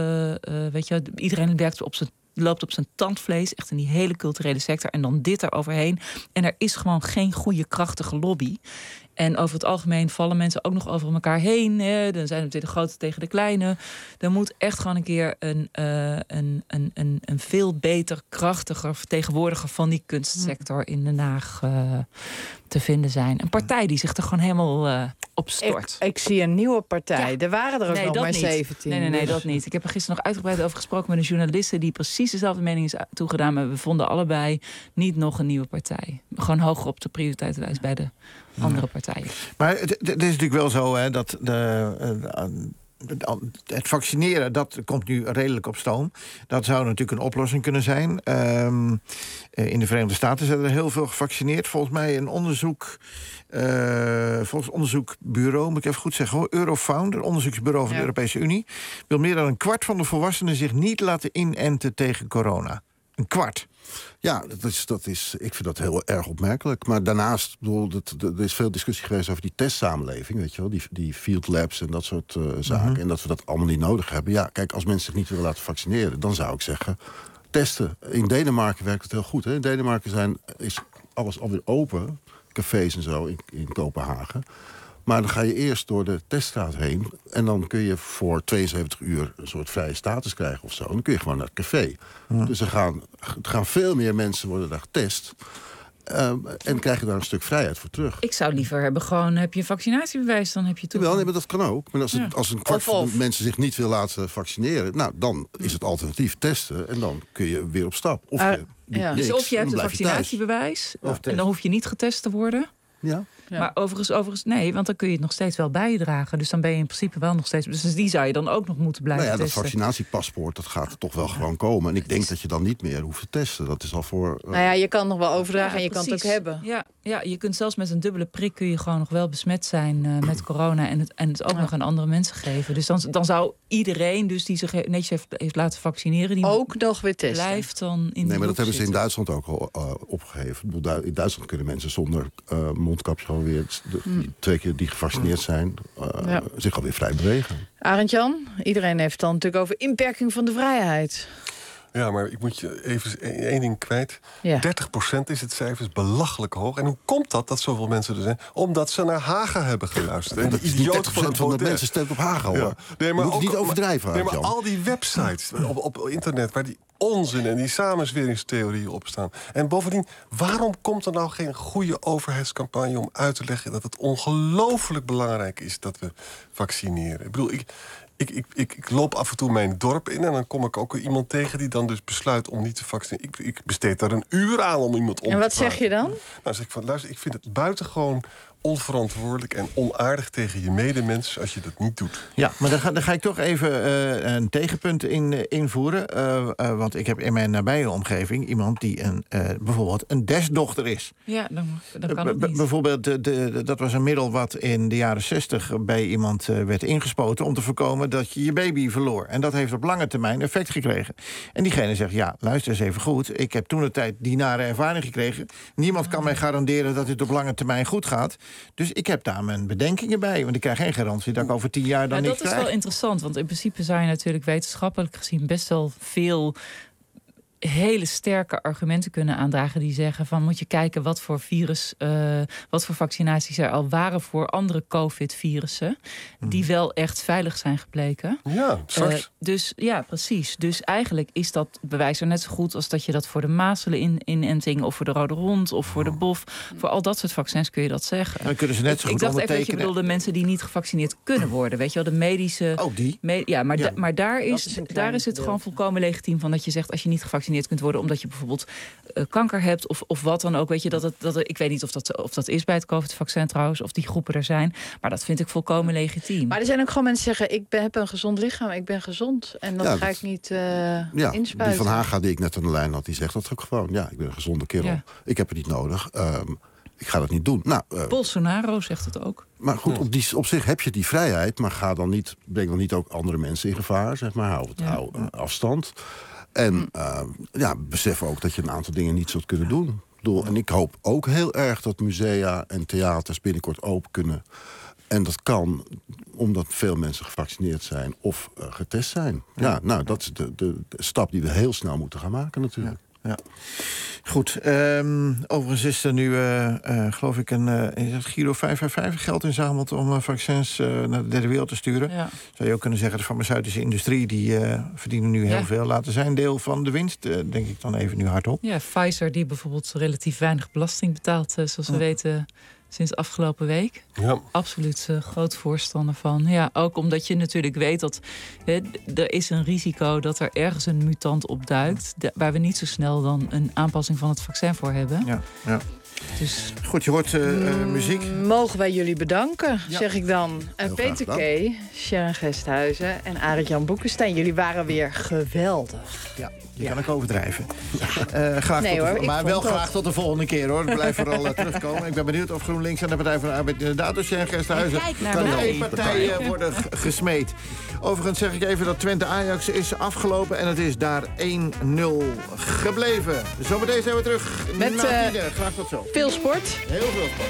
iedereen loopt op zijn tandvlees, echt in die hele culturele sector. En dan dit eroverheen. En er is gewoon geen goede, krachtige lobby. En over het algemeen vallen mensen ook nog over elkaar heen. Hè. Dan zijn het weer de grote tegen de kleine. Er moet echt gewoon een keer een veel beter, krachtiger vertegenwoordiger van die kunstsector in Den Haag te vinden zijn. Een partij die zich er gewoon helemaal op stort.
Ik zie een nieuwe partij. Ja. Er waren er ook nog maar 17.
Nee, dat niet. Ik heb er gisteren nog uitgebreid over gesproken met een journaliste die precies dezelfde mening is toegedaan. Maar we vonden allebei niet nog een nieuwe partij. Gewoon hoger op de prioriteitenlijst bij de andere partijen.
Maar het is natuurlijk wel zo, hè, dat het vaccineren, dat komt nu redelijk op stoom. Dat zou natuurlijk een oplossing kunnen zijn. In de Verenigde Staten zijn er heel veel gevaccineerd. Volgens mij een onderzoek... volgens onderzoekbureau, moet ik even goed zeggen hoor, Eurofound, een onderzoeksbureau van de Europese Unie, wil meer dan een kwart van de volwassenen zich niet laten inenten tegen corona. Een kwart.
Ja, ik vind dat heel erg opmerkelijk. Maar daarnaast, er is veel discussie geweest over die testsamenleving, weet je wel, die field labs en dat soort zaken. En dat we dat allemaal niet nodig hebben. Ja, kijk, als mensen zich niet willen laten vaccineren, dan zou ik zeggen, testen. In Denemarken werkt het heel goed. Hè? In Denemarken is alles alweer open, cafés en zo in Kopenhagen. Maar dan ga je eerst door de teststraat heen en dan kun je voor 72 uur een soort vrije status krijgen of zo. En dan kun je gewoon naar het café. Dus er gaan veel meer mensen worden daar getest. En krijg je daar een stuk vrijheid voor terug.
Ik zou liever hebben heb je een vaccinatiebewijs, dan heb je toegang.
Wel, nee, maar dat kan ook. Maar als een kwart van de mensen zich niet wil laten vaccineren, nou, dan is het alternatief testen en dan kun je weer op stap. Of
dus of je hebt een vaccinatiebewijs en dan hoef je niet getest te worden.
Ja.
Maar overigens, nee, want dan kun je het nog steeds wel bijdragen. Dus dan ben je in principe wel nog steeds... Dus die zou je dan ook nog moeten blijven testen.
Dat vaccinatiepaspoort, dat gaat er toch wel gewoon komen. En ik denk dat je dan niet meer hoeft te testen. Dat is al voor...
je kan nog wel overdragen en je kan het ook hebben.
Ja, je kunt zelfs met een dubbele prik kun je gewoon nog wel besmet zijn met corona. En het ook nog aan andere mensen geven. Dus dan zou iedereen dus die zich netjes heeft laten vaccineren... Die
ook nog weer testen.
Blijft dan in
maar dat hebben ze in Duitsland ook al opgegeven. In Duitsland kunnen mensen zonder mondkapje weer 2 keer die gevaccineerd zijn, zich alweer vrij bewegen.
Arend-Jan, iedereen heeft het dan natuurlijk over inperking van de vrijheid.
Ja, maar ik moet je even één ding kwijt. 30% is het cijfer, is belachelijk hoog. En hoe komt dat zoveel mensen er zijn? Omdat ze naar Haga hebben geluisterd. En
dat is idioot van de mensen stemt op Haga, hoor. Ja.
Nee, maar
moet ook niet overdrijven.
Nee, maar al die websites op internet waar die onzin en die samenzweringstheorieën op staan. En bovendien, waarom komt er nou geen goede overheidscampagne om uit te leggen dat het ongelooflijk belangrijk is dat we vaccineren? Ik bedoel, ik loop af en toe mijn dorp in en dan kom ik ook iemand tegen die dan dus besluit om niet te vaccineren. Ik besteed daar een uur aan om iemand om te
En wat zeg je dan?
Nou, zeg ik van, luister, ik vind het buitengewoon onverantwoordelijk en onaardig tegen je medemens als je dat niet doet.
Ja, maar dan ga ik toch even een tegenpunt invoeren. Want ik heb in mijn nabije omgeving iemand die bijvoorbeeld een desdochter is.
Ja, dan kan het niet.
Bijvoorbeeld, dat was een middel wat in de jaren 60 bij iemand werd ingespoten om te voorkomen dat je baby verloor. En dat heeft op lange termijn effect gekregen. En diegene zegt, ja, luister eens even goed. Ik heb toen de tijd die nare ervaring gekregen. Niemand kan mij garanderen dat dit op lange termijn goed gaat. Dus ik heb daar mijn bedenkingen bij. Want ik krijg geen garantie dat ik over 10 jaar dan niks krijg.
Dat is wel interessant. Want in principe zou je natuurlijk wetenschappelijk gezien best wel veel hele sterke argumenten kunnen aandragen die zeggen van moet je kijken wat voor vaccinaties er al waren voor andere COVID-virussen die wel echt veilig zijn gebleken.
Ja, straks.
Dus ja, precies. Dus eigenlijk is dat bewijs er net zo goed als dat je dat voor de mazelen-inenting of voor de rode hond of voor de bof, voor al dat soort vaccins kun je dat zeggen.
Dan kunnen ze net zo goed
ik dacht even dat je bedoelde mensen die niet gevaccineerd kunnen worden. Weet je wel, de medische...
Oh, die?
Maar daar is het gewoon volkomen legitiem van dat je zegt als je niet gevaccineerd kunt worden omdat je bijvoorbeeld kanker hebt of wat dan ook. Weet je, ik weet niet of dat is bij het COVID-vaccin trouwens, of die groepen er zijn. Maar dat vind ik volkomen legitiem.
Maar er zijn ook gewoon mensen die zeggen, ik heb een gezond lichaam, ik ben gezond. En dan ga ik niet inspuiten.
Die van Haga die ik net aan de lijn had, die zegt dat ook gewoon. Ja, ik ben een gezonde kerel. Ja. Ik heb het niet nodig. Ik ga dat niet doen.
Bolsonaro zegt het ook.
Maar goed, op zich heb je die vrijheid, maar breng dan niet ook andere mensen in gevaar, zeg maar. Hou afstand. En besef ook dat je een aantal dingen niet zult kunnen doen. En ik hoop ook heel erg dat musea en theaters binnenkort open kunnen. En dat kan omdat veel mensen gevaccineerd zijn of getest zijn. Ja, nou, dat is de stap die we heel snel moeten gaan maken natuurlijk.
Ja. Goed, overigens is er nu, geloof ik, een Giro 555 geld inzameld om vaccins naar de derde wereld te sturen. Ja. Zou je ook kunnen zeggen, de farmaceutische industrie, die verdienen nu heel veel. Laten zijn deel van de winst, denk ik dan even nu hardop.
Ja, Pfizer die bijvoorbeeld relatief weinig belasting betaalt, zoals we weten, sinds afgelopen week.
Ja.
Absoluut groot voorstander van. Ja, ook omdat je natuurlijk weet dat er is een risico dat er ergens een mutant opduikt, waar we niet zo snel dan een aanpassing van het vaccin voor hebben.
Ja. Dus... Goed, je hoort muziek.
Mogen wij jullie bedanken,
Ja.
zeg ik dan. Peter K., Sharon Gesthuizen en Arend-Jan Boekenstein. Jullie waren weer geweldig.
Ja, je kan ook overdrijven. Graag
Nee,
tot
hoor, ik
maar
vond
wel
dat.
graag tot de volgende keer, hoor. Blijf vooral terugkomen. Ik ben benieuwd of GroenLinks en de Partij van de Arbeid inderdaad door Sharon Gesthuizen kan één partij worden gesmeed. Overigens zeg ik even dat Twente-Ajax is afgelopen en het is daar 1-0 gebleven. Zometeen zijn we terug
Met,
na 10. Graag tot zo.
Veel sport.
Heel veel sport.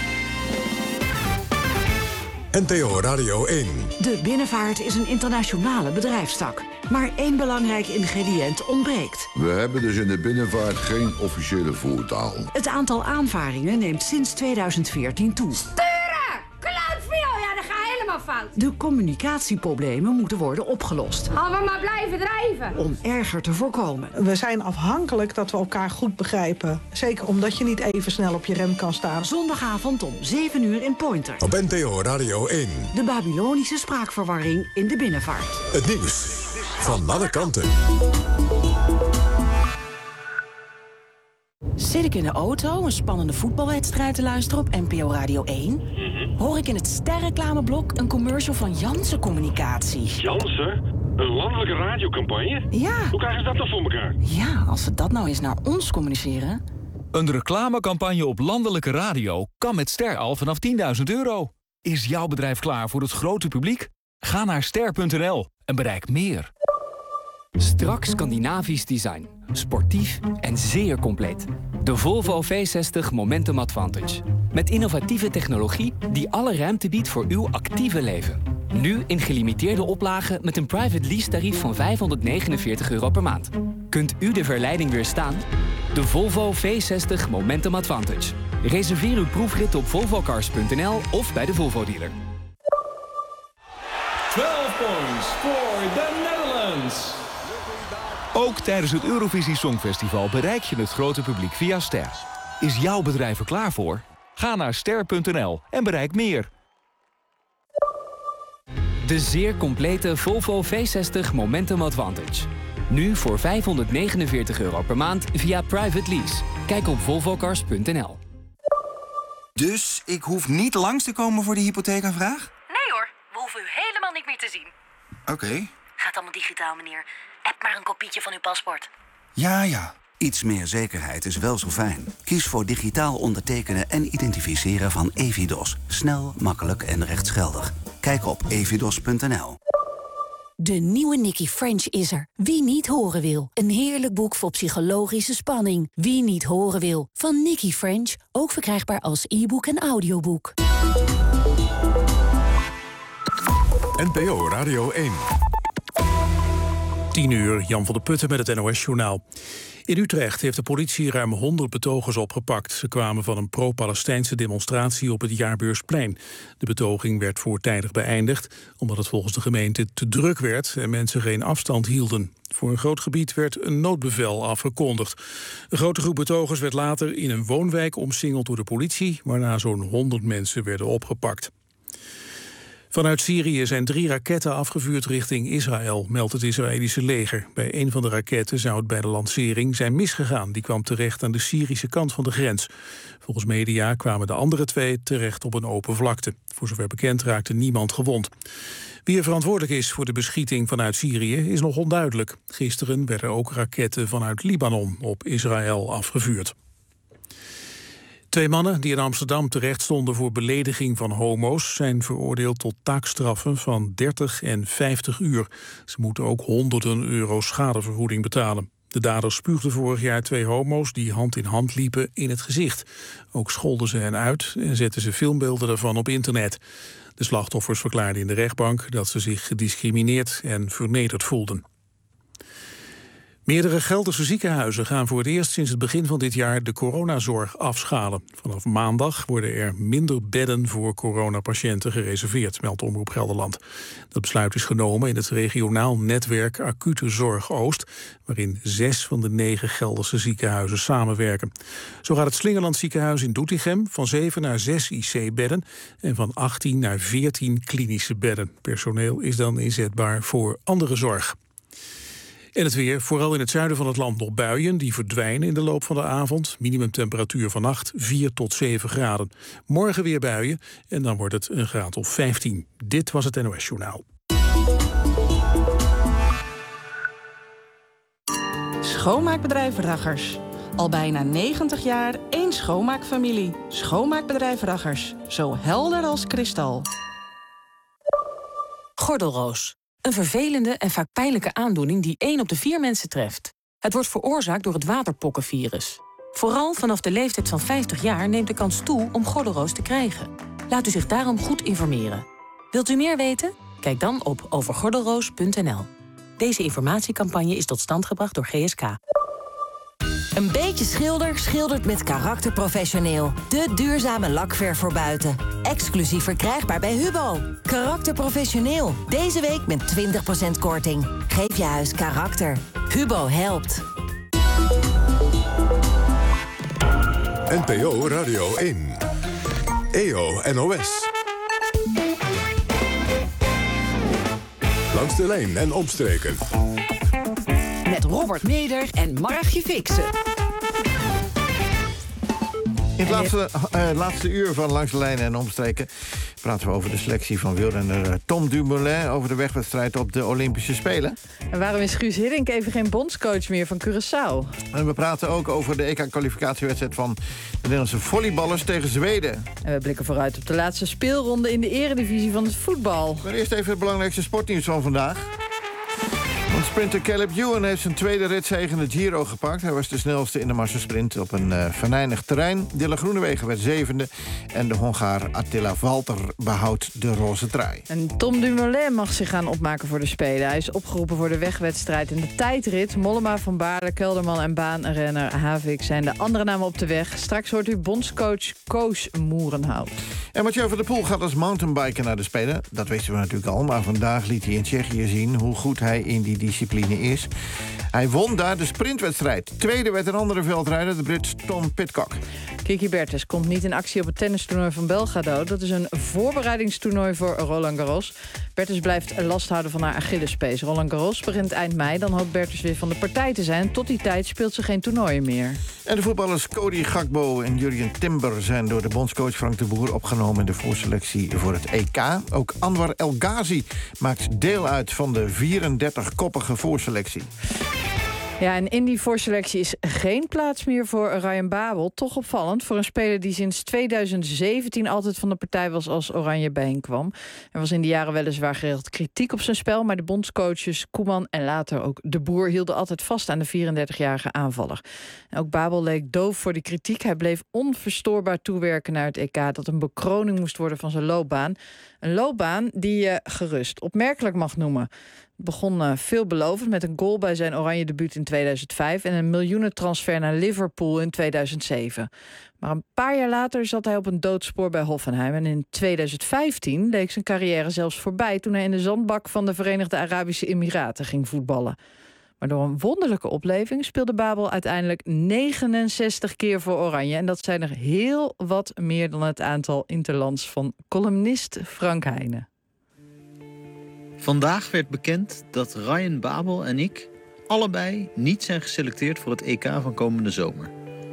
NPO Radio 1.
De binnenvaart is een internationale bedrijfstak. Maar één belangrijk ingrediënt ontbreekt.
We hebben dus in de binnenvaart geen officiële voertaal.
Het aantal aanvaringen neemt sinds 2014 toe.
Geluidviool, ja, dat gaat helemaal fout.
De communicatieproblemen moeten worden opgelost.
Gaan we maar blijven drijven.
Om erger te voorkomen.
We zijn afhankelijk dat we elkaar goed begrijpen. Zeker omdat je niet even snel op je rem kan staan.
Zondagavond om 7 uur in Pointer.
Op NPO Radio 1.
De Babylonische spraakverwarring in de binnenvaart.
Het nieuws van alle kanten.
Zit ik in de auto een spannende voetbalwedstrijd te luisteren op NPO Radio 1? Hoor ik in het sterreclameblok een commercial van Janssen Communicatie?
Janssen? Een landelijke radiocampagne?
Ja.
Hoe krijgen ze dat toch voor elkaar?
Ja, als ze dat nou eens naar ons communiceren.
Een reclamecampagne op landelijke radio kan met Ster al vanaf €10.000. Is jouw bedrijf klaar voor het grote publiek? Ga naar ster.nl en bereik meer.
Strak Scandinavisch design. Sportief en zeer compleet. De Volvo V60 Momentum Advantage. Met innovatieve technologie die alle ruimte biedt voor uw actieve leven. Nu in gelimiteerde oplagen met een private lease tarief van €549 per maand. Kunt u de verleiding weerstaan? De Volvo V60 Momentum Advantage. Reserveer uw proefrit op volvocars.nl of bij de Volvo dealer.
12 points for the Netherlands. Ook tijdens het Eurovisie Songfestival bereik je het grote publiek via Ster. Is jouw bedrijf er klaar voor? Ga naar ster.nl en bereik meer.
De zeer complete Volvo V60 Momentum Advantage. Nu voor €549 per maand via private lease. Kijk op volvocars.nl.
Dus ik hoef niet langs te komen voor de hypotheekaanvraag?
Nee hoor, we hoeven u helemaal niet meer te zien.
Oké.
Gaat allemaal digitaal, meneer. App maar een kopietje van uw paspoort.
Ja.
Iets meer zekerheid is wel zo fijn. Kies voor digitaal ondertekenen en identificeren van Evidos. Snel, makkelijk en rechtsgeldig. Kijk op evidos.nl.
De nieuwe Nicky French is er. Wie niet horen wil. Een heerlijk boek vol psychologische spanning. Wie niet horen wil. Van Nicky French. Ook verkrijgbaar als e-book en audioboek.
NPO Radio 1.
10 uur, Jan van der Putten met het NOS-journaal. In Utrecht heeft de politie ruim 100 betogers opgepakt. Ze kwamen van een pro-Palestijnse demonstratie op het Jaarbeursplein. De betoging werd voortijdig beëindigd, omdat het volgens de gemeente te druk werd en mensen geen afstand hielden. Voor een groot gebied werd een noodbevel afgekondigd. Een grote groep betogers werd later in een woonwijk omsingeld door de politie, waarna zo'n 100 mensen werden opgepakt. Vanuit Syrië zijn 3 raketten afgevuurd richting Israël, meldt het Israëlische leger. Bij een van de raketten zou het bij de lancering zijn misgegaan. Die kwam terecht aan de Syrische kant van de grens. Volgens media kwamen de andere 2 terecht op een open vlakte. Voor zover bekend raakte niemand gewond. Wie er verantwoordelijk is voor de beschieting vanuit Syrië is nog onduidelijk. Gisteren werden ook raketten vanuit Libanon op Israël afgevuurd. 2 mannen die in Amsterdam terecht stonden voor belediging van homo's zijn veroordeeld tot taakstraffen van 30 en 50 uur. Ze moeten ook honderden euro schadevergoeding betalen. De daders spuugden vorig jaar 2 homo's die hand in hand liepen in het gezicht. Ook scholden ze hen uit en zetten ze filmbeelden daarvan op internet. De slachtoffers verklaarden in de rechtbank dat ze zich gediscrimineerd en vernederd voelden. Meerdere Gelderse ziekenhuizen gaan voor het eerst sinds het begin van dit jaar de coronazorg afschalen. Vanaf maandag worden er minder bedden voor coronapatiënten gereserveerd, meldt Omroep Gelderland. Dat besluit is genomen in het regionaal netwerk Acute Zorg Oost, waarin 6 van de 9 Gelderse ziekenhuizen samenwerken. Zo gaat het Slingerland ziekenhuis in Doetinchem van 7 naar 6 IC-bedden en van 18 naar 14 klinische bedden. Personeel is dan inzetbaar voor andere zorg. En het weer, vooral in het zuiden van het land nog buien. Die verdwijnen in de loop van de avond. Minimumtemperatuur vannacht 4 tot 7 graden. Morgen weer buien en dan wordt het een graad of 15. Dit was het NOS Journaal.
Schoonmaakbedrijf Raggers. Al bijna 90 jaar één schoonmaakfamilie. Schoonmaakbedrijf Raggers. Zo helder als kristal.
Gordelroos. Een vervelende en vaak pijnlijke aandoening die 1 op de 4 mensen treft. Het wordt veroorzaakt door het waterpokkenvirus. Vooral vanaf de leeftijd van 50 jaar neemt de kans toe om gordelroos te krijgen. Laat u zich daarom goed informeren. Wilt u meer weten? Kijk dan op overgordelroos.nl. Deze informatiecampagne is tot stand gebracht door GSK.
Een beetje schilder schildert met karakter professioneel. De duurzame lakverf voor buiten. Exclusief verkrijgbaar bij Hubo. Karakter professioneel. Deze week met 20% korting. Geef je huis karakter. Hubo helpt.
NPO Radio 1. EO NOS. Langs de lijn en omstreken.
Met Robert Meder en Margje Fixen.
In het laatste uur van Langs de Lijnen en Omstreken praten we over de selectie van wielrenner Tom Dumoulin over de wegwedstrijd op de Olympische Spelen.
En waarom is Guus Hiddink even geen bondscoach meer van Curaçao?
En we praten ook over de EK-kwalificatiewedstrijd van de Nederlandse volleyballers tegen Zweden.
En we blikken vooruit op de laatste speelronde in de eredivisie van het voetbal.
Maar eerst even het belangrijkste sportnieuws van vandaag. Want sprinter Caleb Ewan heeft zijn tweede ritzege in de Giro gepakt. Hij was de snelste in de massasprint op een venijnig terrein. Dylan Groenewegen werd 7e en de Hongaar Attila Valter behoudt de roze trui.
En Tom Dumoulin mag zich gaan opmaken voor de Spelen. Hij is opgeroepen voor de wegwedstrijd in de tijdrit. Mollema, Van Baarle, Kelderman en baanrenner Havik zijn de andere namen op de weg. Straks hoort u bondscoach Koos Moerenhout.
En Mathieu van der Poel gaat als mountainbiker naar de Spelen. Dat wisten we natuurlijk al, maar vandaag liet hij in Tsjechië zien hoe goed hij in die discipline is. Hij won daar de sprintwedstrijd. Tweede werd een andere veldrijder, de Brit Tom Pidcock.
Kiki Bertens komt niet in actie op het tennistoernooi van Belgrado. Dat is een voorbereidingstoernooi voor Roland Garros. Bertens blijft last houden van haar Achillespees. Roland Garros begint eind mei. Dan hoopt Bertens weer van de partij te zijn. Tot die tijd speelt ze geen toernooien meer.
En de voetballers Cody Gakpo en Jurjen Timber zijn door de bondscoach Frank de Boer opgenomen in de voorselectie voor het EK. Ook Anwar El Ghazi maakt deel uit van de 34-koppige voorselectie.
Ja, en in die voorselectie is geen plaats meer voor Ryan Babel. Toch opvallend voor een speler die sinds 2017 altijd van de partij was als Oranje bijeenkwam. Er was in die jaren weliswaar geregeld kritiek op zijn spel, maar de bondscoaches Koeman en later ook de Boer hielden altijd vast aan de 34-jarige aanvaller. En ook Babel leek doof voor de kritiek. Hij bleef onverstoorbaar toewerken naar het EK dat een bekroning moest worden van zijn loopbaan. Een loopbaan die je gerust opmerkelijk mag noemen. Het begon veelbelovend met een goal bij zijn oranje debuut in 2005... en een miljoenentransfer naar Liverpool in 2007. Maar een paar jaar later zat hij op een doodspoor bij Hoffenheim. En in 2015 leek zijn carrière zelfs voorbij toen hij in de zandbak van de Verenigde Arabische Emiraten ging voetballen. Maar door een wonderlijke opleving speelde Babel uiteindelijk 69 keer voor Oranje. En dat zijn er heel wat meer dan het aantal interlands van columnist Frank Heijnen.
Vandaag werd bekend dat Ryan Babel en ik allebei niet zijn geselecteerd voor het EK van komende zomer.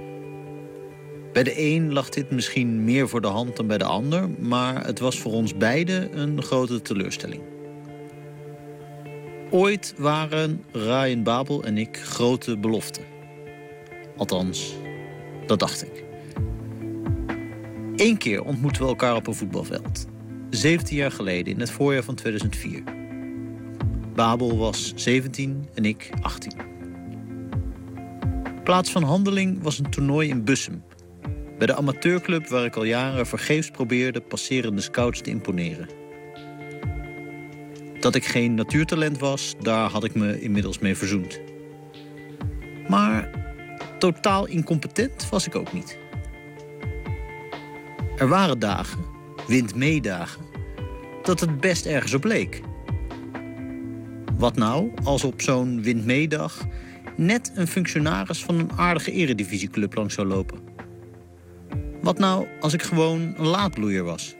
Bij de een lag dit misschien meer voor de hand dan bij de ander, maar het was voor ons beiden een grote teleurstelling. Ooit waren Ryan Babel en ik grote beloften. Althans, dat dacht ik. 1 keer ontmoetten we elkaar op een voetbalveld. 17 jaar geleden, in het voorjaar van 2004. Babel was 17 en ik 18. Plaats van handeling was een toernooi in Bussum. Bij de amateurclub waar ik al jaren vergeefs probeerde passerende scouts te imponeren. Dat ik geen natuurtalent was, daar had ik me inmiddels mee verzoend. Maar totaal incompetent was ik ook niet. Er waren dagen, windmeedagen, dat het best ergens op leek. Wat nou als op zo'n windmeedag net een functionaris van een aardige eredivisieclub langs zou lopen? Wat nou als ik gewoon een laadbloeier was?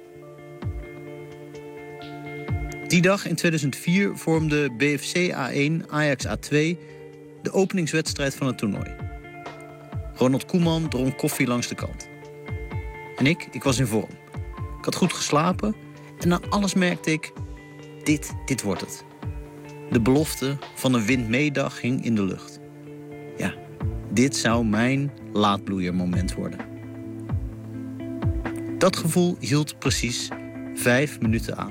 Die dag in 2004 vormde BFC A1 Ajax A2 de openingswedstrijd van het toernooi. Ronald Koeman dronk koffie langs de kant. En ik was in vorm. Ik had goed geslapen en aan alles merkte ik, dit wordt het. De belofte van een windmeedag hing in de lucht. Ja, dit zou mijn laadbloeiermoment worden. Dat gevoel hield precies 5 minuten aan.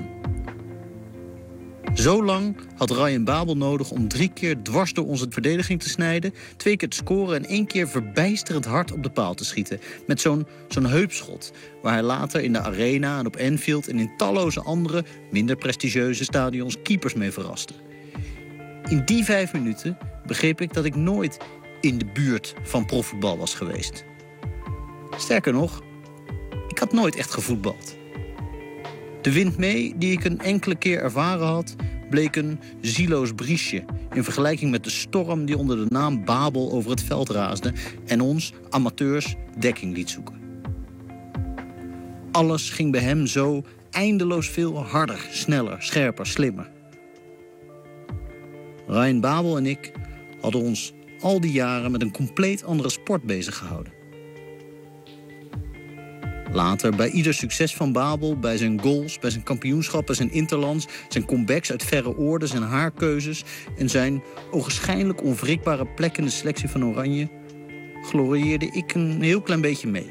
Zo lang had Ryan Babel nodig om 3 keer dwars door onze verdediging te snijden, 2 keer te scoren en 1 keer verbijsterend hard op de paal te schieten. Met zo'n heupschot, waar hij later in de Arena en op Anfield en in talloze andere, minder prestigieuze stadions keepers mee verraste. In die 5 minuten begreep ik dat ik nooit in de buurt van profvoetbal was geweest. Sterker nog, ik had nooit echt gevoetbald. De wind mee die ik een enkele keer ervaren had, bleek een zieloos briesje in vergelijking met de storm die onder de naam Babel over het veld raasde en ons, amateurs, dekking liet zoeken. Alles ging bij hem zo eindeloos veel harder, sneller, scherper, slimmer. Ryan Babel en ik hadden ons al die jaren met een compleet andere sport bezig gehouden. Later, bij ieder succes van Babel, bij zijn goals, bij zijn kampioenschappen, zijn interlands, zijn comebacks uit verre oorden, zijn haarkeuzes en zijn ogenschijnlijk onwrikbare plek in de selectie van Oranje, glorieerde ik een heel klein beetje mee.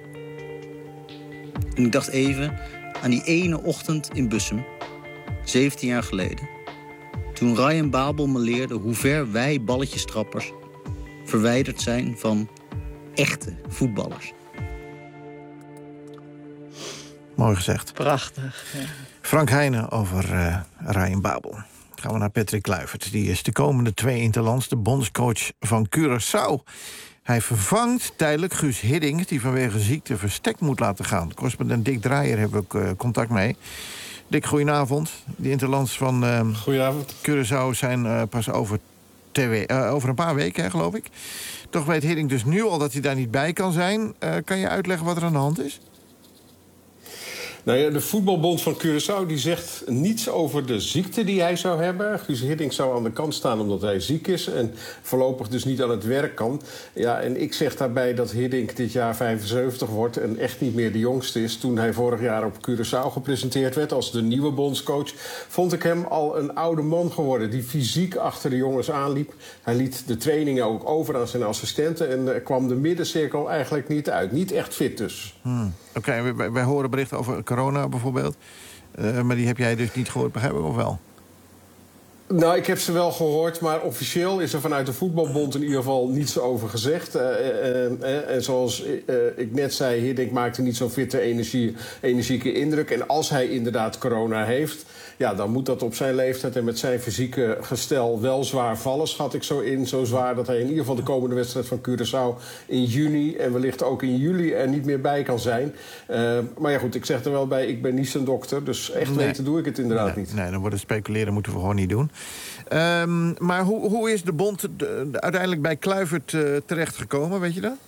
En ik dacht even aan die ene ochtend in Bussum, 17 jaar geleden, toen Ryan Babel me leerde hoe ver wij balletjestrappers verwijderd zijn van echte voetballers.
Mooi gezegd.
Prachtig. Ja.
Frank Heijnen over Ryan Babel. Dan gaan we naar Patrick Kluivert. Die is de komende 2 interlands de bondscoach van Curaçao. Hij vervangt tijdelijk Guus Hiddink, die vanwege ziekte verstek moet laten gaan. Correspondent Dick Draaier hebben we contact mee. Dick, goedenavond. Die interlands van Curaçao zijn pas over een paar weken, geloof ik. Toch weet Hiddink dus nu al dat hij daar niet bij kan zijn. Kan je uitleggen wat er aan de hand is?
Nou ja, de voetbalbond van Curaçao die zegt niets over de ziekte die hij zou hebben. Guus Hiddink zou aan de kant staan omdat hij ziek is en voorlopig dus niet aan het werk kan. Ja, en ik zeg daarbij dat Hiddink dit jaar 75 wordt en echt niet meer de jongste is. Toen hij vorig jaar op Curaçao gepresenteerd werd als de nieuwe bondscoach, vond ik hem al een oude man geworden die fysiek achter de jongens aanliep. Hij liet de trainingen ook over aan zijn assistenten en kwam de middencirkel eigenlijk niet uit. Niet echt fit dus.
Oké, wij horen berichten over corona bijvoorbeeld. Maar die heb jij dus niet gehoord, begrijp ik, of wel?
Nou, ik heb ze wel gehoord, maar officieel is er vanuit de voetbalbond in ieder geval niets over gezegd. En zoals ik net zei, Hiddink maakte niet zo'n fitte, energieke indruk. En als hij inderdaad corona heeft, ja, dan moet dat op zijn leeftijd en met zijn fysieke gestel wel zwaar vallen, schat ik zo in. Zo zwaar dat hij in ieder geval de komende wedstrijd van Curaçao in juni en wellicht ook in juli er niet meer bij kan zijn. Maar ja goed, ik zeg er wel bij, ik ben niet zijn dokter, dus echt weten doe ik het inderdaad niet. Nee,
dan worden speculeren moeten we gewoon niet doen. Maar hoe is de bond uiteindelijk bij Kluivert terechtgekomen, weet je dat?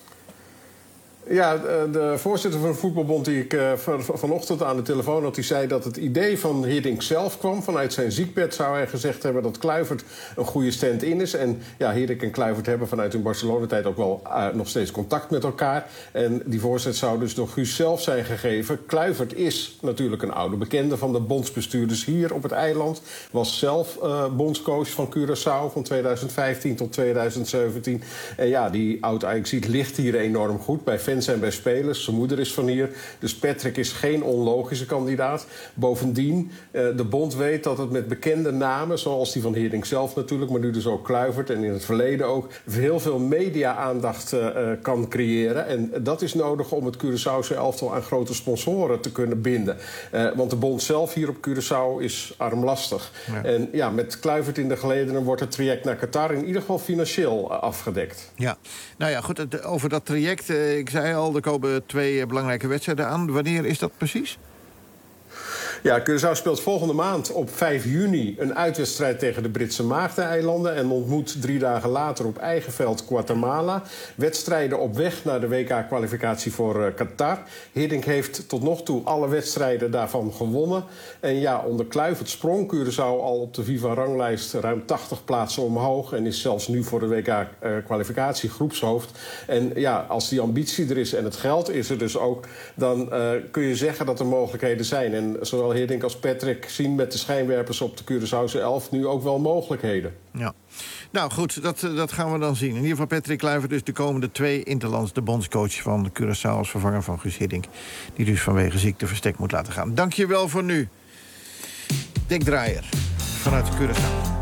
Ja, de voorzitter van de voetbalbond die ik vanochtend aan de telefoon had, die zei dat het idee van Hiddink zelf kwam. Vanuit zijn ziekbed zou hij gezegd hebben dat Kluivert een goede stand-in is. En ja, Hiddink en Kluivert hebben vanuit hun Barcelona-tijd ook wel nog steeds contact met elkaar. En die voorzet zou dus door Guus zelf zijn gegeven. Kluivert is natuurlijk een oude bekende van de bondsbestuurders hier op het eiland. Was zelf bondscoach van Curaçao van 2015 tot 2017. En ja, die oud-Ajaxiet ligt hier enorm goed. Bij fans bekend zijn bij spelers. Zijn moeder is van hier. Dus Patrick is geen onlogische kandidaat. Bovendien, de bond weet dat het met bekende namen, zoals die van Hiddink zelf natuurlijk, maar nu dus ook Kluivert en in het verleden ook, heel veel media-aandacht kan creëren. En dat is nodig om het Curaçaose elftal aan grote sponsoren te kunnen binden. Want de bond zelf hier op Curaçao is armlastig. Ja. En ja, met Kluivert in de gelederen wordt het traject naar Qatar in ieder geval financieel afgedekt.
Ja, nou ja, goed, over dat traject. Ik zei al, er komen 2 belangrijke wedstrijden aan. Wanneer is dat precies?
Ja, Curaçao speelt volgende maand op 5 juni een uitwedstrijd tegen de Britse Maagdeneilanden en ontmoet 3 dagen later op eigen veld Guatemala. Wedstrijden op weg naar de WK-kwalificatie voor Qatar. Hiddink heeft tot nog toe alle wedstrijden daarvan gewonnen. En ja, onder Kluivert sprong Curaçao al op de FIFA-ranglijst ruim 80 plaatsen omhoog en is zelfs nu voor de WK-kwalificatie groepshoofd. En ja, als die ambitie er is en het geld is er dus ook, dan kun je zeggen dat er mogelijkheden zijn. En zowel Hiddink als Patrick zien met de schijnwerpers op de Curaçaose 11 nu ook wel mogelijkheden.
Ja. Nou goed, dat gaan we dan zien. In ieder geval Patrick Kluivert dus de komende 2 interlands de bondscoach van de Curaçao als vervanger van Guus Hiddink, die dus vanwege ziekte verstek moet laten gaan. Dank je wel voor nu. Dick Draaier vanuit Curaçao.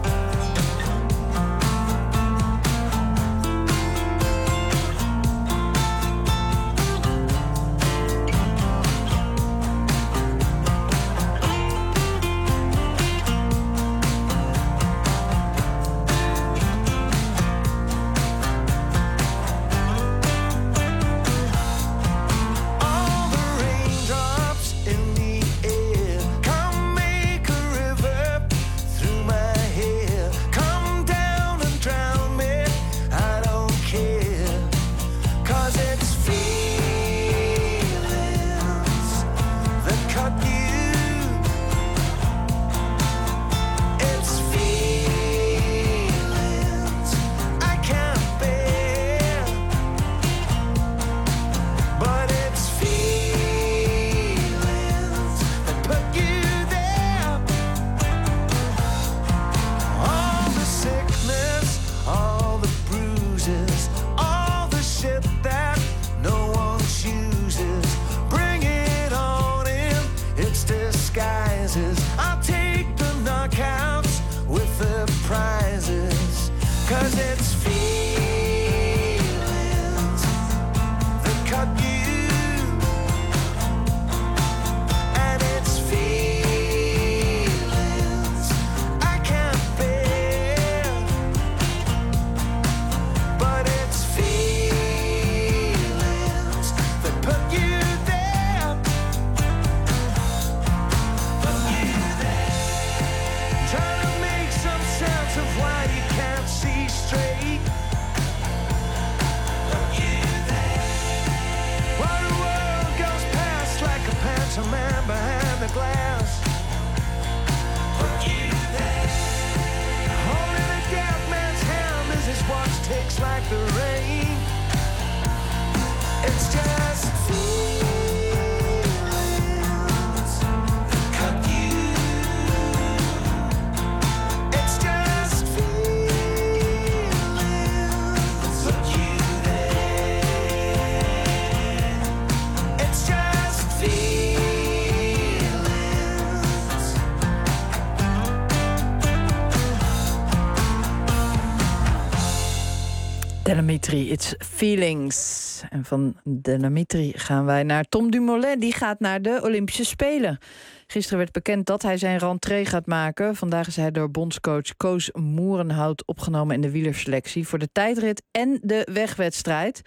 Delamitri, It's Feelings. En van Delamitri gaan wij naar Tom Dumoulin. Die gaat naar de Olympische Spelen. Gisteren werd bekend dat hij zijn rentree gaat maken. Vandaag is hij door bondscoach Koos Moerenhout opgenomen in de wielerselectie voor de tijdrit en de wegwedstrijd.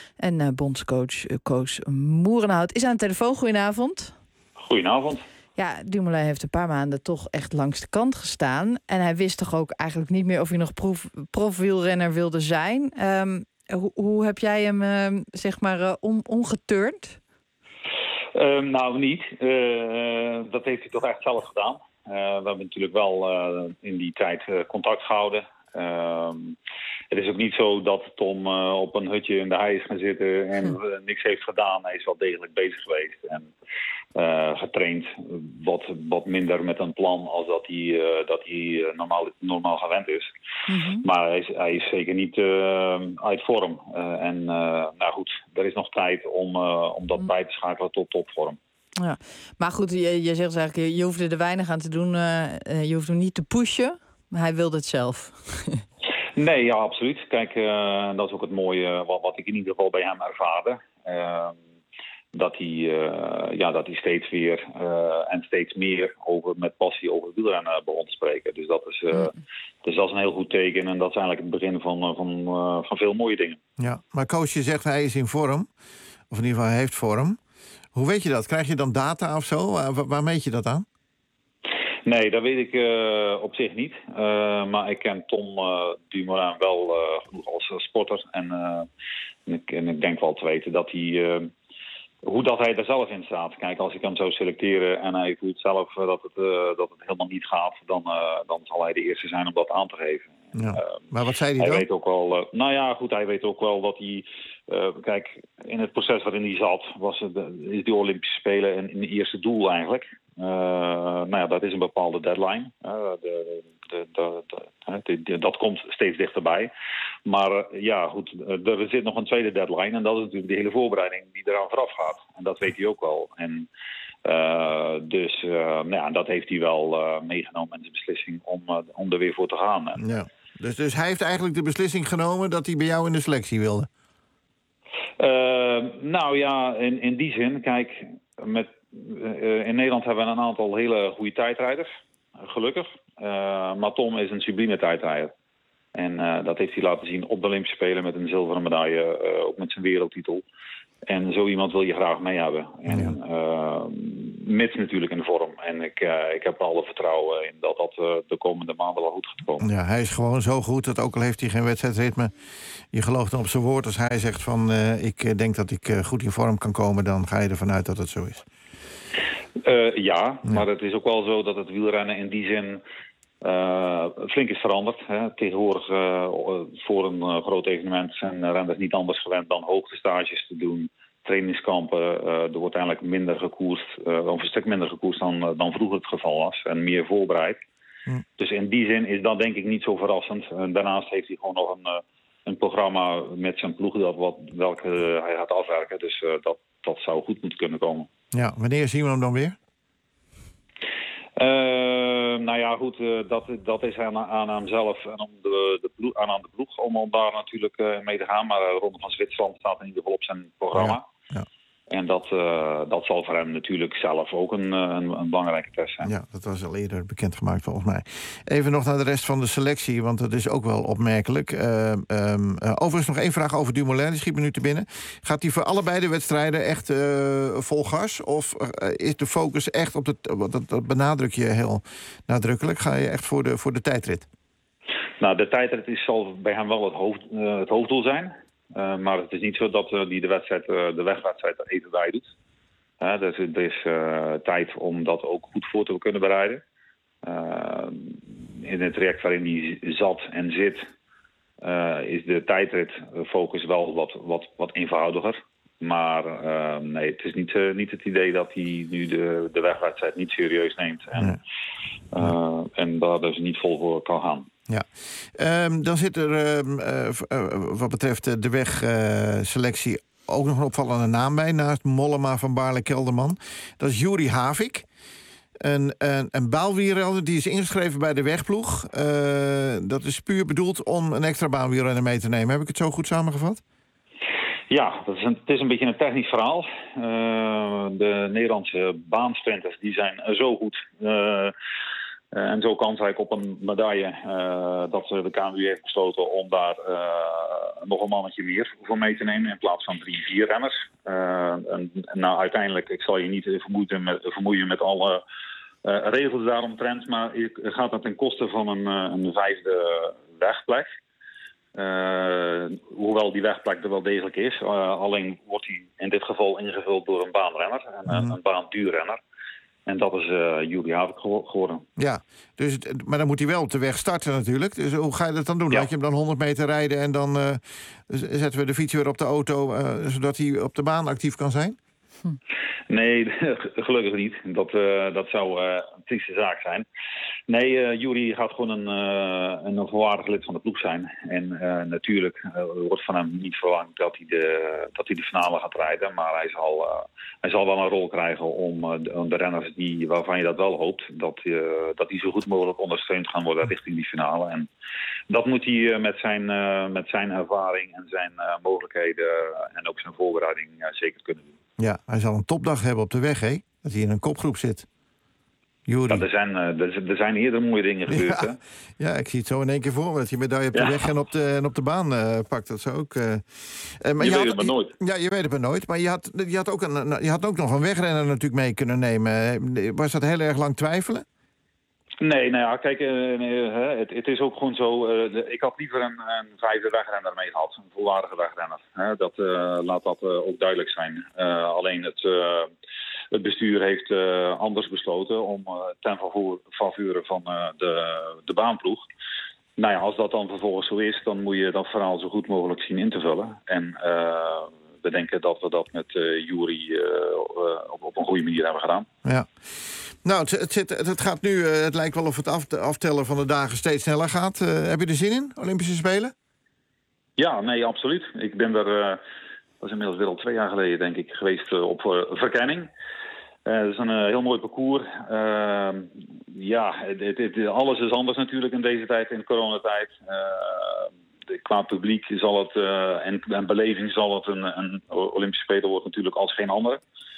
En bondscoach Koos Moerenhout is aan de telefoon. Goedenavond.
Goedenavond.
Ja, Dumoulin heeft een paar maanden toch echt langs de kant gestaan. En hij wist toch ook eigenlijk niet meer of hij nog profielrenner wilde zijn. Hoe heb jij hem omgeturnd?
Nou, niet. Dat heeft hij toch echt zelf gedaan. We hebben natuurlijk wel in die tijd contact gehouden. het is ook niet zo dat Tom op een hutje in de hei is gaan zitten en niks heeft gedaan. Hij is wel degelijk bezig geweest en getraind wat minder met een plan als dat hij normaal gewend is. Mm-hmm. Maar hij is zeker niet uit vorm. Goed, er is nog tijd om dat bij te schakelen tot topvorm.
Ja. Maar goed, je zegt eigenlijk, je hoeft er weinig aan te doen. Je hoeft hem niet te pushen. Maar hij wilde het zelf.
Nee, ja, absoluut. Kijk, dat is ook het mooie wat ik in ieder geval bij hem ervaarde. Dat hij steeds weer en steeds meer met passie over wielrennen begon te spreken. Dus dat is een heel goed teken. En dat is eigenlijk het begin van veel mooie dingen.
Ja, maar coach, je zegt hij is in vorm. Of in ieder geval hij heeft vorm. Hoe weet je dat? Krijg je dan data of zo? Waar meet je dat aan?
Nee, dat weet ik op zich niet. Maar ik ken Tom Dumoulin wel genoeg als sporter. En ik denk wel te weten dat hij... hoe dat hij er zelf in staat. Kijk, als ik hem zou selecteren en hij voelt zelf dat het helemaal niet gaat... dan zal hij de eerste zijn om dat aan te geven.
Ja. Maar wat zei hij dan?
Hij weet ook wel... hij weet ook wel dat hij... kijk, in het proces waarin hij zat... is die Olympische Spelen een eerste doel eigenlijk. Dat is een bepaalde deadline. Dat komt steeds dichterbij. Maar er zit nog een tweede deadline. En dat is natuurlijk de hele voorbereiding die eraan vooraf gaat. En dat weet hij ook wel. En dat heeft hij wel meegenomen in zijn beslissing om er weer voor te gaan.
Ja. Dus hij heeft eigenlijk de beslissing genomen dat hij bij jou in de selectie wilde?
In die zin, kijk, in Nederland hebben we een aantal hele goede tijdrijders, gelukkig. Maar Tom is een sublieme tijdrijder. En dat heeft hij laten zien op de Olympische Spelen met een zilveren medaille, ook met zijn wereldtitel. En zo iemand wil je graag mee hebben. En mits natuurlijk in vorm. En ik heb er alle vertrouwen in dat de komende maanden wel goed gaat komen.
Ja, hij is gewoon zo goed dat ook al heeft hij geen wedstrijdritme, je gelooft dan op zijn woord. Als hij zegt van ik denk dat ik goed in vorm kan komen, dan ga je ervan uit dat het zo is.
Maar het is ook wel zo dat het wielrennen in die zin flink is veranderd. Hè. Tegenwoordig voor een groot evenement zijn renners niet anders gewend dan hoogtestages te doen, trainingskampen. Er wordt eigenlijk minder gekoerst, of een stuk minder gekoerst dan vroeger het geval was. En meer voorbereid. Dus in die zin is dat denk ik niet zo verrassend. Daarnaast heeft hij gewoon nog een programma met zijn ploeg welke hij gaat afwerken. Dus dat zou goed moeten kunnen komen.
Ja, wanneer zien we hem dan weer?
Dat is aan hemzelf en aan de ploeg om daar natuurlijk mee te gaan. Maar de Ronde van Zwitserland staat in ieder geval op zijn programma. Ja. En dat zal voor hem natuurlijk zelf ook een belangrijke test zijn.
Ja, dat was al eerder bekendgemaakt volgens mij. Even nog naar de rest van de selectie, want dat is ook wel opmerkelijk. Overigens nog één vraag over Dumoulin, die schiet me nu te binnen. Gaat hij voor allebei de wedstrijden echt vol gas? Of is de focus echt op dat benadruk je heel nadrukkelijk? Ga je echt voor de tijdrit? Nou,
de tijdrit zal bij hem wel het hoofddoel zijn. Maar het is niet zo dat hij de wegwedstrijd even bij doet. Dus er is tijd om dat ook goed voor te kunnen bereiden. In het traject waarin hij zat en zit, is de tijdritfocus wel wat eenvoudiger. Maar nee, het is niet het idee dat hij nu de wegwedstrijd niet serieus neemt. En daar dus niet vol voor kan gaan.
Ja, dan zit er wat betreft de wegselectie ook nog een opvallende naam bij, naast Mollema, Van Baarle, Kelderman. Dat is Juri Havik, een baalwielrenner die is ingeschreven bij de wegploeg. Dat is puur bedoeld om een extra baanwielrenner mee te nemen. Heb ik het zo goed samengevat?
Ja, het is een beetje een technisch verhaal. De Nederlandse baansprinters die zijn zo goed. En zo kans eigenlijk op een medaille dat de KNWB heeft besloten om daar nog een mannetje meer voor mee te nemen in plaats van 3-4 renners. Uiteindelijk, ik zal je niet vermoeien met alle regels daaromtrent, maar gaat dat ten koste van een vijfde wegplek. Hoewel die wegplek er wel degelijk is. Alleen wordt die in dit geval ingevuld door een baanrenner, een baanduurrenner. En dat is Juri Havik geworden.
Ja, dus maar dan moet hij wel op de weg starten natuurlijk. Dus hoe ga je dat dan doen? Laat je hem dan 100 meter rijden en dan zetten we de fiets weer op de auto... zodat hij op de baan actief kan zijn?
Nee, gelukkig niet. Dat zou een trieste zaak zijn. Nee, Juri gaat gewoon een volwaardig lid van de ploeg zijn. En natuurlijk wordt van hem niet verlangd dat hij de finale gaat rijden. Maar hij zal wel een rol krijgen om de renners waarvan je dat wel hoopt... dat die zo goed mogelijk ondersteund gaan worden richting die finale. En dat moet hij met zijn ervaring en zijn mogelijkheden en ook zijn voorbereiding zeker kunnen doen.
Ja, hij zal een topdag hebben op de weg, hè? Dat hij in een kopgroep zit. Juri.
Ja, er zijn eerder mooie dingen gebeurd, hè?
Ja, ik zie het zo in één keer voor me. Dat je medaille op de weg en op de baan pakt. Dat zou ook...
maar je weet het maar nooit.
Ja, je weet het maar nooit. Maar je had ook nog een wegrenner natuurlijk mee kunnen nemen. Was dat heel erg lang twijfelen? Nee,
nou ja, kijk, het is ook gewoon zo... ik had liever een vijfde wegrenner mee gehad. Een volwaardige wegrenner. Laat dat ook duidelijk zijn. Alleen het bestuur heeft anders besloten om ten faveur van de baanploeg. Nou ja, als dat dan vervolgens zo is, dan moet je dat verhaal zo goed mogelijk zien in te vullen. En we denken dat we dat met Juri op een goede manier hebben gedaan.
Ja. Nou, het gaat nu, het lijkt wel of het aftellen van de dagen steeds sneller gaat. Heb je er zin in, Olympische Spelen?
Ja, nee, absoluut. Ik ben er, dat is inmiddels weer al 2 jaar geleden, denk ik, geweest op verkenning. Het is een heel mooi parcours. Alles is anders natuurlijk in deze tijd, in de coronatijd. Qua publiek zal het, en beleving zal het een Olympische Spelen wordt natuurlijk als geen ander.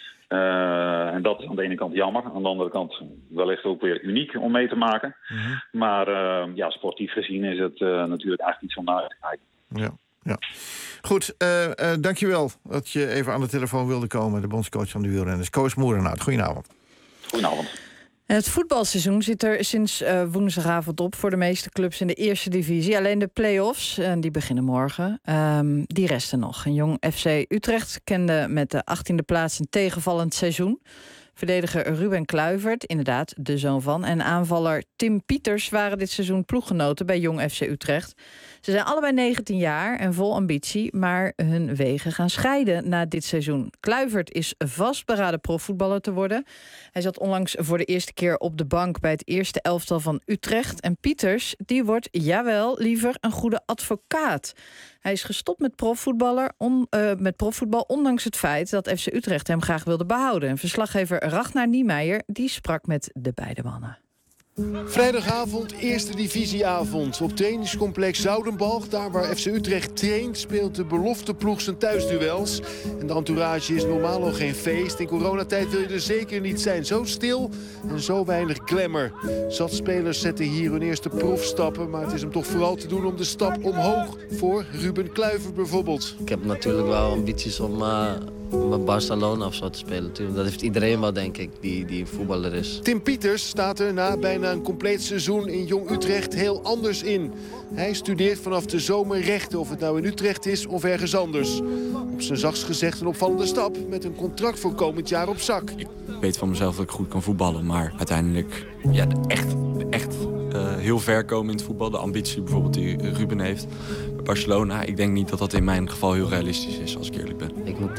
En dat is aan de ene kant jammer. Aan de andere kant wellicht ook weer uniek om mee te maken. Mm-hmm. Maar sportief gezien is het natuurlijk eigenlijk iets om naar uit te kijken.
Ja. Goed, dankjewel dat je even aan de telefoon wilde komen. De bondscoach van de wielrenners, Koos Moerenhout. Goedenavond.
Goedenavond.
Het voetbalseizoen zit er sinds woensdagavond op voor de meeste clubs in de eerste divisie. Alleen de play-offs, die beginnen morgen, die resten nog. En Jong FC Utrecht kende met de 18e plaats een tegenvallend seizoen. Verdediger Ruben Kluivert, inderdaad de zoon van, en aanvaller Tim Pieters waren dit seizoen ploeggenoten bij Jong FC Utrecht. Ze zijn allebei 19 jaar en vol ambitie, maar hun wegen gaan scheiden na dit seizoen. Kluivert is vastberaden profvoetballer te worden. Hij zat onlangs voor de eerste keer op de bank bij het eerste elftal van Utrecht. En Pieters, die wordt, jawel, liever een goede advocaat. Hij is gestopt met profvoetbal, ondanks het feit dat FC Utrecht hem graag wilde behouden. En verslaggever Ragnar Niemeyer, die sprak met de beide mannen.
Vrijdagavond, eerste divisieavond. Op trainingscomplex Zoudenbalg, daar waar FC Utrecht traint, speelt de belofteploeg zijn thuisduels. En de entourage is normaal nog geen feest. In coronatijd wil je er zeker niet zijn. Zo stil en zo weinig glamour. Zat spelers zetten hier hun eerste proefstappen, maar het is hem toch vooral te doen om de stap omhoog. Voor Ruben Kluivert bijvoorbeeld.
Ik heb natuurlijk wel ambities om met Barcelona of zo te spelen. Dat heeft iedereen wel, denk ik, die voetballer is.
Tim Pieters staat er na bijna een compleet seizoen in Jong Utrecht heel anders in. Hij studeert vanaf de zomer rechten, of het nou in Utrecht is of ergens anders. Op zijn zachtst gezegd een opvallende stap met een contract voor komend jaar op zak.
Ik weet van mezelf dat ik goed kan voetballen, maar uiteindelijk echt heel ver komen in het voetbal. De ambitie bijvoorbeeld die Ruben heeft bij Barcelona. Ik denk niet dat dat in mijn geval heel realistisch is, als ik eerlijk ben.
Ik moet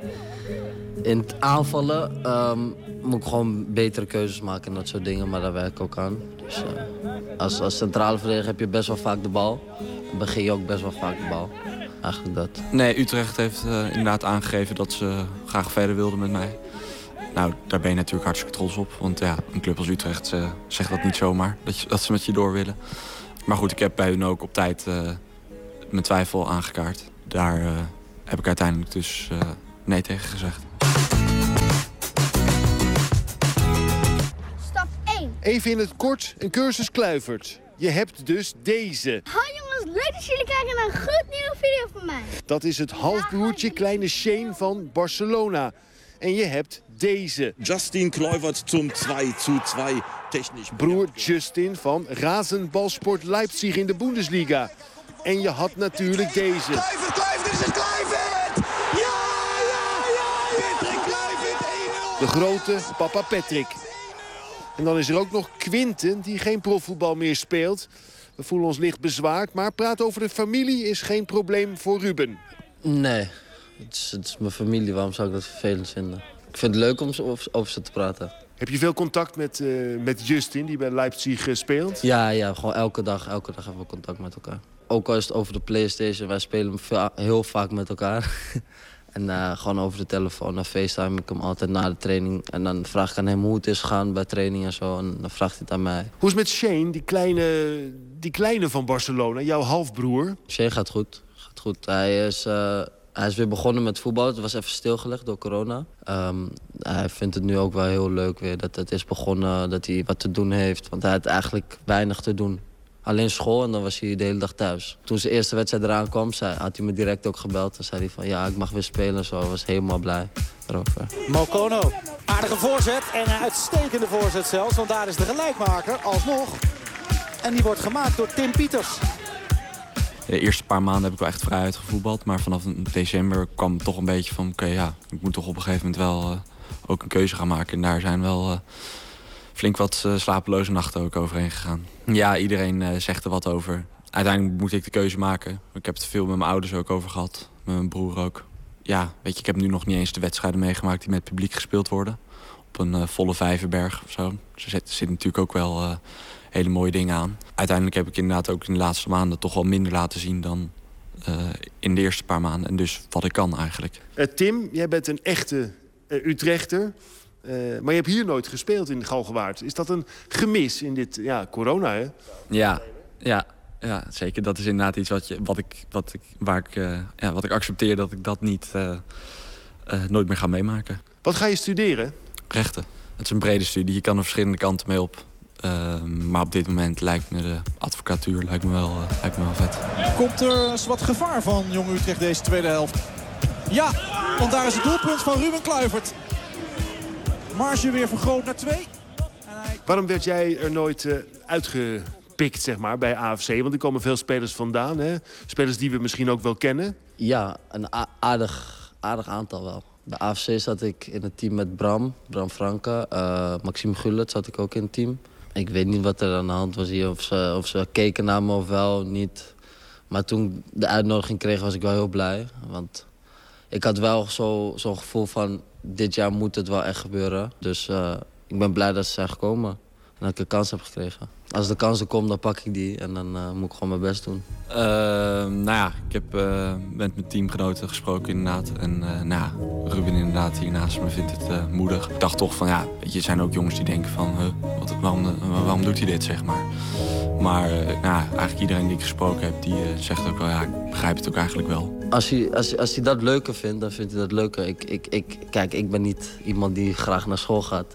in het aanvallen moet ik gewoon betere keuzes maken en dat soort dingen, maar daar werk ik ook aan. Dus als centrale verdediger heb je best wel vaak de bal. Dan begin je ook best wel vaak de bal. Eigenlijk dat.
Nee, Utrecht heeft inderdaad aangegeven dat ze graag verder wilden met mij. Nou, daar ben je natuurlijk hartstikke trots op. Want ja, een club als Utrecht zegt dat niet zomaar, dat ze met je door willen. Maar goed, ik heb bij hun ook op tijd mijn twijfel aangekaart. Daar heb ik uiteindelijk dus nee tegen gezegd.
Stap 1. Even in het kort, een cursus Kluivert. Je hebt dus deze.
Hoi jongens, leuk dat jullie kijken naar een gloednieuwe video van mij.
Dat is het halfbroertje kleine Shane van Barcelona. En je hebt deze.
Justin Kluivert zum 2:2 technisch.
Broer Justin van Rasenballsport Leipzig in de Bundesliga. En je had natuurlijk deze.
Kluivert, is het Kluivert! Ja! Patrick Kluivert, 1-0!
De grote papa Patrick. En dan is er ook nog Quinten, die geen profvoetbal meer speelt. We voelen ons licht bezwaard, maar praten over de familie is geen probleem voor Ruben.
Nee, het is mijn familie. Waarom zou ik dat vervelend vinden? Ik vind het leuk om over ze te praten.
Heb je veel contact met Justin, die bij Leipzig speelt?
Ja, gewoon elke dag hebben we contact met elkaar. Ook al is het over de PlayStation, wij spelen heel vaak met elkaar. En gewoon over de telefoon, dan FaceTime ik hem altijd na de training. En dan vraag ik aan hem hoe het is gegaan bij training en zo. En dan vraagt hij het aan mij.
Hoe is het met Shane, die kleine van Barcelona, jouw halfbroer?
Shane gaat goed. Hij is weer begonnen met voetbal. Het was even stilgelegd door corona. Hij vindt het nu ook wel heel leuk weer dat het is begonnen, dat hij wat te doen heeft. Want hij had eigenlijk weinig te doen. Alleen school en dan was hij de hele dag thuis. Toen zijn eerste wedstrijd eraan kwam, had hij me direct ook gebeld. En zei hij van ja, ik mag weer spelen en zo. Hij was helemaal blij erover.
Mokono, aardige voorzet en een uitstekende voorzet zelfs. Want daar is de gelijkmaker alsnog. En die wordt gemaakt door Tim Pieters.
De eerste paar maanden heb ik wel echt vrij uitgevoetbald. Maar vanaf december kwam het toch een beetje van oké, ik moet toch op een gegeven moment wel ook een keuze gaan maken. En daar zijn wel flink wat slapeloze nachten ook overheen gegaan. Ja, iedereen zegt er wat over. Uiteindelijk moet ik de keuze maken. Ik heb het veel met mijn ouders ook over gehad. Met mijn broer ook. Ja, weet je, ik heb nu nog niet eens de wedstrijden meegemaakt die met publiek gespeeld worden. Op een volle Vijverberg of zo. Er zitten natuurlijk ook wel hele mooie dingen aan. Uiteindelijk heb ik inderdaad ook in de laatste maanden toch wel minder laten zien dan in de eerste paar maanden. En dus wat ik kan eigenlijk.
Tim, jij bent een echte Utrechter. Maar je hebt hier nooit gespeeld in Galgenwaard. Is dat een gemis in dit corona, hè?
Ja, zeker. Dat is inderdaad iets wat ik accepteer dat ik dat niet nooit meer ga meemaken.
Wat ga je studeren?
Rechten. Het is een brede studie. Je kan er verschillende kanten mee op. Maar op dit moment lijkt me de advocatuur wel vet.
Komt er wat gevaar van Jong Utrecht deze tweede helft? Ja, want daar is het doelpunt van Ruben Kluivert. Marge weer vergroot naar 2.
Waarom werd jij er nooit uitgepikt, zeg maar, bij AFC? Want er komen veel spelers vandaan, hè? Spelers die we misschien ook wel kennen.
Ja, een aardig aantal wel. Bij AFC zat ik in het team met Bram Franke. Maxime Gullit zat ik ook in het team. Ik weet niet wat er aan de hand was hier. Of ze keken naar me of wel, niet. Maar toen ik de uitnodiging kreeg, was ik wel heel blij. Want ik had wel zo'n gevoel van, dit jaar moet het wel echt gebeuren. Dus ik ben blij dat ze zijn gekomen. En dat ik een kans heb gekregen. Als de kansen komen, dan pak ik die. En dan moet ik gewoon mijn best doen.
Ik heb met mijn teamgenoten gesproken inderdaad. En Ruben inderdaad hier naast me vindt het moedig. Ik dacht toch van, weet je, er zijn ook jongens die denken van, waarom doet hij dit, zeg maar. Maar eigenlijk iedereen die ik gesproken heb, die zegt ook wel, ik begrijp het ook eigenlijk wel.
Als hij dat leuker vindt, dan vindt hij dat leuker. Kijk, ik ben niet iemand die graag naar school gaat.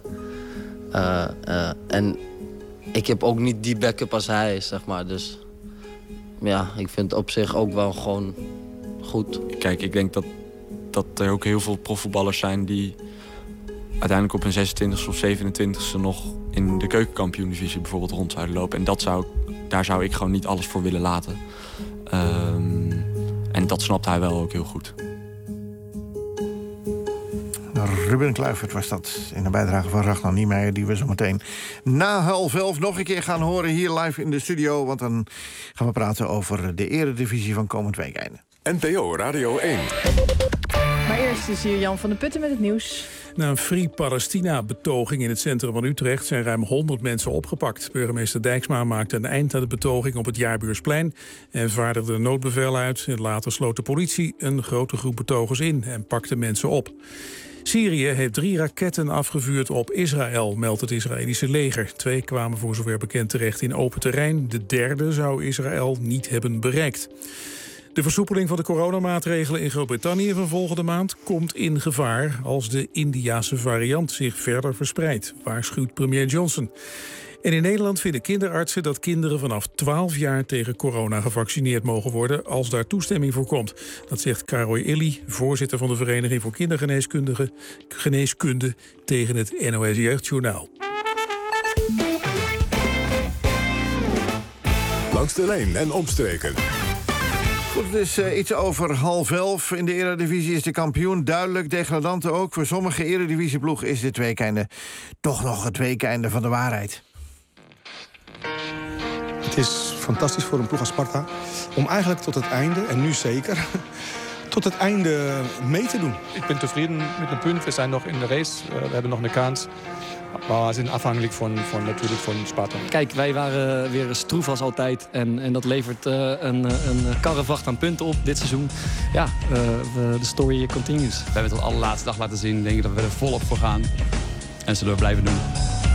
En ik heb ook niet die backup als hij is, zeg maar. Dus ja, ik vind het op zich ook wel gewoon goed.
Kijk, ik denk dat er ook heel veel profvoetballers zijn die uiteindelijk op hun 26e of 27e nog in de keukenkampioen-divisie bijvoorbeeld rond zouden lopen. En daar zou ik gewoon niet alles voor willen laten. En dat snapt hij wel ook heel goed.
Ruben Kluivert was dat in de bijdrage van Ragnar Niemeyer, die we zo meteen na 11:30 nog een keer gaan horen hier live in de studio. Want dan gaan we praten over de eredivisie van komend weekende.
NPO Radio 1.
Maar eerst is hier Jan van der Putten met het nieuws.
Na een Free Palestina-betoging in het centrum van Utrecht zijn ruim 100 mensen opgepakt. Burgemeester Dijksma maakte een eind aan de betoging op het Jaarbeurssplein en vaardigde een noodbevel uit. En later sloot de politie een grote groep betogers in en pakte mensen op. Syrië heeft 3 raketten afgevuurd op Israël, meldt het Israëlische leger. 2 kwamen voor zover bekend terecht in open terrein. De derde zou Israël niet hebben bereikt. De versoepeling van de coronamaatregelen in Groot-Brittannië van volgende maand komt in gevaar als de Indiase variant zich verder verspreidt, waarschuwt premier Johnson. En in Nederland vinden kinderartsen dat kinderen vanaf 12 jaar tegen corona gevaccineerd mogen worden als daar toestemming voor komt. Dat zegt Karoy Illy, voorzitter van de Vereniging voor Kindergeneeskunde, tegen het NOS Jeugdjournaal.
Langs de lijn en omstreken.
het is iets over 10:30. In de Eredivisie is de kampioen duidelijk. Degradanten ook. Voor sommige Eredivisieploeg is dit weekeinde toch nog het weekeinde van de waarheid.
Het is fantastisch voor een ploeg als Sparta om eigenlijk tot het einde, en nu zeker, tot het einde mee te doen.
Ik ben tevreden met de punt. We zijn nog in de race. We hebben nog een kans. Maar we zijn afhankelijk van Sparta.
Kijk, wij waren weer stroef als altijd. En dat levert een karrevacht aan punten op dit seizoen. Ja, de story continues.
We hebben het tot de allerlaatste dag laten zien. Denk ik dat we er volop voor gaan. En zullen we blijven doen.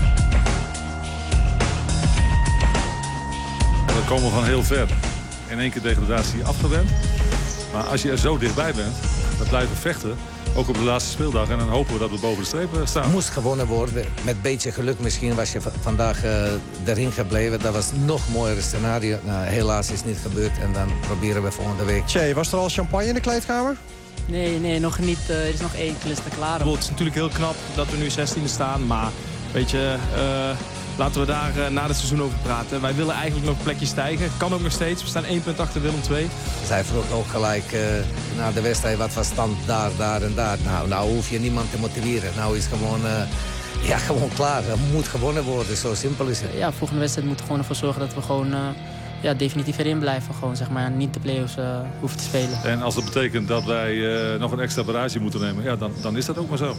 We komen van heel ver. In één keer degradatie afgewend. Maar als je er zo dichtbij bent, dan blijven vechten. Ook op de laatste speeldag. En dan hopen we dat we boven de streep staan.
Moest gewonnen worden. Met een beetje geluk misschien was je vandaag erin gebleven. Dat was een nog mooier scenario. Nou, helaas is het niet gebeurd. En dan proberen we volgende week.
Tjee, was er al champagne in de kleedkamer?
Nee, nog niet. Er is nog 1 kluster klaar.
Het is natuurlijk heel knap dat we nu 16e staan. Maar weet je, laten we daar na het seizoen over praten. Wij willen eigenlijk nog een plekje stijgen. Kan ook nog steeds. We staan 1 punt achter Willem II.
Zij vroeg ook gelijk na de wedstrijd wat was stand daar en daar. Nou hoef je niemand te motiveren. Nou is gewoon, gewoon klaar. Het moet gewonnen worden. Zo simpel is het.
Ja, volgende wedstrijd moeten we gewoon ervoor zorgen dat we gewoon definitief erin blijven. Gewoon, zeg maar, niet de play-offs hoeven te spelen.
En als dat betekent dat wij nog een extra barrage moeten nemen, ja, dan is dat ook maar zo.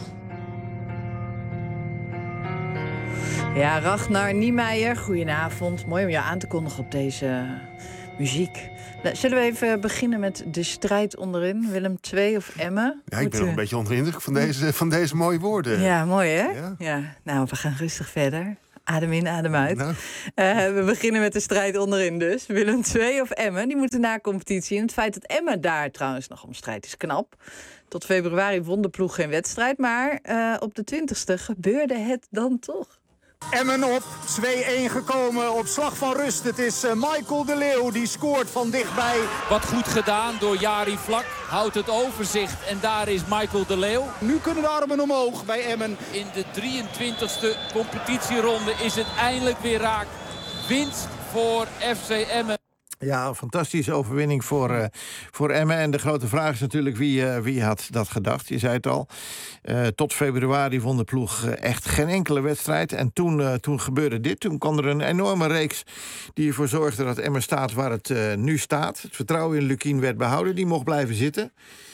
Ja, Ragnar Niemeyer, goedenavond. Mooi om jou aan te kondigen op deze muziek. Zullen we even beginnen met de strijd onderin? Willem II of Emmen?
Ja, ik ben nog een beetje onder de indruk van deze mooie woorden.
Ja, mooi hè? Ja. Nou, we gaan rustig verder. Adem in, adem uit. Nou. We beginnen met de strijd onderin dus. Willem II of Emmen, die moeten na competitie. En het feit dat Emmen daar trouwens nog om strijdt is knap. Tot februari won de ploeg geen wedstrijd. Maar op de 20e gebeurde het dan toch.
Emmen op, 2-1 gekomen op slag van rust. Het is Michael de Leeuw die scoort van dichtbij.
Wat goed gedaan door Jari Vlak. Houdt het overzicht en daar is Michael de Leeuw.
Nu kunnen de armen omhoog bij Emmen.
In de 23e competitieronde is het eindelijk weer raak. Winst voor FC Emmen.
Ja, een fantastische overwinning voor Emmen. En de grote vraag is natuurlijk wie had dat gedacht. Je zei het al. Tot februari won de ploeg echt geen enkele wedstrijd. En toen gebeurde dit. Toen kwam er een enorme reeks die ervoor zorgde dat Emmen staat waar het nu staat. Het vertrouwen in Lukien werd behouden. Die mocht blijven zitten.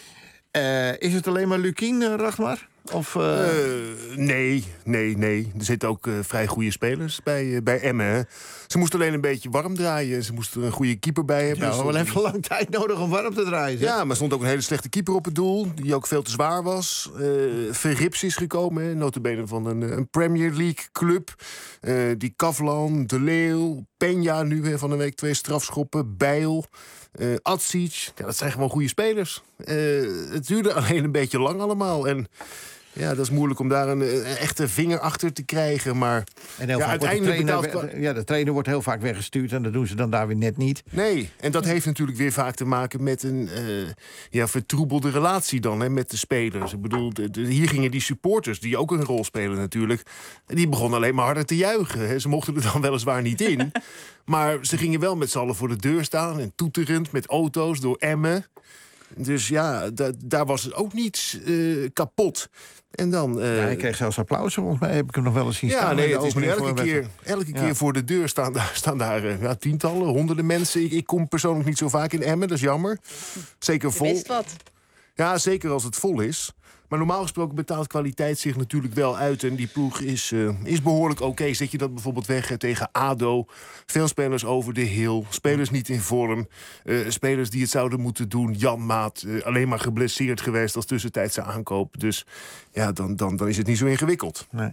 Is het alleen maar Lukien, Ragnar? Of,
Nee. Er zitten ook vrij goede spelers bij Emmen. Hè. Ze moesten alleen een beetje warm draaien. Ze moesten een goede keeper bij hebben.
Ja, we hebben even lang tijd nodig om warm te draaien. Zeg.
Ja, maar er stond ook een hele slechte keeper op het doel. Die ook veel te zwaar was. Verrips is gekomen. Nota bene van een Premier League club. Die Kavlan, De Leeuw, Peña nu van een week 2 strafschoppen. Bijl. Atsic, dat zijn gewoon goede spelers. Het duurde alleen een beetje lang allemaal. En ja, dat is moeilijk om daar een echte vinger achter te krijgen. Maar
en uiteindelijk de trainer wordt heel vaak weggestuurd. En dat doen ze dan daar weer net niet.
Nee, en dat heeft natuurlijk weer vaak te maken met een vertroebelde relatie dan, hè, met de spelers. Ik bedoel, hier gingen die supporters, die ook een rol spelen natuurlijk, die begonnen alleen maar harder te juichen. Hè. Ze mochten er dan weliswaar niet in. Maar ze gingen wel met z'n allen voor de deur staan en toeterend met auto's door Emmen. Dus ja, daar was het ook niets kapot. En dan,
hij kreeg zelfs applaus, volgens mij heb ik hem nog wel eens zien staan.
Ja, nee, het is nu elke keer voor de deur staan daar tientallen, honderden mensen. Ik kom persoonlijk niet zo vaak in Emmen, dat is jammer. Zeker vol.
Wist wat.
Ja, zeker als het vol is. Maar normaal gesproken betaalt kwaliteit zich natuurlijk wel uit. En die ploeg is behoorlijk oké. Zet je dat bijvoorbeeld weg tegen ADO. Veel spelers over de hill. Spelers niet in vorm. Spelers die het zouden moeten doen. Jan Maat, alleen maar geblesseerd geweest als tussentijdse aankoop. Dus ja, dan is het niet zo ingewikkeld.
Nee.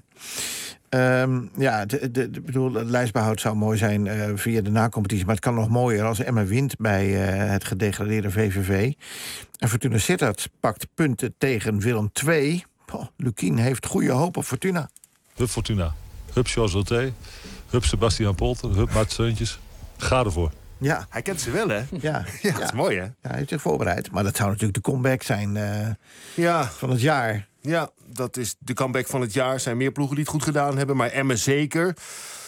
Het lijstbehoud zou mooi zijn via de nacompetitie. Maar het kan nog mooier als Emmen wint bij het gedegradeerde VVV. En Fortuna Sittard pakt punten tegen Willem II. Lukien heeft goede hoop op Fortuna.
Hup Fortuna. Hup Georges Roté. Hup Sebastian Polter. Hup Mart Seuntjes. Ga ervoor.
Ja.
Hij kent ze wel, hè?
Ja,
dat is mooi, hè?
Ja, hij heeft zich voorbereid. Maar dat zou natuurlijk de comeback zijn van het jaar.
Ja, dat is de comeback van het jaar. Er zijn meer ploegen die het goed gedaan hebben, maar Emmen zeker.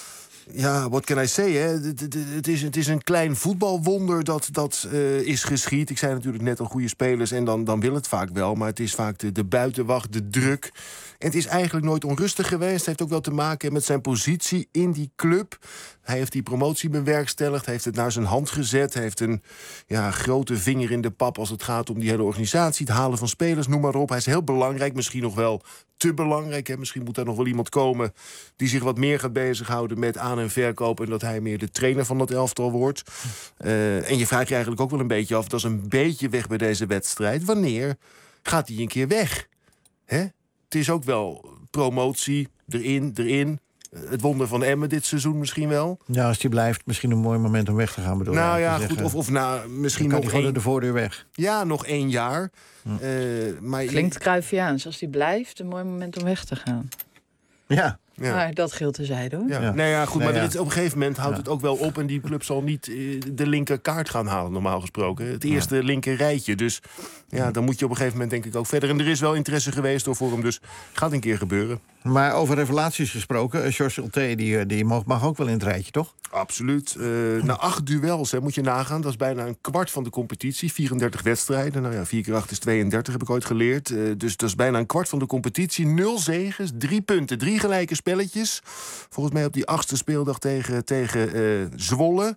Ja, what can I say, hè? Het is een klein voetbalwonder dat is geschied. Ik zei natuurlijk net al goede spelers en dan wil het vaak wel. Maar het is vaak de buitenwacht, de druk. En het is eigenlijk nooit onrustig geweest. Het heeft ook wel te maken met zijn positie in die club. Hij heeft die promotie bewerkstelligd, heeft het naar zijn hand gezet. Hij heeft een grote vinger in de pap als het gaat om die hele organisatie. Het halen van spelers, noem maar op. Hij is heel belangrijk, misschien nog wel te belangrijk. Hè? Misschien moet daar nog wel iemand komen die zich wat meer gaat bezighouden met aan- en verkoop. En dat hij meer de trainer van dat elftal wordt. En je vraagt je eigenlijk ook wel een beetje af, dat is een beetje weg bij deze wedstrijd. Wanneer gaat hij een keer weg? Hè? Het is ook wel promotie, erin. Het wonder van Emmen dit seizoen misschien wel.
Ja, als die blijft, misschien een mooi moment om weg te gaan. Bedoel,
nou ja, goed. Of misschien nog
gewoon de voordeur weg.
Ja, nog 1 jaar. Maar
klinkt Cruyffiaans. Als die blijft, een mooi moment om weg te gaan.
Ja.
Maar dat geldt terzijde, hoor.
Ja. Nou ja, goed, maar er is, op een gegeven moment houdt het ook wel op. En die club zal niet de linker kaart gaan halen, normaal gesproken. Het eerste linker rijtje. Dus dan moet je op een gegeven moment denk ik ook verder. En er is wel interesse geweest voor hem, dus gaat een keer gebeuren.
Maar over revelaties gesproken, George Ulte die mag ook wel in het rijtje, toch?
Absoluut. Na 8 duels, moet je nagaan. Dat is bijna een kwart van de competitie. 34 wedstrijden. Nou ja, 4 keer 8 is 32, heb ik ooit geleerd. Dus dat is bijna een kwart van de competitie. 0 zegens, 3 punten, 3 gelijke spelletjes. Volgens mij op die 8e speeldag tegen Zwolle.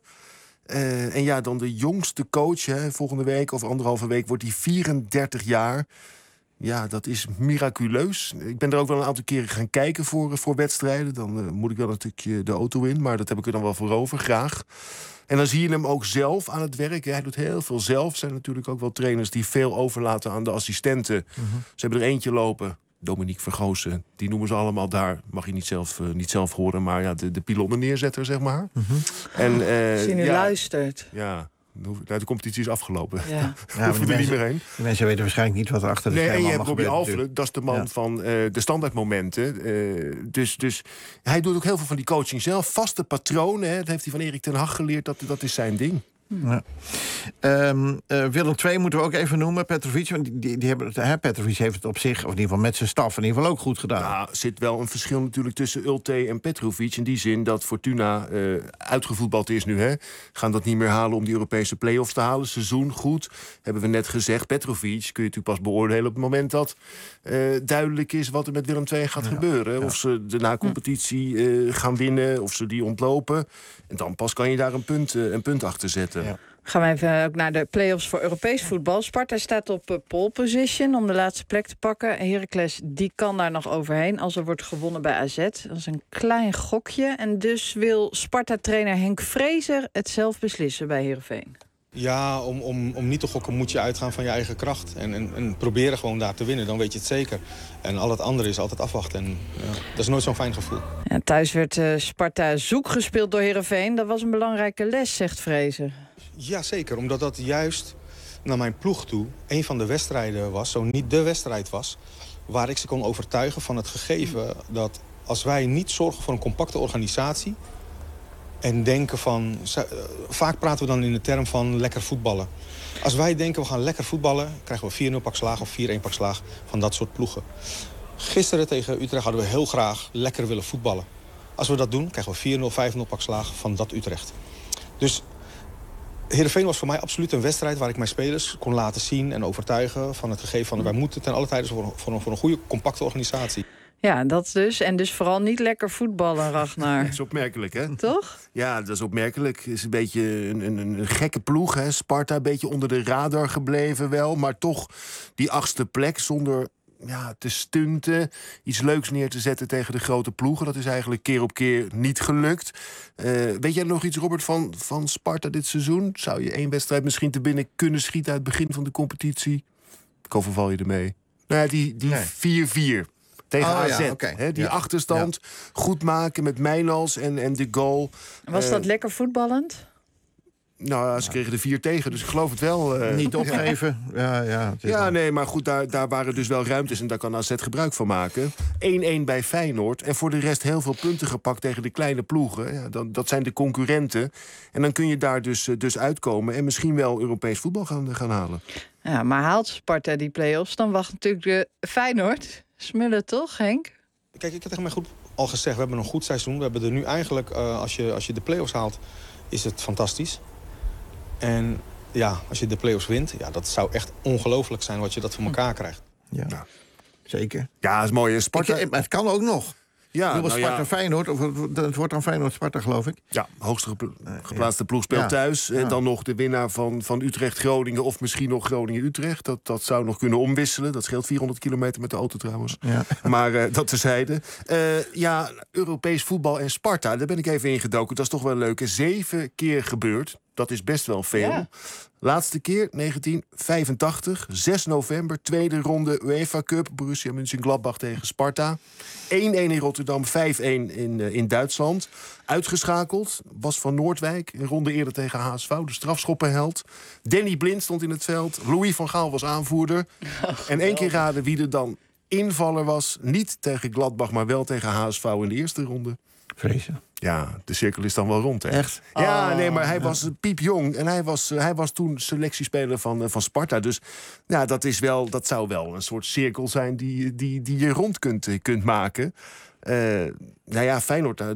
En ja, dan de jongste coach. Volgende week of 1,5 week wordt hij 34 jaar. Ja, dat is miraculeus. Ik ben er ook wel een aantal keren gaan kijken voor wedstrijden. Dan moet ik wel een stukje de auto in, maar dat heb ik er dan wel voor over, graag. En dan zie je hem ook zelf aan het werk. Hij doet heel veel zelf. Er zijn natuurlijk ook wel trainers die veel overlaten aan de assistenten. Ze hebben er eentje lopen, Dominique Vergoosen. Die noemen ze allemaal daar. Mag je niet zelf horen, maar ja, de pilonnen neerzetter, zeg maar. En,
als je nu luistert.
Ja. De competitie is afgelopen.
Ja.
Hoeven we er niet meer heen.
Die mensen weten waarschijnlijk niet wat er achter de schermen
allemaal
gebeurt.
En je hebt Robbie Alfred, dat is de man van de standaardmomenten. Dus hij doet ook heel veel van die coaching zelf. Vaste patronen, dat heeft hij van Erik ten Hag geleerd. Dat is zijn ding.
Ja. Willem II moeten we ook even noemen. Petrovic, want Petrovic heeft het op zich, of in ieder geval met zijn staf, in ieder geval ook goed gedaan.
Nou, er zit wel een verschil natuurlijk tussen Ulte en Petrovic. In die zin dat Fortuna uitgevoetbald is nu. Gaan dat niet meer halen om die Europese play-offs te halen. Seizoen goed, hebben we net gezegd. Petrovic kun je natuurlijk pas beoordelen op het moment dat duidelijk is wat er met Willem II gaat gebeuren. Ja. Of ze de na-competitie gaan winnen, of ze die ontlopen. En dan pas kan je daar een punt achter zetten. Ja.
Gaan we even ook naar de play-offs voor Europees voetbal. Sparta staat op pole position om de laatste plek te pakken. Heracles die kan daar nog overheen als er wordt gewonnen bij AZ. Dat is een klein gokje. En dus wil Sparta-trainer Henk Vrezer het zelf beslissen bij Heerenveen.
Ja, om niet te gokken moet je uitgaan van je eigen kracht. En proberen gewoon daar te winnen, dan weet je het zeker. En al het andere is altijd afwachten. En dat is nooit zo'n fijn gevoel.
Ja, thuis werd Sparta zoek gespeeld door Heerenveen. Dat was een belangrijke les, zegt Vrezer.
Ja, zeker. Omdat dat juist naar mijn ploeg toe een van de wedstrijden was, zo niet de wedstrijd was, waar ik ze kon overtuigen van het gegeven dat als wij niet zorgen voor een compacte organisatie en denken van, vaak praten we dan in de term van lekker voetballen. Als wij denken we gaan lekker voetballen, krijgen we 4-0 pak slaag of 4-1 pak slaag van dat soort ploegen. Gisteren tegen Utrecht hadden we heel graag lekker willen voetballen. Als we dat doen, krijgen we 4-0, 5-0 pak slaag van dat Utrecht. Dus Heerenveen was voor mij absoluut een wedstrijd waar ik mijn spelers kon laten zien en overtuigen van het gegeven van wij moeten ten alle tijde voor een goede, compacte organisatie.
Ja, dat dus. En dus vooral niet lekker voetballen, Ragnar.
Dat is opmerkelijk, hè?
Toch?
Ja, dat is opmerkelijk. Het is een beetje een gekke ploeg, hè? Sparta, een beetje onder de radar gebleven wel. Maar toch die 8e plek zonder te stunten, iets leuks neer te zetten tegen de grote ploegen. Dat is eigenlijk keer op keer niet gelukt. Weet jij nog iets, Robert, van Sparta dit seizoen? Zou je 1 wedstrijd misschien te binnen kunnen schieten uit het begin van de competitie? Ik overval je ermee. Nou ja, die 4-4 tegen AZ. Ja, okay. Die achterstand goed maken met Mijnals en de goal.
Was dat lekker voetballend?
Nou, ze kregen er 4 tegen, dus ik geloof het wel.
Niet opgeven.
Nee, maar goed, daar waren dus wel ruimtes en daar kan AZ gebruik van maken. 1-1 bij Feyenoord en voor de rest heel veel punten gepakt tegen de kleine ploegen. Ja, dat zijn de concurrenten. En dan kun je daar dus uitkomen en misschien wel Europees voetbal gaan halen.
Ja, maar haalt Sparta die play-offs, dan wacht natuurlijk de Feyenoord. Smullen toch, Henk?
Kijk, ik heb tegen mijn al gezegd, we hebben een goed seizoen. We hebben er nu eigenlijk, als je de play-offs haalt, is het fantastisch. En ja, als je de play-offs wint, ja, dat zou echt ongelooflijk zijn wat je dat voor elkaar krijgt.
Ja, zeker.
Ja, dat is mooi. Sparta...
Maar het kan ook nog.
Ja,
Sparta Feyenoord, of het wordt dan Feyenoord-Sparta, geloof ik.
Ja, hoogste geplaatste ploeg speelt thuis. En dan nog de winnaar van Utrecht-Groningen... of misschien nog Groningen-Utrecht. Dat zou nog kunnen omwisselen. Dat scheelt 400 kilometer met de auto trouwens. Ja. Maar dat terzijde. Europees voetbal en Sparta, daar ben ik even ingedoken. Dat is toch wel leuk. 7 keer gebeurd. Dat is best wel veel. Ja. Laatste keer, 1985, 6 november, tweede ronde UEFA Cup. Borussia Mönchengladbach tegen Sparta. 1-1 in Rotterdam, 5-1 in Duitsland. Uitgeschakeld, was van Noordwijk. Een ronde eerder tegen HSV, de strafschoppenheld. Danny Blind stond in het veld. Louis van Gaal was aanvoerder. En 1 keer raden wie er dan invaller was. Niet tegen Gladbach, maar wel tegen HSV in de eerste ronde.
Vrezen.
Ja, de cirkel is dan wel rond, hè?
Echt?
Ja, nee, maar hij was piepjong. En hij was toen selectiespeler van Sparta. Dus ja, dat zou wel een soort cirkel zijn die je rond kunt maken. Feyenoord,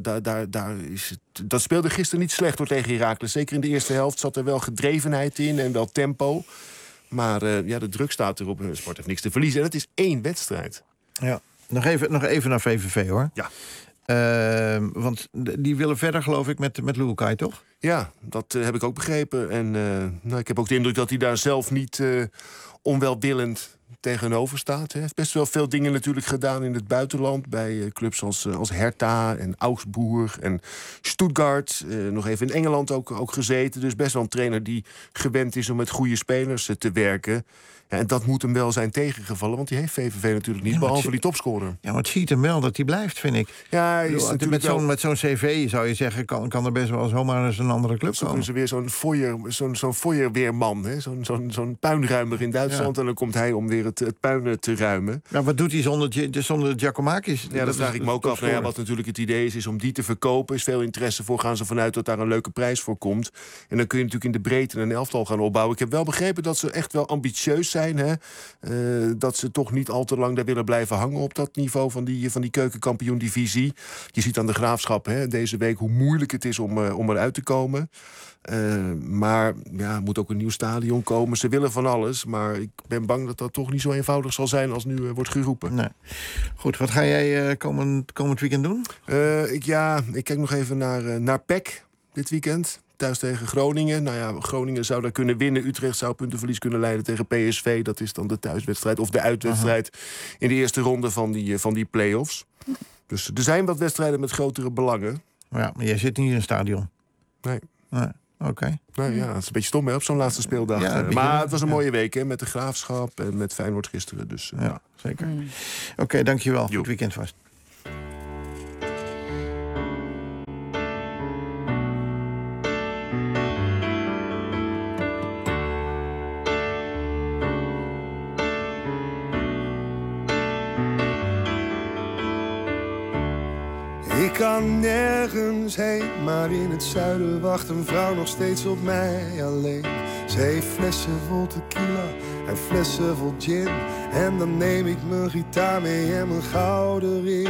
dat speelde gisteren niet slecht door tegen Heracles. Zeker in de eerste helft zat er wel gedrevenheid in en wel tempo. Maar de druk staat erop. Sport heeft niks te verliezen. En het is 1 wedstrijd.
Ja, nog even naar VVV, hoor.
Ja.
Want die willen verder, geloof ik, met Luukai, toch?
Ja, dat heb ik ook begrepen. En ik heb ook de indruk dat hij daar zelf niet onwelwillend tegenover staat. Hij heeft best wel veel dingen natuurlijk gedaan in het buitenland. Bij clubs als Hertha en Augsburg en Stuttgart. Nog even in Engeland ook gezeten. Dus best wel een trainer die gewend is om met goede spelers te werken. Ja, en dat moet hem wel zijn tegengevallen, want die heeft VVV natuurlijk niet, behalve die topscorer. Ja,
maar het ziet hem wel dat hij blijft, vind ik.
Ja,
met zo'n cv, zou je zeggen, kan er best wel zomaar eens een andere club komen.
Ze weer zo'n fooierweerman, hè? Zo'n puinruimer in Duitsland. Ja. En dan komt hij om weer het puin te ruimen.
Ja, wat doet hij zonder Giacomakis?
Ja, dat vraag ik me ook af. Wat natuurlijk het idee is om die te verkopen. Is veel interesse voor, gaan ze vanuit dat daar een leuke prijs voor komt. En dan kun je natuurlijk in de breedte een elftal gaan opbouwen. Ik heb wel begrepen dat ze echt wel ambitieus zijn. Dat ze toch niet al te lang daar willen blijven hangen op dat niveau van die keukenkampioen-divisie. Je ziet aan de Graafschap deze week hoe moeilijk het is om eruit te komen. Maar er moet ook een nieuw stadion komen. Ze willen van alles, maar ik ben bang dat dat toch niet zo eenvoudig zal zijn als nu wordt geroepen.
Nee. Goed, wat ga jij komend weekend doen?
Ik kijk nog even naar PEC dit weekend. Thuis tegen Groningen. Nou ja, Groningen zou daar kunnen winnen. Utrecht zou puntenverlies kunnen leiden tegen PSV. Dat is dan de thuiswedstrijd of de uitwedstrijd in de eerste ronde van die play-offs. Dus er zijn wat wedstrijden met grotere belangen.
Ja, maar jij zit niet in een stadion.
Nee.
Oké.
Nou ja, het is een beetje stom op zo'n laatste speeldag. Ja, maar het was een mooie week met de Graafschap en met Feyenoord gisteren. Dus,
ja, zeker. Oké, dankjewel. Goed weekend vast.
Ik kan nergens heen, maar in het zuiden wacht een vrouw nog steeds op mij alleen. Ze heeft flessen vol tequila en flessen vol gin. En dan neem ik mijn gitaar mee en mijn gouden ring.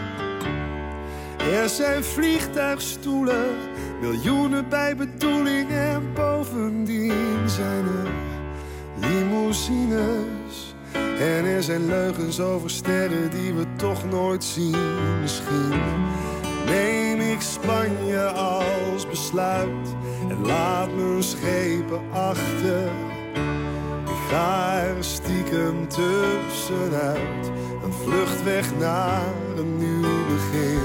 Er zijn vliegtuigstoelen, miljoenen bij bedoeling. En bovendien zijn er limousines. En er zijn leugens over sterren die we toch nooit zien. Misschien neem ik Spanje als besluit en laat mijn schepen achter. Ik ga er stiekem tussenuit, een vlucht weg naar een nieuw begin.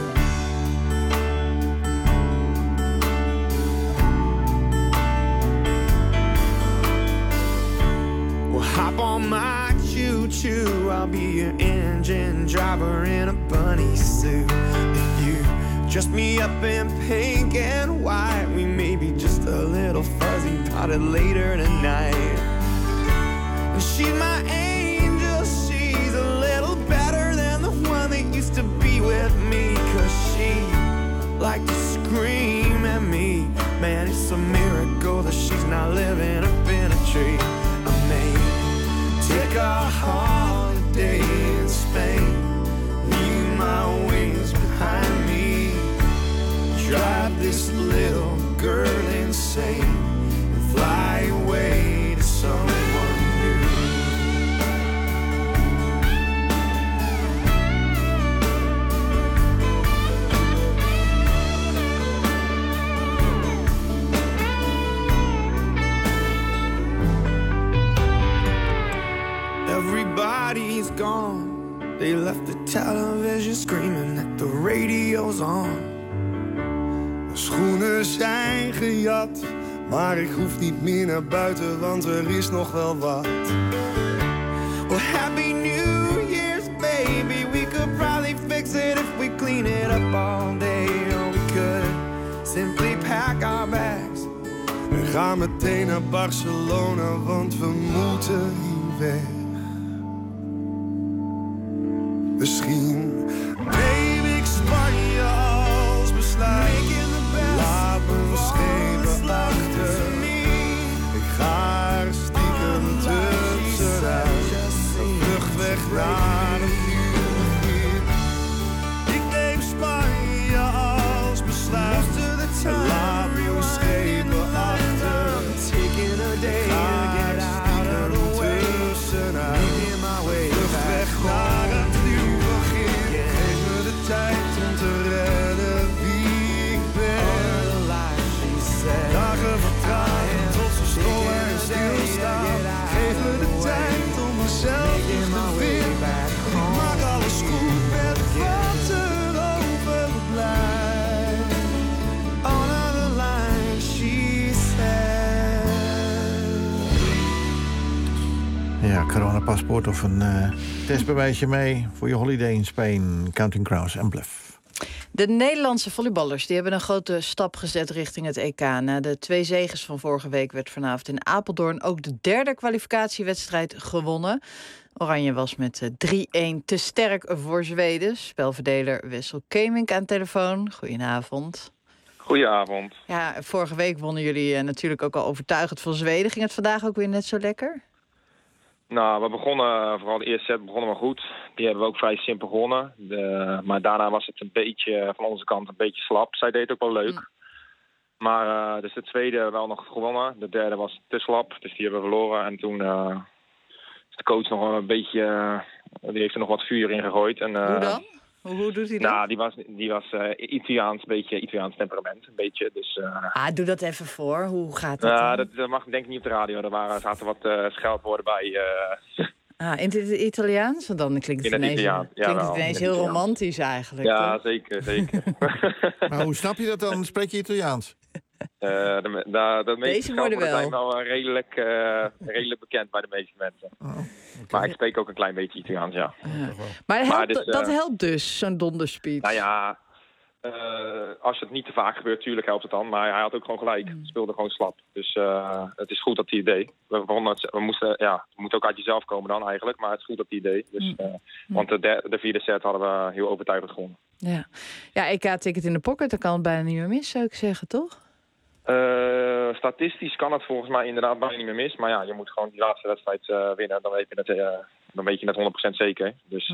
Well, hop on my choo-choo, I'll be your engine driver in a bunny suit. If you dress me up in pink and white, we may be just a little fuzzy about it later tonight. And she's my angel, she's a little better than the one that used to be with me. 'Cause she liked to scream at me. Man, it's a miracle that she's not living up in a tree. I may take a holiday in Spain, leave my wings behind. insane and fly away to someone new. Everybody's gone. They left the television screaming that the radio's on. De schoenen zijn gejat, maar ik hoef niet meer naar buiten, want er is nog wel wat. Well, happy New Year's, baby. We could probably fix it if we clean it up all day. Or we could simply pack our bags en gaan meteen naar Barcelona, want we moeten hier weg. Misschien neem ik Spanje als besluit. Laat mijn schepen achter. Ik ga er stiekem tussenuit. Een vlucht weg naar een nieuw begin. Ik neem Spanje als besluit. Laat mijn schepen achter. Ik ga er stiekem tussenuit. Een vlucht weg naar een tijd om te redden wie ik ben. Dagen vertragen tot ze stoppen en stilstaan. Geef me de tijd om mezelf terug te vinden. Ik maak alles goed met wat er overblijft. On the line, she said.
Ja, coronapaspoort of een testbewijsje mee voor je holiday in Spain. Counting Crows en Bluff.
De Nederlandse volleyballers die hebben een grote stap gezet richting het EK. Na de 2 zeges van vorige week werd vanavond in Apeldoorn ook de 3e kwalificatiewedstrijd gewonnen. Oranje was met 3-1 te sterk voor Zweden. Spelverdeler Wessel Kemink aan de telefoon. Goedenavond.
Goedenavond.
Ja, vorige week wonnen jullie natuurlijk ook al overtuigend van Zweden. Ging het vandaag ook weer net zo lekker?
Nou, we begonnen, vooral de eerste set begonnen we goed. Die hebben we ook vrij simpel gewonnen. Maar daarna was het een beetje, van onze kant een beetje slap. Zij deed ook wel leuk. Maar dus de tweede wel nog gewonnen. De derde was te slap, dus die hebben we verloren. En toen is de coach nog een beetje, die heeft er nog wat vuur in gegooid. En,
hoe dan? Hoe doet hij dat?
Nou, die was Italiaans, beetje Italiaans temperament. Een beetje, dus,
doe dat even voor. Hoe gaat dat?
Dat mag denk ik niet op de radio. Er zaten wat scheldwoorden bij.
In het Italiaans? Want dan klinkt het ineens heel romantisch eigenlijk.
Ja,
toch?
zeker.
Maar hoe snap je dat dan? Spreek je Italiaans?
De meeste scheldwoorden zijn wel redelijk bekend bij de meeste mensen. Okay. Maar ik spreek ook een klein beetje Italiaans, ja.
Maar dat helpt dus, zo'n donderspeech?
Nou ja, als het niet te vaak gebeurt, natuurlijk helpt het dan. Maar hij had ook gewoon gelijk. Hij speelde gewoon slap. Dus het is goed dat hij het deed. We moeten ook uit jezelf komen dan eigenlijk. Maar het is goed dat hij het deed. Dus, want de 4e set hadden we heel overtuigend gewonnen.
Ja, EK-ticket in de pocket, dat kan het bijna niet meer mis, zou ik zeggen, toch?
Statistisch kan het volgens mij inderdaad bijna niet meer mis. Maar ja, je moet gewoon die laatste wedstrijd winnen. Dan weet je het 100% zeker. Dus,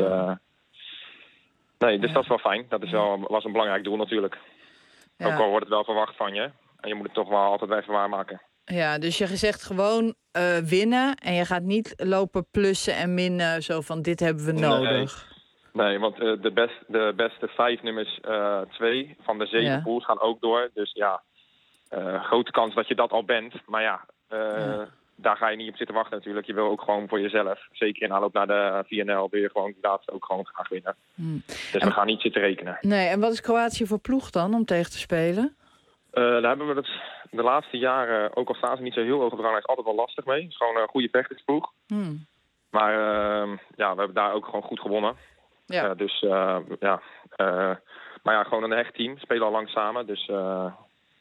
dus dat is wel fijn. Dat was een belangrijk doel natuurlijk. Ja. Ook al wordt het wel verwacht van je. En je moet het toch wel altijd even waarmaken.
Ja, dus je zegt gewoon winnen. En je gaat niet lopen plussen en minnen. Zo van, dit hebben we nodig.
Nee, want de beste 5 nummers 2 van de 7 pools gaan ook door. Dus ja, grote kans dat je dat al bent. Maar ja, daar ga je niet op zitten wachten natuurlijk. Je wil ook gewoon voor jezelf. Zeker in aanloop naar de 4NL wil je gewoon inderdaad ook gewoon graag winnen. Dus we gaan niet zitten rekenen.
Nee, en wat is Kroatië voor ploeg dan om tegen te spelen?
Daar hebben we het de laatste jaren, ook al staan ze niet zo heel hoog op de ranglijst, altijd wel lastig mee. Het is gewoon een goede vechtersploeg. Maar we hebben daar ook gewoon goed gewonnen. Ja. Maar ja, gewoon een hecht team. We spelen al lang samen, dus we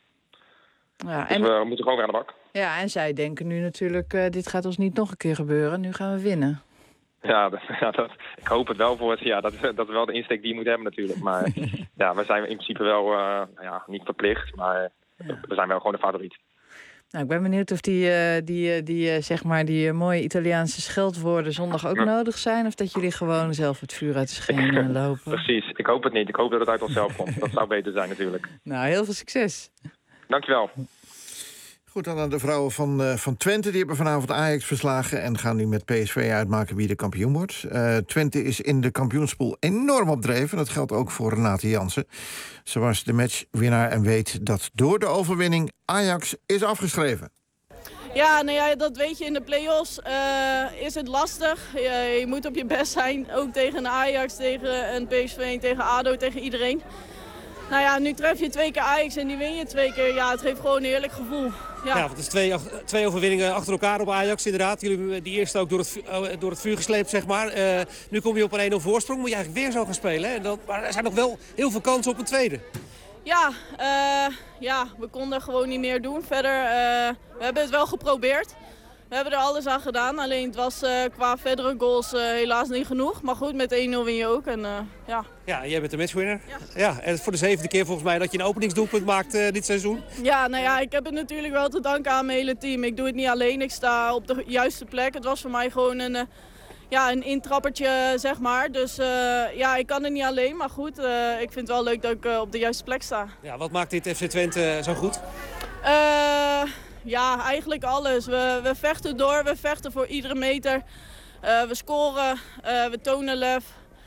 moeten gewoon weer aan de bak.
Ja, en zij denken nu natuurlijk, dit gaat ons niet nog een keer gebeuren. Nu gaan we winnen.
Ja, ik hoop het wel voor het. Ja, dat is wel de insteek die je moet hebben natuurlijk. Maar ja, we zijn in principe wel niet verplicht, maar we zijn wel gewoon de favoriet.
Nou, ik ben benieuwd of die mooie Italiaanse scheldwoorden zondag ook nodig zijn. Of dat jullie gewoon zelf het vuur uit de schenen lopen.
Precies, ik hoop het niet. Ik hoop dat het uit onszelf komt. Dat zou beter zijn natuurlijk.
Nou, heel veel succes.
Dankjewel.
Goed, dan aan de vrouwen van Twente. Die hebben vanavond Ajax verslagen en gaan nu met PSV uitmaken wie de kampioen wordt. Twente is in de kampioenspool enorm opdreven. Dat geldt ook voor Renate Jansen. Ze was de matchwinnaar en weet dat door de overwinning Ajax is afgeschreven.
Ja, nou ja, dat weet je in de play-offs. Is het lastig. Je moet op je best zijn. Ook tegen een Ajax, tegen een PSV, tegen ADO, tegen iedereen. Nou ja, nu tref je 2 keer Ajax en die win je 2 keer. Ja, het geeft gewoon een heerlijk gevoel. Ja,
want het is 2 overwinningen achter elkaar op Ajax, inderdaad. Jullie hebben die eerste ook door het vuur gesleept, zeg maar. Nu kom je op een 1-0 voorsprong, moet je eigenlijk weer zo gaan spelen. Hè? Maar er zijn nog wel heel veel kansen op een tweede.
Ja, we konden gewoon niet meer doen. Verder, we hebben het wel geprobeerd. We hebben er alles aan gedaan. Alleen het was qua verdere goals helaas niet genoeg. Maar goed, met 1-0 win je ook. En, ja.
Ja, jij bent de matchwinner. Ja, en voor de 7e keer volgens mij dat je een openingsdoelpunt maakt dit seizoen.
Ja, nou ja, ik heb het natuurlijk wel te danken aan mijn hele team. Ik doe het niet alleen. Ik sta op de juiste plek. Het was voor mij gewoon een intrappertje, zeg maar. Dus ja, ik kan het niet alleen. Maar goed, ik vind het wel leuk dat ik op de juiste plek sta.
Ja, wat maakt dit FC Twente zo goed?
Ja, eigenlijk alles. We vechten door, we vechten voor iedere meter. We scoren, we tonen lef.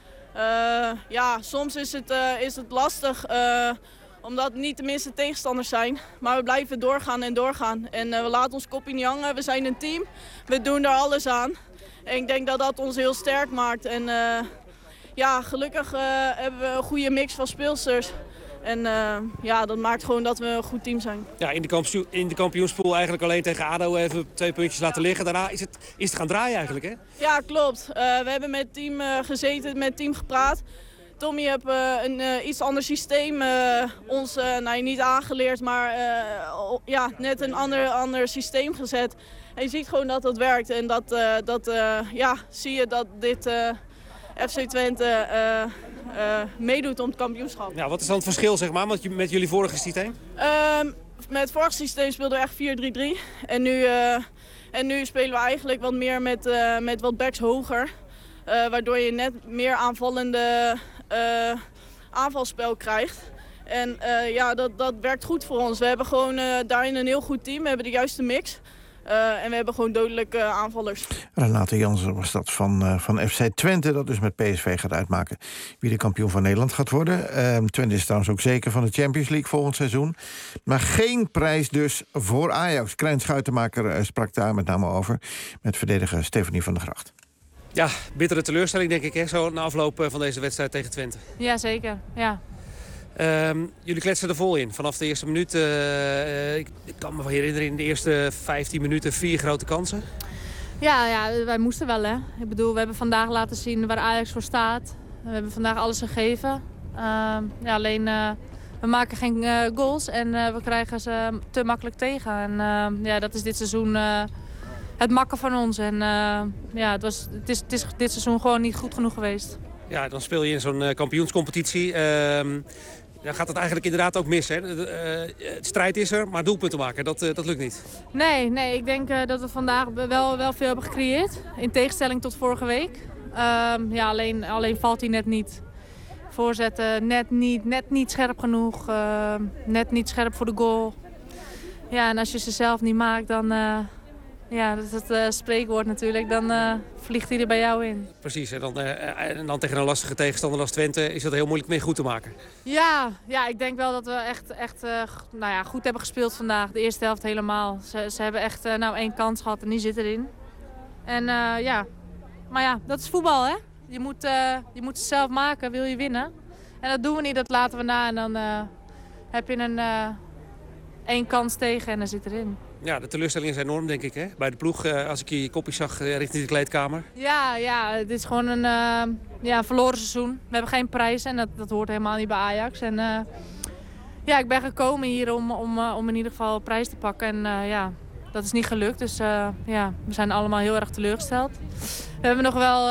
Ja, soms is het lastig, omdat het niet de minste tegenstanders zijn. Maar we blijven doorgaan en doorgaan. En we laten ons kopje niet hangen. We zijn een team, we doen er alles aan. En ik denk dat dat ons heel sterk maakt. En ja, gelukkig hebben we een goede mix van speelsters. En ja, dat maakt gewoon dat we een goed team zijn.
Ja, in de kampioenspool eigenlijk alleen tegen ADO even 2 puntjes laten liggen. Daarna is het gaan draaien eigenlijk, hè? Ja, klopt. We hebben met het team gezeten, met het team gepraat. Tommy heeft een iets ander systeem ons niet aangeleerd, maar ja, net een ander systeem gezet. En je ziet gewoon dat dat werkt. En ja, zie je dat dit FC Twente meedoet om het kampioenschap. Ja, wat is dan het verschil, zeg maar, met jullie vorige systeem? Met het vorige systeem speelden we echt 4-3-3. En nu spelen we eigenlijk wat meer met wat backs hoger. Waardoor je net meer aanvallende aanvalspel krijgt. En ja, dat werkt goed voor ons. We hebben gewoon daarin een heel goed team. We hebben de juiste mix. En we hebben gewoon dodelijke aanvallers.
Renate Jansen was dat van FC Twente. Dat dus met PSV gaat uitmaken wie de kampioen van Nederland gaat worden. Twente is trouwens ook zeker van de Champions League volgend seizoen. Maar geen prijs dus voor Ajax. Krijn Schuitenmaker sprak daar met name over met verdediger Stefanie van der Gracht.
Ja, bittere teleurstelling denk ik, hè, zo na afloop van deze wedstrijd tegen Twente.
Ja, zeker. Ja.
Jullie kletsen er vol in. Vanaf de eerste minuut, ik kan me herinneren, in de eerste 15 minuten 4 grote kansen.
Ja, wij moesten wel, hè. Ik bedoel, we hebben vandaag laten zien waar Ajax voor staat. We hebben vandaag alles gegeven. Ja, alleen, we maken geen goals en we krijgen ze te makkelijk tegen. En ja, dat is dit seizoen het makken van ons. En ja, het is dit seizoen gewoon niet goed genoeg geweest. Ja, dan speel je in zo'n kampioenscompetitie. Dan gaat het eigenlijk inderdaad ook mis. Hè? Het strijd is er, maar doelpunten maken, dat lukt niet. Nee, ik denk dat we vandaag wel veel hebben gecreëerd. In tegenstelling tot vorige week. Ja, alleen valt hij net niet. Voorzetten net niet scherp genoeg. Net niet scherp voor de goal. Ja, en als je ze zelf niet maakt, dan... Ja, dat is het spreekwoord natuurlijk. Dan vliegt hij er bij jou in. Precies, en dan tegen een lastige tegenstander als Twente is dat heel moeilijk mee goed te maken. Ja, ik denk wel dat we echt goed hebben gespeeld vandaag. De eerste helft helemaal. Ze hebben echt 1 kans gehad en die zit erin. En ja, maar ja, dat is voetbal, hè. Je moet het zelf maken, wil je winnen. En dat doen we niet, dat laten we na. En dan heb je 1 kans tegen en dan zit erin. Ja, de teleurstelling is enorm, denk ik, hè? Bij de ploeg, als ik je kopjes zag richting de kleedkamer. Ja, het is gewoon een verloren seizoen. We hebben geen prijs en dat hoort helemaal niet bij Ajax. En ja, ik ben gekomen hier om in ieder geval prijs te pakken. En ja, dat is niet gelukt. Dus ja, we zijn allemaal heel erg teleurgesteld. We hebben nog wel...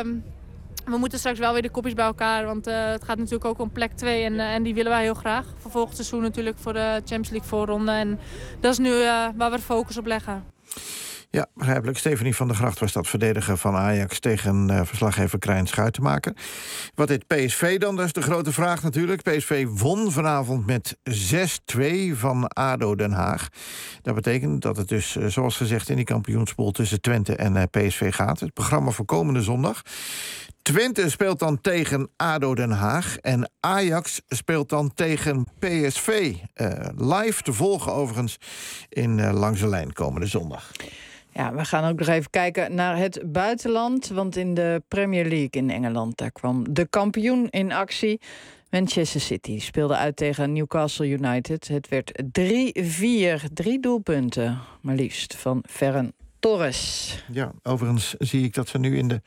we moeten straks wel weer de kopjes bij elkaar, want het gaat natuurlijk ook om plek 2 en die willen wij heel graag. Voor volgend seizoen natuurlijk voor de Champions League voorronde en dat is nu waar we de focus op leggen.
Ja, begrijpelijk. Stefanie van der Gracht was dat, verdediger van Ajax tegen verslaggever Krijn Schuitenmaker. Wat deed PSV dan? Dat is de grote vraag natuurlijk. PSV won vanavond met 6-2 van ADO Den Haag. Dat betekent dat het dus, zoals gezegd, in die kampioenspool tussen Twente en PSV gaat. Het programma voor komende zondag. Twente speelt dan tegen ADO Den Haag en Ajax speelt dan tegen PSV. Live te volgen overigens in Langs de Lijn komende zondag.
Ja, we gaan ook nog even kijken naar het buitenland. Want in de Premier League in Engeland, daar kwam de kampioen in actie. Manchester City speelde uit tegen Newcastle United. Het werd 3-4, 3 doelpunten, maar liefst van Ferran Torres.
Ja, overigens zie ik dat ze nu in de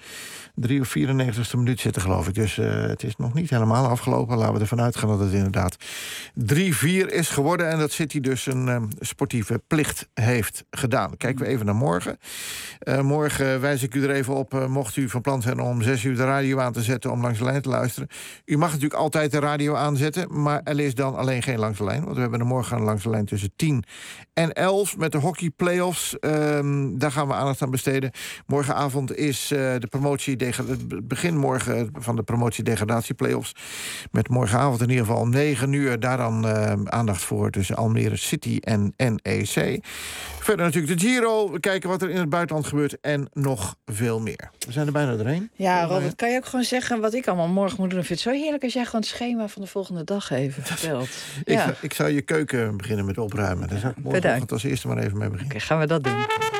94e minuut zitten, geloof ik. Dus het is nog niet helemaal afgelopen. Laten we ervan uitgaan dat het inderdaad 3-4 is geworden en dat City dus een sportieve plicht heeft gedaan. Kijken we even naar morgen. Morgen wijs ik u er even op, mocht u van plan zijn om 6 uur de radio aan te zetten om Langs de Lijn te luisteren. U mag natuurlijk altijd de radio aanzetten, maar er is dan alleen geen Langs de Lijn. Want we hebben er morgen een Langs de Lijn tussen 10 en 11 met de hockey playoffs. Daar gaan we aandacht aan besteden. Morgenavond is de het begin morgen van de promotie-degradatie-playoffs. Met morgenavond in ieder geval om 9 uur. Daar dan aandacht voor tussen Almere City en NEC. Verder natuurlijk de Giro. We kijken wat er in het buitenland gebeurt en nog veel meer. We zijn er bijna doorheen.
Ja, Robert, kan je ook gewoon zeggen wat ik allemaal morgen moet doen? Ik vind het zo heerlijk als jij gewoon het schema van de volgende dag even vertelt. Ja.
Ik zou je keuken beginnen met opruimen. Daar zou ik morgenochtend als eerste maar even mee beginnen.
Oké, gaan we dat doen.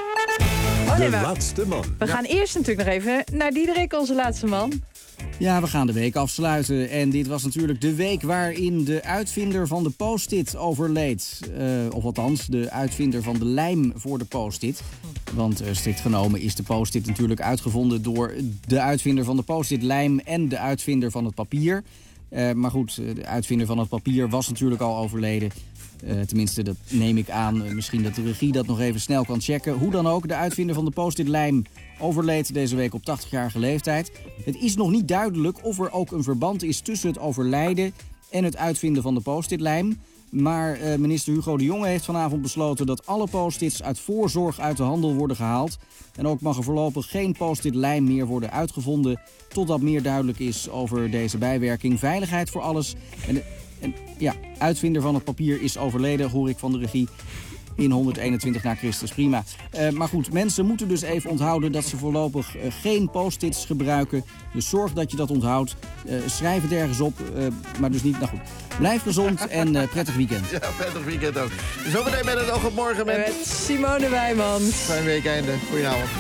De laatste man.
We gaan eerst natuurlijk nog even naar Diederik, onze laatste man.
Ja, we gaan de week afsluiten. En dit was natuurlijk de week waarin de uitvinder van de Post-it overleed. Of althans, de uitvinder van de lijm voor de Post-it. Want strikt genomen is de Post-it natuurlijk uitgevonden door de uitvinder van de Post-it lijm en de uitvinder van het papier. Maar goed, de uitvinder van het papier was natuurlijk al overleden. Tenminste, dat neem ik aan. Misschien dat de regie dat nog even snel kan checken. Hoe dan ook, de uitvinder van de Post-it lijm overleed deze week op 80-jarige leeftijd. Het is nog niet duidelijk of er ook een verband is tussen het overlijden en het uitvinden van de Post-it lijm. Maar minister Hugo de Jonge heeft vanavond besloten dat alle Post-its uit voorzorg uit de handel worden gehaald. En ook mag er voorlopig geen Post-it lijm meer worden uitgevonden totdat meer duidelijk is over deze bijwerking. Veiligheid voor alles. En ja, uitvinder van het papier is overleden, hoor ik van de regie, in 121 na Christus. Prima. Maar goed, mensen moeten dus even onthouden dat ze voorlopig geen post-its gebruiken. Dus zorg dat je dat onthoudt. Schrijf het ergens op, maar dus niet. Nou goed, blijf gezond en prettig weekend.
Ja, prettig weekend ook. Zometeen met het oog op morgen met
Simone Wijmans.
Fijn weekeinde. Goedenavond.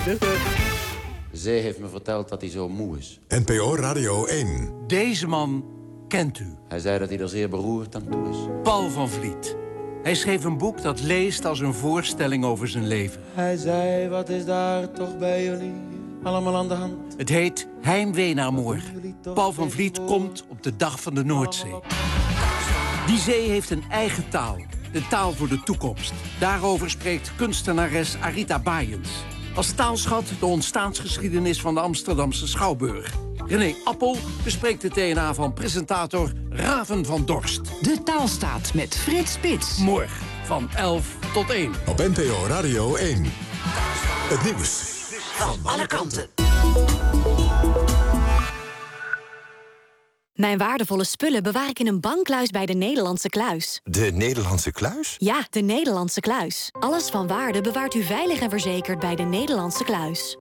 Zij heeft me verteld dat hij zo moe is.
NPO Radio 1.
Deze man kent u.
Hij zei dat hij er zeer beroerd aan toe is.
Paul van Vliet. Hij schreef een boek dat leest als een voorstelling over zijn leven.
Hij zei, wat is daar toch bij jullie allemaal aan de hand?
Het heet Heimwee naar morgen. Paul van Vliet komt op de dag van de Noordzee. Die zee heeft een eigen taal. De taal voor de toekomst. Daarover spreekt kunstenares Arita Baaiens. Als taalschat de ontstaansgeschiedenis van de Amsterdamse Schouwburg. René Appel bespreekt de DNA van presentator Raven van Dorst.
De Taalstaat met Frits Spits.
Morgen van 11 tot 1.
Op NPO Radio 1. Het nieuws
van alle kanten.
Mijn waardevolle spullen bewaar ik in een bankluis bij de Nederlandse Kluis.
De Nederlandse Kluis?
Ja, de Nederlandse Kluis. Alles van waarde bewaart u veilig en verzekerd bij de Nederlandse Kluis.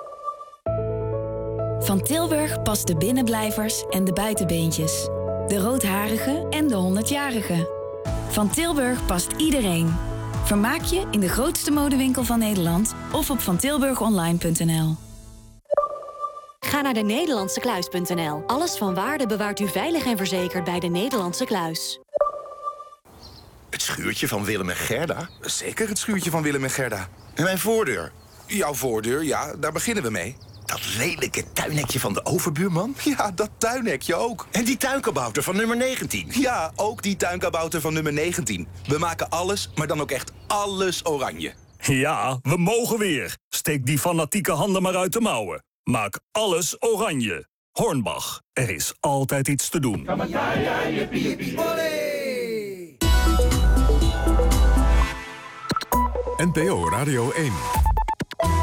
Van Tilburg past de binnenblijvers en de buitenbeentjes. De roodharige en de 100-jarige. Van Tilburg past iedereen. Vermaak je in de grootste modewinkel van Nederland of op vantilburgonline.nl.
Ga naar de Nederlandsekluis.nl. Alles van waarde bewaart u veilig en verzekerd bij de Nederlandse Kluis.
Het schuurtje van Willem en Gerda? Zeker het schuurtje van Willem en Gerda. En mijn voordeur? Jouw voordeur, ja, daar beginnen we mee. Dat lelijke tuinhekje van de overbuurman? Ja, dat tuinhekje ook. En die tuinkabouter van nummer 19? Ja, ook die tuinkabouter van nummer 19. We maken alles, maar dan ook echt alles oranje.
Ja, we mogen weer. Steek die fanatieke handen maar uit de mouwen. Maak alles oranje. Hornbach, er is altijd iets te doen.
NPO Radio 1.